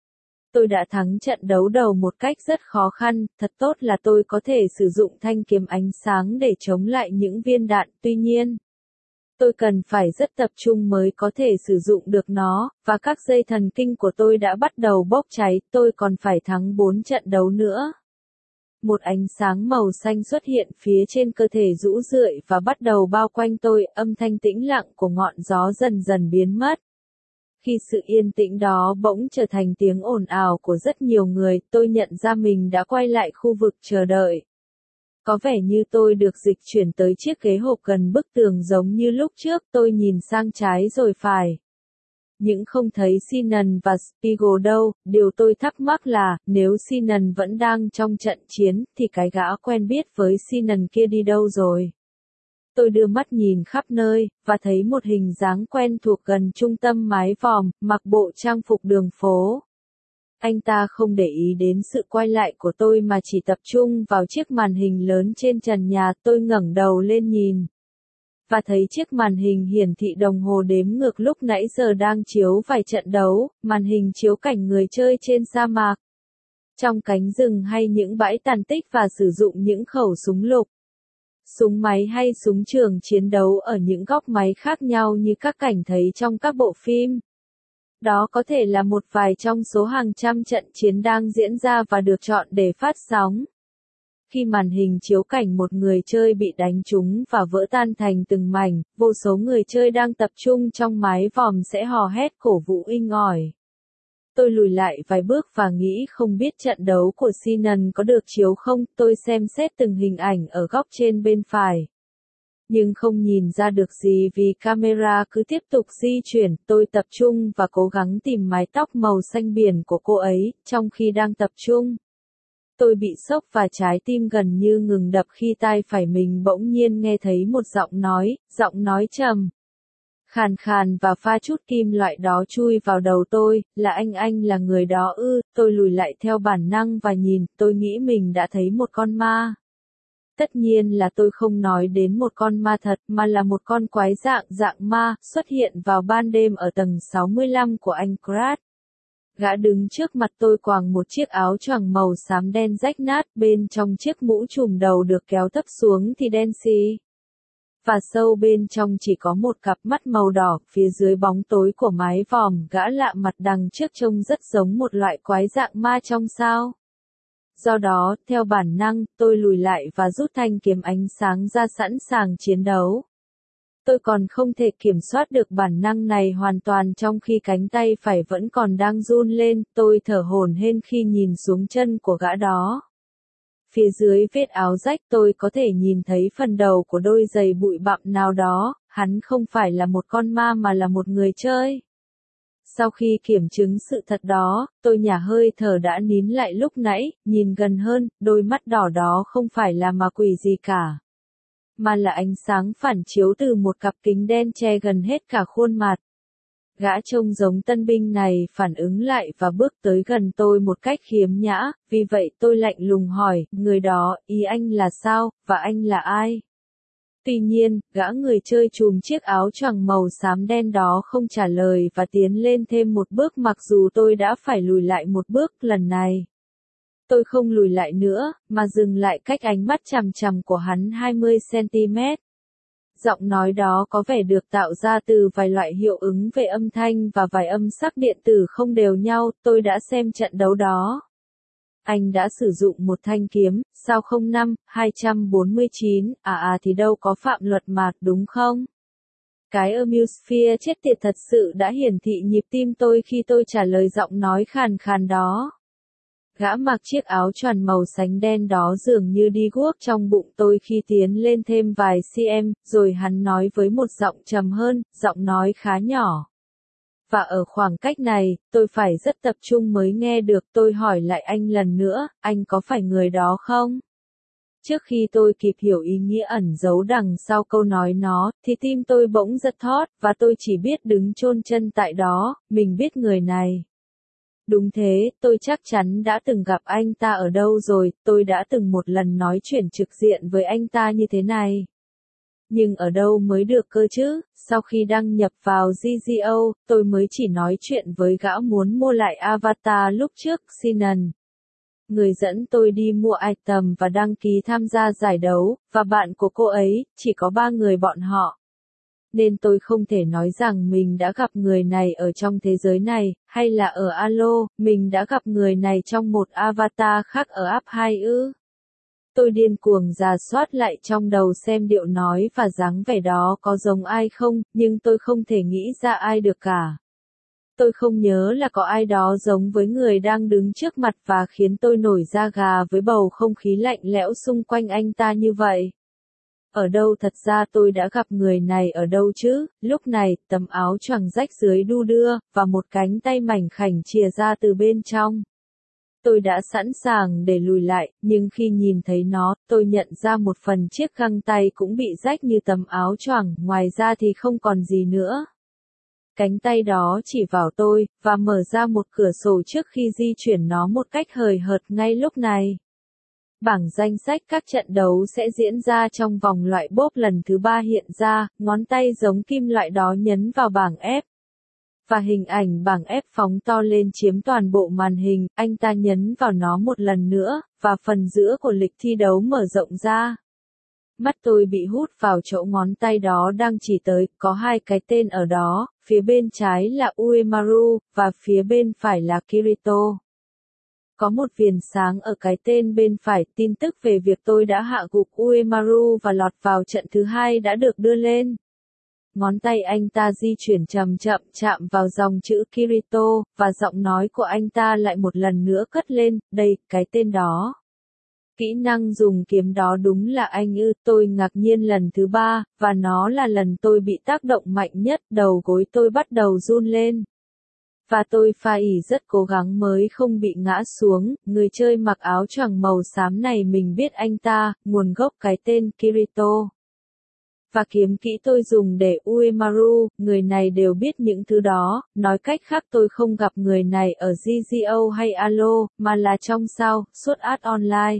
Tôi đã thắng trận đấu đầu một cách rất khó khăn, thật tốt là tôi có thể sử dụng thanh kiếm ánh sáng để chống lại những viên đạn, tuy nhiên, tôi cần phải rất tập trung mới có thể sử dụng được nó, và các dây thần kinh của tôi đã bắt đầu bốc cháy, tôi còn phải thắng 4 trận đấu nữa. Một ánh sáng màu xanh xuất hiện phía trên cơ thể rũ rượi và bắt đầu bao quanh tôi, âm thanh tĩnh lặng của ngọn gió dần dần biến mất. Khi sự yên tĩnh đó bỗng trở thành tiếng ồn ào của rất nhiều người, tôi nhận ra mình đã quay lại khu vực chờ đợi. Có vẻ như tôi được dịch chuyển tới chiếc ghế hộp gần bức tường giống như lúc trước, tôi nhìn sang trái rồi phải. Nhưng không thấy Sinan và Spiegel đâu, điều tôi thắc mắc là, nếu Sinan vẫn đang trong trận chiến, thì cái gã quen biết với Sinan kia đi đâu rồi? Tôi đưa mắt nhìn khắp nơi, và thấy một hình dáng quen thuộc gần trung tâm mái vòm, mặc bộ trang phục đường phố. Anh ta không để ý đến sự quay lại của tôi mà chỉ tập trung vào chiếc màn hình lớn trên trần nhà, tôi ngẩng đầu lên nhìn. và thấy chiếc màn hình hiển thị đồng hồ đếm ngược lúc nãy giờ đang chiếu vài trận đấu, màn hình chiếu cảnh người chơi trên sa mạc, trong cánh rừng hay những bãi tàn tích và sử dụng những khẩu súng lục, súng máy hay súng trường chiến đấu ở những góc máy khác nhau như các cảnh thấy trong các bộ phim. Đó có thể là một vài trong số hàng trăm trận chiến đang diễn ra và được chọn để phát sóng. Khi màn hình chiếu cảnh một người chơi bị đánh trúng và vỡ tan thành từng mảnh, vô số người chơi đang tập trung trong mái vòm sẽ hò hét cổ vũ inh ỏi. Tôi lùi lại vài bước và nghĩ không biết trận đấu của Sinan có được chiếu không, tôi xem xét từng hình ảnh ở góc trên bên phải. Nhưng không nhìn ra được gì vì camera cứ tiếp tục di chuyển, tôi tập trung và cố gắng tìm mái tóc màu xanh biển của cô ấy, trong khi đang tập trung. Tôi bị sốc và trái tim gần như ngừng đập khi tai phải mình bỗng nhiên nghe thấy một giọng nói trầm, khàn khàn và pha chút kim loại đó chui vào đầu tôi, là anh là người đó ư, tôi lùi lại theo bản năng và nhìn, tôi nghĩ mình đã thấy một con ma. Tất nhiên là tôi không nói đến một con ma thật mà là một con quái dạng ma, xuất hiện vào ban đêm ở tầng 65 của anh Krat. Gã đứng trước mặt tôi quàng một chiếc áo choàng màu xám đen rách nát, bên trong chiếc mũ trùm đầu được kéo thấp xuống thì đen xì. Và sâu bên trong chỉ có một cặp mắt màu đỏ, phía dưới bóng tối của mái vòm, gã lạ mặt đằng trước trông rất giống một loại quái dạng ma trong sao. Do đó, theo bản năng, tôi lùi lại và rút thanh kiếm ánh sáng ra sẵn sàng chiến đấu. Tôi còn không thể kiểm soát được bản năng này hoàn toàn trong khi cánh tay phải vẫn còn đang run lên, tôi thở hổn hển khi nhìn xuống chân của gã đó. Phía dưới vết áo rách tôi có thể nhìn thấy phần đầu của đôi giày bụi bặm nào đó, hắn không phải là một con ma mà là một người chơi. Sau khi kiểm chứng sự thật đó, tôi nhả hơi thở đã nín lại lúc nãy, nhìn gần hơn, đôi mắt đỏ đó không phải là ma quỷ gì cả, mà là ánh sáng phản chiếu từ một cặp kính đen che gần hết cả khuôn mặt. Gã trông giống tân binh này phản ứng lại và bước tới gần tôi một cách khiếm nhã, vì vậy tôi lạnh lùng hỏi, người đó, ý anh là sao, và anh là ai? Tuy nhiên, gã người chơi trùm chiếc áo choàng màu xám đen đó không trả lời và tiến lên thêm một bước mặc dù tôi đã phải lùi lại một bước lần này. Tôi không lùi lại nữa, mà dừng lại cách ánh mắt chằm chằm của hắn 20 cm. Giọng nói đó có vẻ được tạo ra từ vài loại hiệu ứng về âm thanh và vài âm sắc điện tử không đều nhau, tôi đã xem trận đấu đó. Anh đã sử dụng một thanh kiếm, sao 05-249, thì đâu có phạm luật mà, đúng không? Cái Amusphere chết tiệt thật sự đã hiển thị nhịp tim tôi khi tôi trả lời giọng nói khàn khàn đó. Gã mặc chiếc áo choàng màu xanh đen đó dường như đi guốc trong bụng tôi khi tiến lên thêm vài cm, rồi hắn nói với một giọng trầm hơn, giọng nói khá nhỏ. Và ở khoảng cách này, tôi phải rất tập trung mới nghe được. Tôi hỏi lại anh lần nữa, anh có phải người đó không? Trước khi tôi kịp hiểu ý nghĩa ẩn giấu đằng sau câu nói nó, thì tim tôi bỗng giật thót, và tôi chỉ biết đứng chôn chân tại đó, mình biết người này. Đúng thế, tôi chắc chắn đã từng gặp anh ta ở đâu rồi, tôi đã từng một lần nói chuyện trực diện với anh ta như thế này. Nhưng ở đâu mới được cơ chứ, sau khi đăng nhập vào GGO, tôi mới chỉ nói chuyện với gã muốn mua lại avatar lúc trước, Sinan. Người dẫn tôi đi mua item và đăng ký tham gia giải đấu, và bạn của cô ấy, chỉ có 3 người bọn họ. Nên tôi không thể nói rằng mình đã gặp người này ở trong thế giới này, hay là ở Alo, mình đã gặp người này trong một avatar khác ở app 2 ư. Tôi điên cuồng rà soát lại trong đầu xem điệu nói và dáng vẻ đó có giống ai không, nhưng tôi không thể nghĩ ra ai được cả. Tôi không nhớ là có ai đó giống với người đang đứng trước mặt và khiến tôi nổi da gà với bầu không khí lạnh lẽo xung quanh anh ta như vậy. Ở đâu thật ra tôi đã gặp người này ở đâu chứ, lúc này, tấm áo choàng rách dưới đu đưa, và một cánh tay mảnh khảnh chìa ra từ bên trong. Tôi đã sẵn sàng để lùi lại, nhưng khi nhìn thấy nó, tôi nhận ra một phần chiếc găng tay cũng bị rách như tấm áo choàng, ngoài ra thì không còn gì nữa. Cánh tay đó chỉ vào tôi, và mở ra một cửa sổ trước khi di chuyển nó một cách hời hợt ngay lúc này. Bảng danh sách các trận đấu sẽ diễn ra trong vòng loại bốp lần thứ 3 hiện ra, ngón tay giống kim loại đó nhấn vào bảng F. Và hình ảnh bảng F phóng to lên chiếm toàn bộ màn hình, anh ta nhấn vào nó một lần nữa, và phần giữa của lịch thi đấu mở rộng ra. Mắt tôi bị hút vào chỗ ngón tay đó đang chỉ tới, có hai cái tên ở đó, phía bên trái là Uemaru, và phía bên phải là Kirito. Có một viền sáng ở cái tên bên phải, tin tức về việc tôi đã hạ gục Uemaru và lọt vào trận thứ 2 đã được đưa lên. Ngón tay anh ta di chuyển chậm chậm chạm vào dòng chữ Kirito, và giọng nói của anh ta lại một lần nữa cất lên, đây, cái tên đó. Kỹ năng dùng kiếm đó đúng là anh ư, tôi ngạc nhiên lần thứ 3, và nó là lần tôi bị tác động mạnh nhất, đầu gối tôi bắt đầu run lên. Và tôi pha ỉ rất cố gắng mới không bị ngã xuống, người chơi mặc áo choàng màu xám này mình biết anh ta, nguồn gốc cái tên Kirito. Và kiếm kỹ tôi dùng để Uemaru, người này đều biết những thứ đó, nói cách khác tôi không gặp người này ở GGO hay Alo, mà là trong sao, suốt ad online.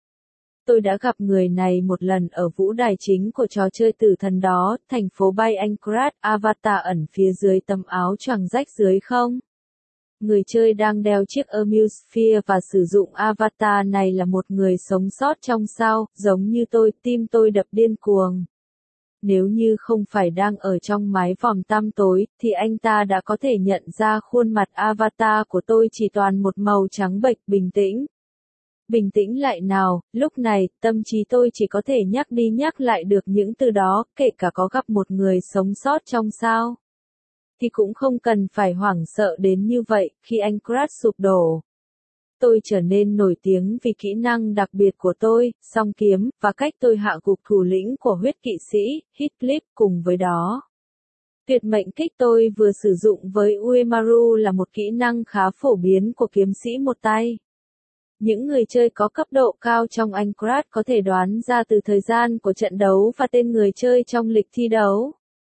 Tôi đã gặp người này một lần ở vũ đài chính của trò chơi tử thần đó, thành phố bay Anchorage, avatar ẩn phía dưới tấm áo choàng rách dưới không? Người chơi đang đeo chiếc Amusphere và sử dụng avatar này là một người sống sót trong sao, giống như tôi, tim tôi đập điên cuồng. Nếu như không phải đang ở trong mái vòm tăm tối, thì anh ta đã có thể nhận ra khuôn mặt avatar của tôi chỉ toàn một màu trắng bệch, bình tĩnh. Bình tĩnh lại nào, lúc này, tâm trí tôi chỉ có thể nhắc đi nhắc lại được những từ đó, kể cả có gặp một người sống sót trong sao. Thì cũng không cần phải hoảng sợ đến như vậy, khi anh crash sụp đổ. Tôi trở nên nổi tiếng vì kỹ năng đặc biệt của tôi, song kiếm, và cách tôi hạ gục thủ lĩnh của huyết kỵ sĩ, Heathcliff, cùng với đó. Tuyệt mệnh kích tôi vừa sử dụng với Uemaru là một kỹ năng khá phổ biến của kiếm sĩ một tay. Những người chơi có cấp độ cao trong Anchorage có thể đoán ra từ thời gian của trận đấu và tên người chơi trong lịch thi đấu.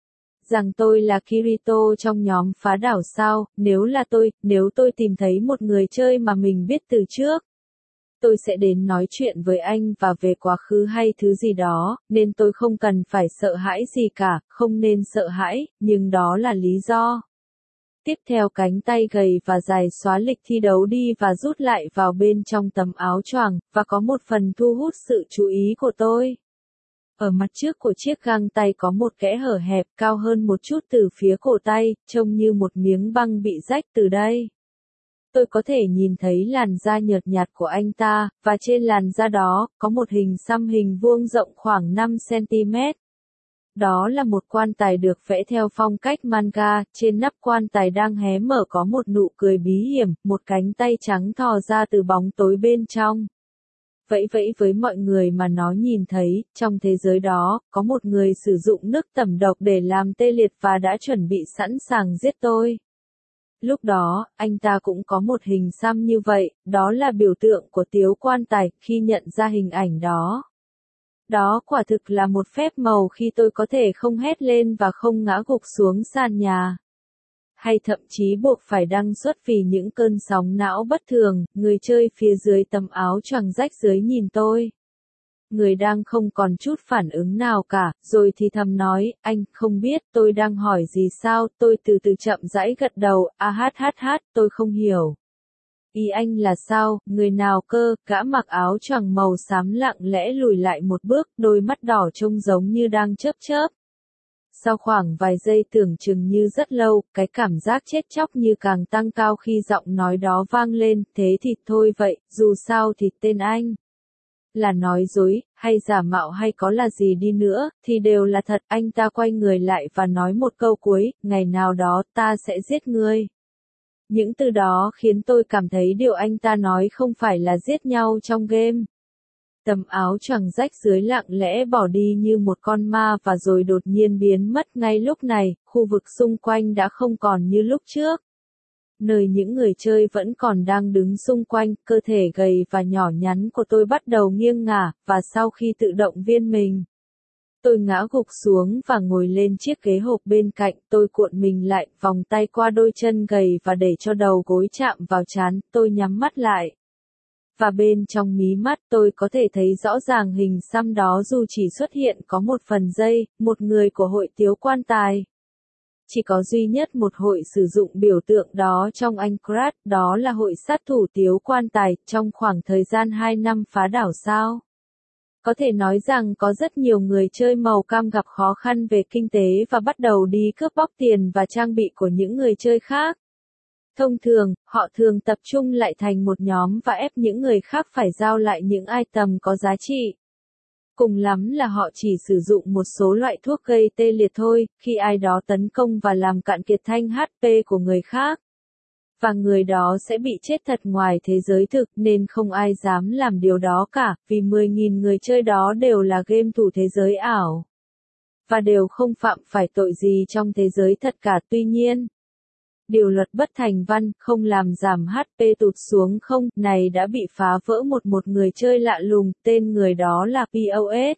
Rằng tôi là Kirito trong nhóm phá đảo sao, nếu tôi tìm thấy một người chơi mà mình biết từ trước. Tôi sẽ đến nói chuyện với anh và về quá khứ hay thứ gì đó, nên tôi không cần phải sợ hãi gì cả, không nên sợ hãi, nhưng đó là lý do. Tiếp theo cánh tay gầy và dài xóa lịch thi đấu đi và rút lại vào bên trong tấm áo choàng, và có một phần thu hút sự chú ý của tôi. Ở mặt trước của chiếc găng tay có một kẽ hở hẹp cao hơn một chút từ phía cổ tay, trông như một miếng băng bị rách từ đây. Tôi có thể nhìn thấy làn da nhợt nhạt của anh ta, và trên làn da đó, có một hình xăm hình vuông rộng khoảng 5 cm. Đó là một quan tài được vẽ theo phong cách manga, trên nắp quan tài đang hé mở có một nụ cười bí hiểm, một cánh tay trắng thò ra từ bóng tối bên trong. Vẫy vẫy với mọi người mà nó nhìn thấy, trong thế giới đó, có một người sử dụng nước tẩm độc để làm tê liệt và đã chuẩn bị sẵn sàng giết tôi. Lúc đó, anh ta cũng có một hình xăm như vậy, đó là biểu tượng của tiếu quan tài, khi nhận ra hình ảnh đó. Đó quả thực là một phép màu khi tôi có thể không hét lên và không ngã gục xuống sàn nhà. Hay thậm chí buộc phải đăng xuất vì những cơn sóng não bất thường, người chơi phía dưới tấm áo choàng rách dưới nhìn tôi. Người đang không còn chút phản ứng nào cả, rồi thì thầm nói, anh không biết tôi đang hỏi gì sao, tôi từ từ chậm rãi gật đầu, tôi không hiểu. Ý anh là sao, người nào cơ, gã mặc áo choàng màu xám lặng lẽ lùi lại một bước, đôi mắt đỏ trông giống như đang chớp chớp. Sau khoảng vài giây tưởng chừng như rất lâu, cái cảm giác chết chóc như càng tăng cao khi giọng nói đó vang lên, thế thì thôi vậy, dù sao thì tên anh là nói dối, hay giả mạo hay có là gì đi nữa, thì đều là thật. Anh ta quay người lại và nói một câu cuối, ngày nào đó ta sẽ giết ngươi. Những từ đó khiến tôi cảm thấy điều anh ta nói không phải là giết nhau trong game. Tấm áo choàng rách dưới lặng lẽ bỏ đi như một con ma và rồi đột nhiên biến mất ngay lúc này, khu vực xung quanh đã không còn như lúc trước. Nơi những người chơi vẫn còn đang đứng xung quanh, cơ thể gầy và nhỏ nhắn của tôi bắt đầu nghiêng ngả, và sau khi tự động viên mình, tôi ngã gục xuống và ngồi lên chiếc ghế hộp bên cạnh, tôi cuộn mình lại, vòng tay qua đôi chân gầy và để cho đầu gối chạm vào trán, tôi nhắm mắt lại. Và bên trong mí mắt tôi có thể thấy rõ ràng hình xăm đó dù chỉ xuất hiện có một phần giây, một người của hội Tiếu Quan Tài. Chỉ có duy nhất một hội sử dụng biểu tượng đó trong Anchorage, đó là hội sát thủ Tiếu Quan Tài, trong khoảng thời gian 2 năm phá đảo sao. Có thể nói rằng có rất nhiều người chơi màu cam gặp khó khăn về kinh tế và bắt đầu đi cướp bóc tiền và trang bị của những người chơi khác. Thông thường, họ thường tập trung lại thành một nhóm và ép những người khác phải giao lại những item có giá trị. Cùng lắm là họ chỉ sử dụng một số loại thuốc gây tê liệt thôi, khi ai đó tấn công và làm cạn kiệt thanh HP của người khác. Và người đó sẽ bị chết thật ngoài thế giới thực nên không ai dám làm điều đó cả, vì 10.000 người chơi đó đều là game thủ thế giới ảo. Và đều không phạm phải tội gì trong thế giới thật cả. Tuy nhiên, điều luật bất thành văn, không làm giảm HP tụt xuống không, này đã bị phá vỡ một người chơi lạ lùng, tên người đó là POS.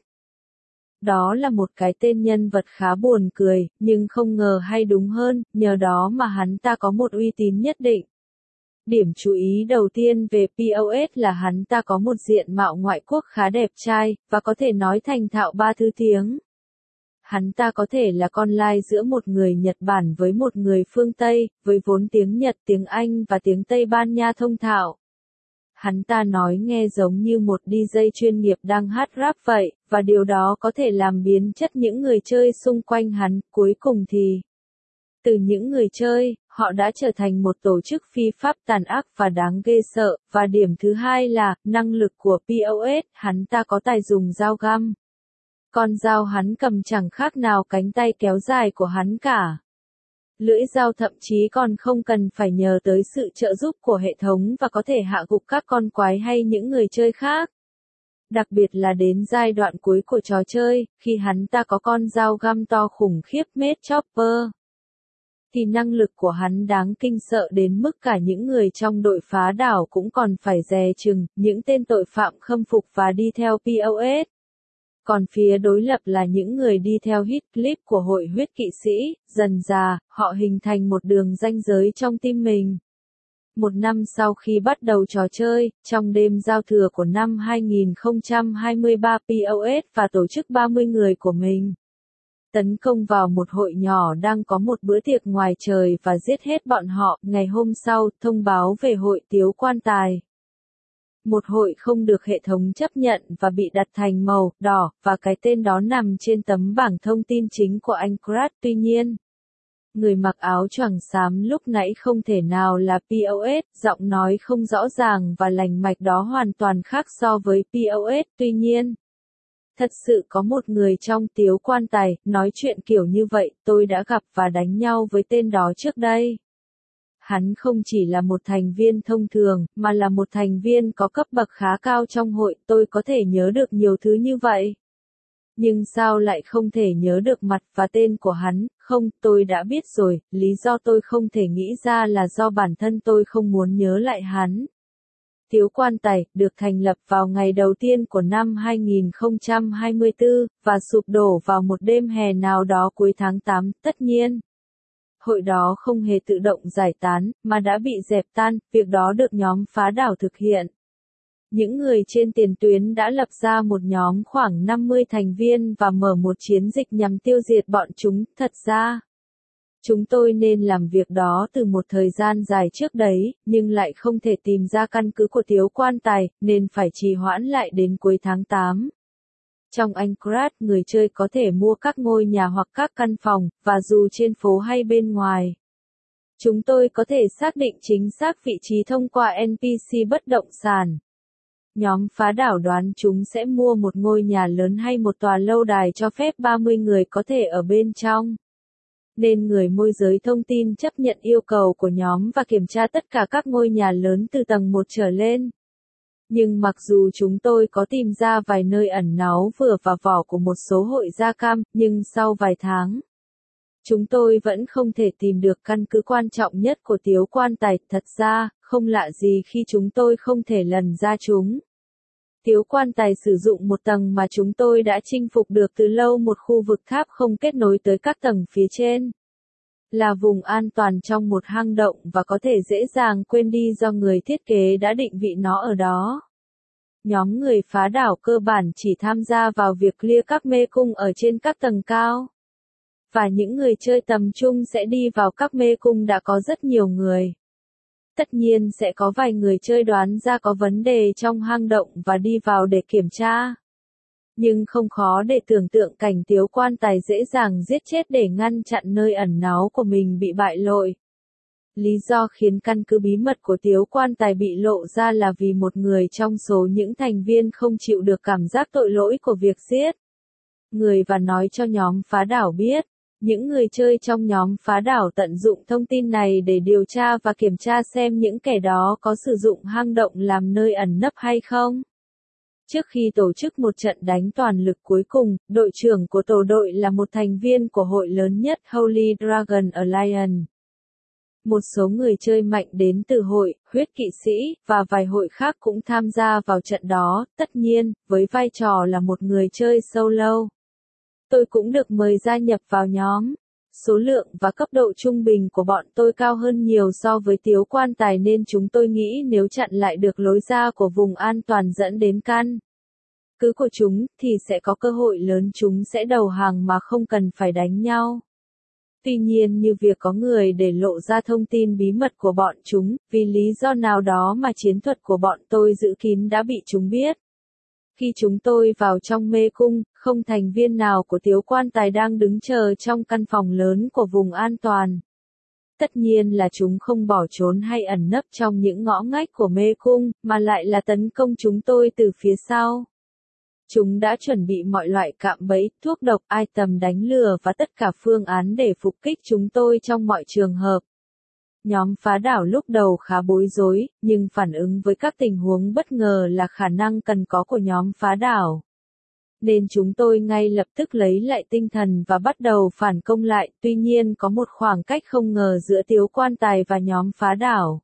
Đó là một cái tên nhân vật khá buồn cười, nhưng không ngờ hay đúng hơn, nhờ đó mà hắn ta có một uy tín nhất định. Điểm chú ý đầu tiên về POS là hắn ta có một diện mạo ngoại quốc khá đẹp trai, và có thể nói thành thạo 3 thứ tiếng. Hắn ta có thể là con lai giữa một người Nhật Bản với một người phương Tây, với vốn tiếng Nhật, tiếng Anh và tiếng Tây Ban Nha thông thạo. Hắn ta nói nghe giống như một DJ chuyên nghiệp đang hát rap vậy, và điều đó có thể làm biến chất những người chơi xung quanh hắn. Cuối cùng thì, từ những người chơi, họ đã trở thành một tổ chức phi pháp tàn ác và đáng ghê sợ. Và điểm thứ hai là, năng lực của POS, hắn ta có tài dùng dao găm. Con dao hắn cầm chẳng khác nào cánh tay kéo dài của hắn cả. Lưỡi dao thậm chí còn không cần phải nhờ tới sự trợ giúp của hệ thống và có thể hạ gục các con quái hay những người chơi khác. Đặc biệt là đến giai đoạn cuối của trò chơi, khi hắn ta có con dao găm to khủng khiếp Mad Chopper. Thì năng lực của hắn đáng kinh sợ đến mức cả những người trong đội phá đảo cũng còn phải dè chừng, những tên tội phạm khâm phục và đi theo POS. Còn phía đối lập là những người đi theo hit clip của hội huyết kỵ sĩ, dần dà, họ hình thành một đường ranh giới trong tim mình. Một năm sau khi bắt đầu trò chơi, trong đêm giao thừa của năm 2023 POS và tổ chức 30 người của mình tấn công vào một hội nhỏ đang có một bữa tiệc ngoài trời và giết hết bọn họ. Ngày hôm sau, thông báo về hội Tiếu Quan Tài. Một hội không được hệ thống chấp nhận và bị đặt thành màu đỏ, và cái tên đó nằm trên tấm bảng thông tin chính của Anchorage. Tuy nhiên, người mặc áo choàng xám lúc nãy không thể nào là POS, giọng nói không rõ ràng và lành mạch đó hoàn toàn khác so với POS. Tuy nhiên, thật sự có một người trong Tiếu Quan Tài nói chuyện kiểu như vậy. Tôi đã gặp và đánh nhau với tên đó trước đây. Hắn không chỉ là một thành viên thông thường, mà là một thành viên có cấp bậc khá cao trong hội. Tôi có thể nhớ được nhiều thứ như vậy. Nhưng sao lại không thể nhớ được mặt và tên của hắn? Không, tôi đã biết rồi, lý do tôi không thể nghĩ ra là do bản thân tôi không muốn nhớ lại hắn. Tiếu Quan Tài được thành lập vào ngày đầu tiên của năm 2024, và sụp đổ vào một đêm hè nào đó cuối tháng 8, tất nhiên. Hội đó không hề tự động giải tán, mà đã bị dẹp tan, việc đó được nhóm phá đảo thực hiện. Những người trên tiền tuyến đã lập ra một nhóm khoảng 50 thành viên và mở một chiến dịch nhằm tiêu diệt bọn chúng. Thật ra, chúng tôi nên làm việc đó từ một thời gian dài trước đấy, nhưng lại không thể tìm ra căn cứ của Tiếu Quan Tài, nên phải trì hoãn lại đến cuối tháng 8. Trong Anchorage, người chơi có thể mua các ngôi nhà hoặc các căn phòng, và dù trên phố hay bên ngoài. Chúng tôi có thể xác định chính xác vị trí thông qua NPC bất động sản. Nhóm phá đảo đoán chúng sẽ mua một ngôi nhà lớn hay một tòa lâu đài cho phép 30 người có thể ở bên trong. Nên người môi giới thông tin chấp nhận yêu cầu của nhóm và kiểm tra tất cả các ngôi nhà lớn từ tầng 1 trở lên. Nhưng mặc dù chúng tôi có tìm ra vài nơi ẩn náu vừa và vỏ của một số hội da cam, nhưng sau vài tháng, chúng tôi vẫn không thể tìm được căn cứ quan trọng nhất của Tiếu Quan Tài. Thật ra, không lạ gì khi chúng tôi không thể lần ra chúng. Tiếu Quan Tài sử dụng một tầng mà chúng tôi đã chinh phục được từ lâu, một khu vực tháp không kết nối tới các tầng phía trên. là vùng an toàn trong một hang động và có thể dễ dàng quên đi do người thiết kế đã định vị nó ở đó. Nhóm người phá đảo cơ bản chỉ tham gia vào việc clear các mê cung ở trên các tầng cao. Và những người chơi tầm trung sẽ đi vào các mê cung đã có rất nhiều người. Tất nhiên sẽ có vài người chơi đoán ra có vấn đề trong hang động và đi vào để kiểm tra. Nhưng không khó để tưởng tượng cảnh Tiếu Quan Tài dễ dàng giết chết để ngăn chặn nơi ẩn náu của mình bị bại lộ. Lý do khiến căn cứ bí mật của Tiếu Quan Tài bị lộ ra là vì một người trong số những thành viên không chịu được cảm giác tội lỗi của việc giết người và nói cho nhóm phá đảo biết. Những người chơi trong nhóm phá đảo tận dụng thông tin này để điều tra và kiểm tra xem những kẻ đó có sử dụng hang động làm nơi ẩn nấp hay không. Trước khi tổ chức một trận đánh toàn lực cuối cùng, đội trưởng của tổ đội là một thành viên của hội lớn nhất Holy Dragon Alliance. Một số người chơi mạnh đến từ hội, huyết kỵ sĩ, và vài hội khác cũng tham gia vào trận đó, tất nhiên, với vai trò là một người chơi solo. Tôi cũng được mời gia nhập vào nhóm. Số lượng và cấp độ trung bình của bọn tôi cao hơn nhiều so với Tiếu Quan Tài nên chúng tôi nghĩ nếu chặn lại được lối ra của vùng an toàn dẫn đến căn cứ của chúng, thì sẽ có cơ hội lớn chúng sẽ đầu hàng mà không cần phải đánh nhau. Tuy nhiên như việc có người để lộ ra thông tin bí mật của bọn chúng, vì lý do nào đó mà chiến thuật của bọn tôi giữ kín đã bị chúng biết. Khi chúng tôi vào trong mê cung, không thành viên nào của Tiếu Quan Tài đang đứng chờ trong căn phòng lớn của vùng an toàn. Tất nhiên là chúng không bỏ trốn hay ẩn nấp trong những ngõ ngách của mê cung, mà lại là tấn công chúng tôi từ phía sau. Chúng đã chuẩn bị mọi loại cạm bẫy, thuốc độc, item đánh lừa và tất cả phương án để phục kích chúng tôi trong mọi trường hợp. Nhóm phá đảo lúc đầu khá bối rối, nhưng phản ứng với các tình huống bất ngờ là khả năng cần có của nhóm phá đảo. Nên chúng tôi ngay lập tức lấy lại tinh thần và bắt đầu phản công lại, tuy nhiên có một khoảng cách không ngờ giữa Tiếu Quan Tài và nhóm phá đảo.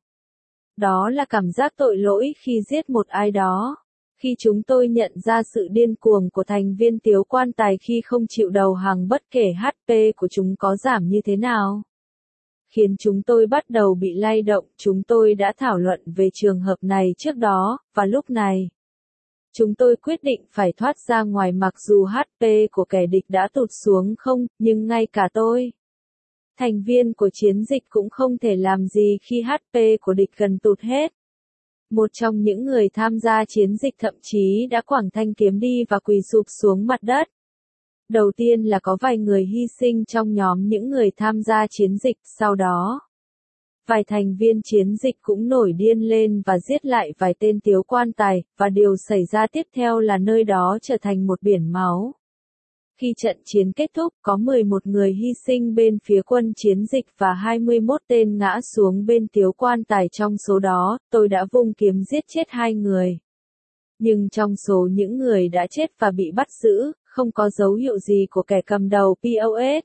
Đó là cảm giác tội lỗi khi giết một ai đó. Khi chúng tôi nhận ra sự điên cuồng của thành viên Tiếu Quan Tài khi không chịu đầu hàng bất kể HP của chúng có giảm như thế nào, khiến chúng tôi bắt đầu bị lay động. Chúng tôi đã thảo luận về trường hợp này trước đó, và lúc này, chúng tôi quyết định phải thoát ra ngoài mặc dù HP của kẻ địch đã tụt xuống không, nhưng ngay cả tôi, thành viên của chiến dịch cũng không thể làm gì khi HP của địch gần tụt hết. Một trong những người tham gia chiến dịch thậm chí đã quẳng thanh kiếm đi và quỳ sụp xuống mặt đất. Đầu tiên là có vài người hy sinh trong nhóm những người tham gia chiến dịch, sau đó, vài thành viên chiến dịch cũng nổi điên lên và giết lại vài tên Tiếu Quan Tài, và điều xảy ra tiếp theo là nơi đó trở thành một biển máu. Khi trận chiến kết thúc, có 11 người hy sinh bên phía quân chiến dịch và 21 tên ngã xuống bên Tiếu Quan Tài. Trong số đó, tôi đã vung kiếm giết chết 2 người. Nhưng trong số những người đã chết và bị bắt giữ, không có dấu hiệu gì của kẻ cầm đầu POS.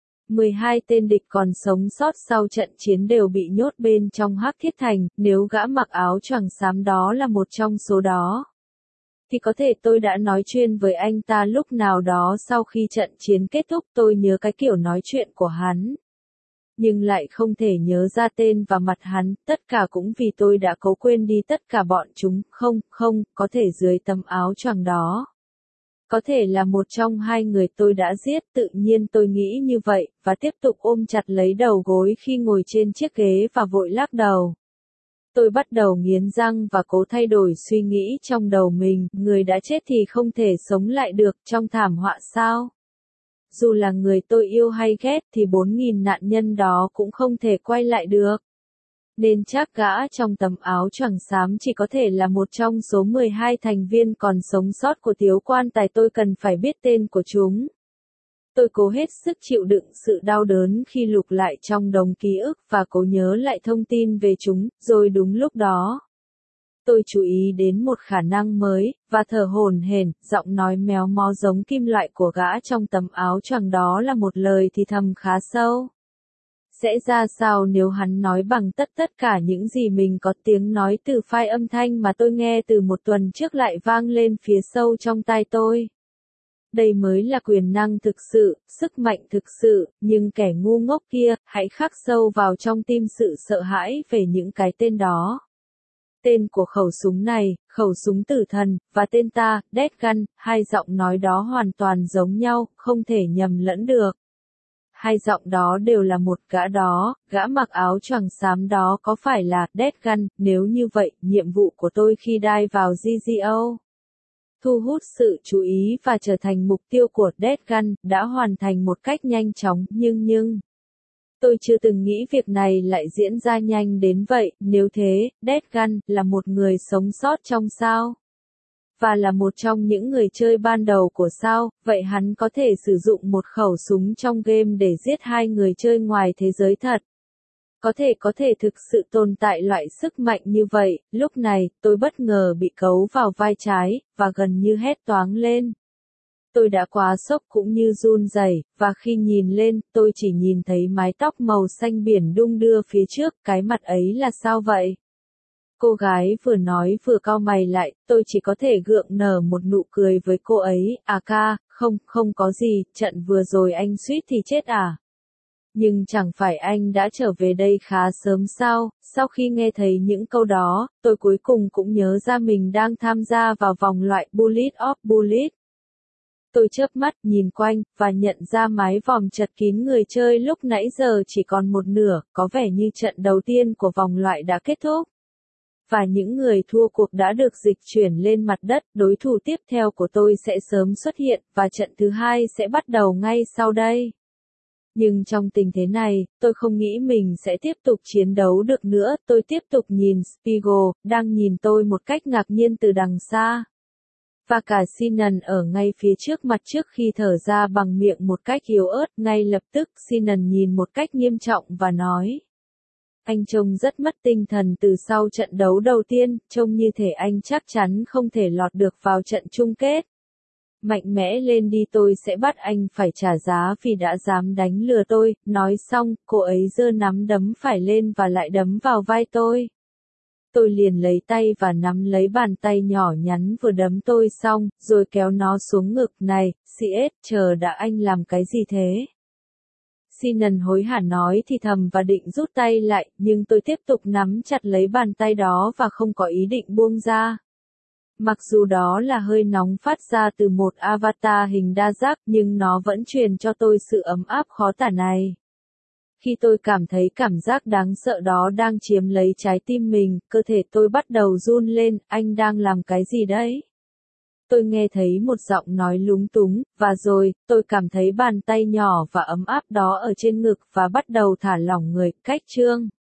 12 tên địch còn sống sót sau trận chiến đều bị nhốt bên trong Hắc Thiết Thành, nếu gã mặc áo choàng xám đó là một trong số đó, thì có thể tôi đã nói chuyện với anh ta lúc nào đó sau khi trận chiến kết thúc. Tôi nhớ cái kiểu nói chuyện của hắn, nhưng lại không thể nhớ ra tên và mặt hắn, tất cả cũng vì tôi đã cố quên đi tất cả bọn chúng. Không, có thể dưới tấm áo choàng đó có thể là một trong 2 người tôi đã giết, tự nhiên tôi nghĩ như vậy, và tiếp tục ôm chặt lấy đầu gối khi ngồi trên chiếc ghế và vội lắc đầu. Tôi bắt đầu nghiến răng và cố thay đổi suy nghĩ trong đầu mình, người đã chết thì không thể sống lại được trong thảm họa sao? Dù là người tôi yêu hay ghét thì 4.000 nạn nhân đó cũng không thể quay lại được. Nên chắc gã trong tấm áo choàng xám chỉ có thể là một trong số 12 thành viên còn sống sót của Tiếu Quan Tài. Tôi cần phải biết tên của chúng. Tôi cố hết sức chịu đựng sự đau đớn khi lục lại trong đống ký ức và cố nhớ lại thông tin về chúng, rồi đúng lúc đó, tôi chú ý đến một khả năng mới, và thở hổn hển, giọng nói méo mó giống kim loại của gã trong tấm áo choàng đó là một lời thì thầm khá sâu. Sẽ ra sao nếu hắn nói bằng tất cả những gì mình có? Tiếng nói từ file âm thanh mà tôi nghe từ một tuần trước lại vang lên phía sâu trong tai tôi. Đây mới là quyền năng thực sự, sức mạnh thực sự, nhưng kẻ ngu ngốc kia, hãy khắc sâu vào trong tim sự sợ hãi về những cái tên đó. Tên của khẩu súng này, khẩu súng tử thần, và tên ta, Death Gun, hai giọng nói đó hoàn toàn giống nhau, không thể nhầm lẫn được. Hai giọng đó đều là một gã đó, gã mặc áo choàng xám đó có phải là Death Gun, nếu như vậy, nhiệm vụ của tôi khi dive vào GGO, thu hút sự chú ý và trở thành mục tiêu của Death Gun, đã hoàn thành một cách nhanh chóng, nhưng tôi chưa từng nghĩ việc này lại diễn ra nhanh đến vậy, nếu thế, Death Gun là một người sống sót trong sao? Và là một trong những người chơi ban đầu của sao, vậy hắn có thể sử dụng một khẩu súng trong game để giết hai người chơi ngoài thế giới thật. Có thể thực sự tồn tại loại sức mạnh như vậy, lúc này, tôi bất ngờ bị cấu vào vai trái, và gần như hét toáng lên. Tôi đã quá sốc cũng như run rẩy, và khi nhìn lên, tôi chỉ nhìn thấy mái tóc màu xanh biển đung đưa phía trước, cái mặt ấy là sao vậy? Cô gái vừa nói vừa cau mày lại, tôi chỉ có thể gượng nở một nụ cười với cô ấy, ca, không có gì, trận vừa rồi anh suýt thì chết à? Nhưng chẳng phải anh đã trở về đây khá sớm sao? Sau khi nghe thấy những câu đó, tôi cuối cùng cũng nhớ ra mình đang tham gia vào vòng loại Bullet of Bullet. Tôi chớp mắt nhìn quanh, và nhận ra mái vòm chật kín người chơi lúc nãy giờ chỉ còn một nửa, có vẻ như trận đầu tiên của vòng loại đã kết thúc. Và những người thua cuộc đã được dịch chuyển lên mặt đất, đối thủ tiếp theo của tôi sẽ sớm xuất hiện, và trận thứ hai sẽ bắt đầu ngay sau đây. Nhưng trong tình thế này, tôi không nghĩ mình sẽ tiếp tục chiến đấu được nữa, tôi tiếp tục nhìn Spiegel, đang nhìn tôi một cách ngạc nhiên từ đằng xa. Và cả Sinan ở ngay phía trước mặt trước khi thở ra bằng miệng một cách yếu ớt, ngay lập tức Sinan nhìn một cách nghiêm trọng và nói. Anh trông rất mất tinh thần từ sau trận đấu đầu tiên, trông như thể anh chắc chắn không thể lọt được vào trận chung kết. Mạnh mẽ lên đi, tôi sẽ bắt anh phải trả giá vì đã dám đánh lừa tôi, nói xong, cô ấy giơ nắm đấm phải lên và lại đấm vào vai tôi. Tôi liền lấy tay và nắm lấy bàn tay nhỏ nhắn vừa đấm tôi xong, rồi kéo nó xuống ngực, này, CS, chờ đã, anh làm cái gì thế? Sinan hối hả nói thì thầm và định rút tay lại, nhưng tôi tiếp tục nắm chặt lấy bàn tay đó và không có ý định buông ra. Mặc dù đó là hơi nóng phát ra từ một avatar hình đa giác, nhưng nó vẫn truyền cho tôi sự ấm áp khó tả này. Khi tôi cảm thấy cảm giác đáng sợ đó đang chiếm lấy trái tim mình, cơ thể tôi bắt đầu run lên, anh đang làm cái gì đấy? Tôi nghe thấy một giọng nói lúng túng, và rồi, tôi cảm thấy bàn tay nhỏ và ấm áp đó ở trên ngực và bắt đầu thả lỏng người, cách chương.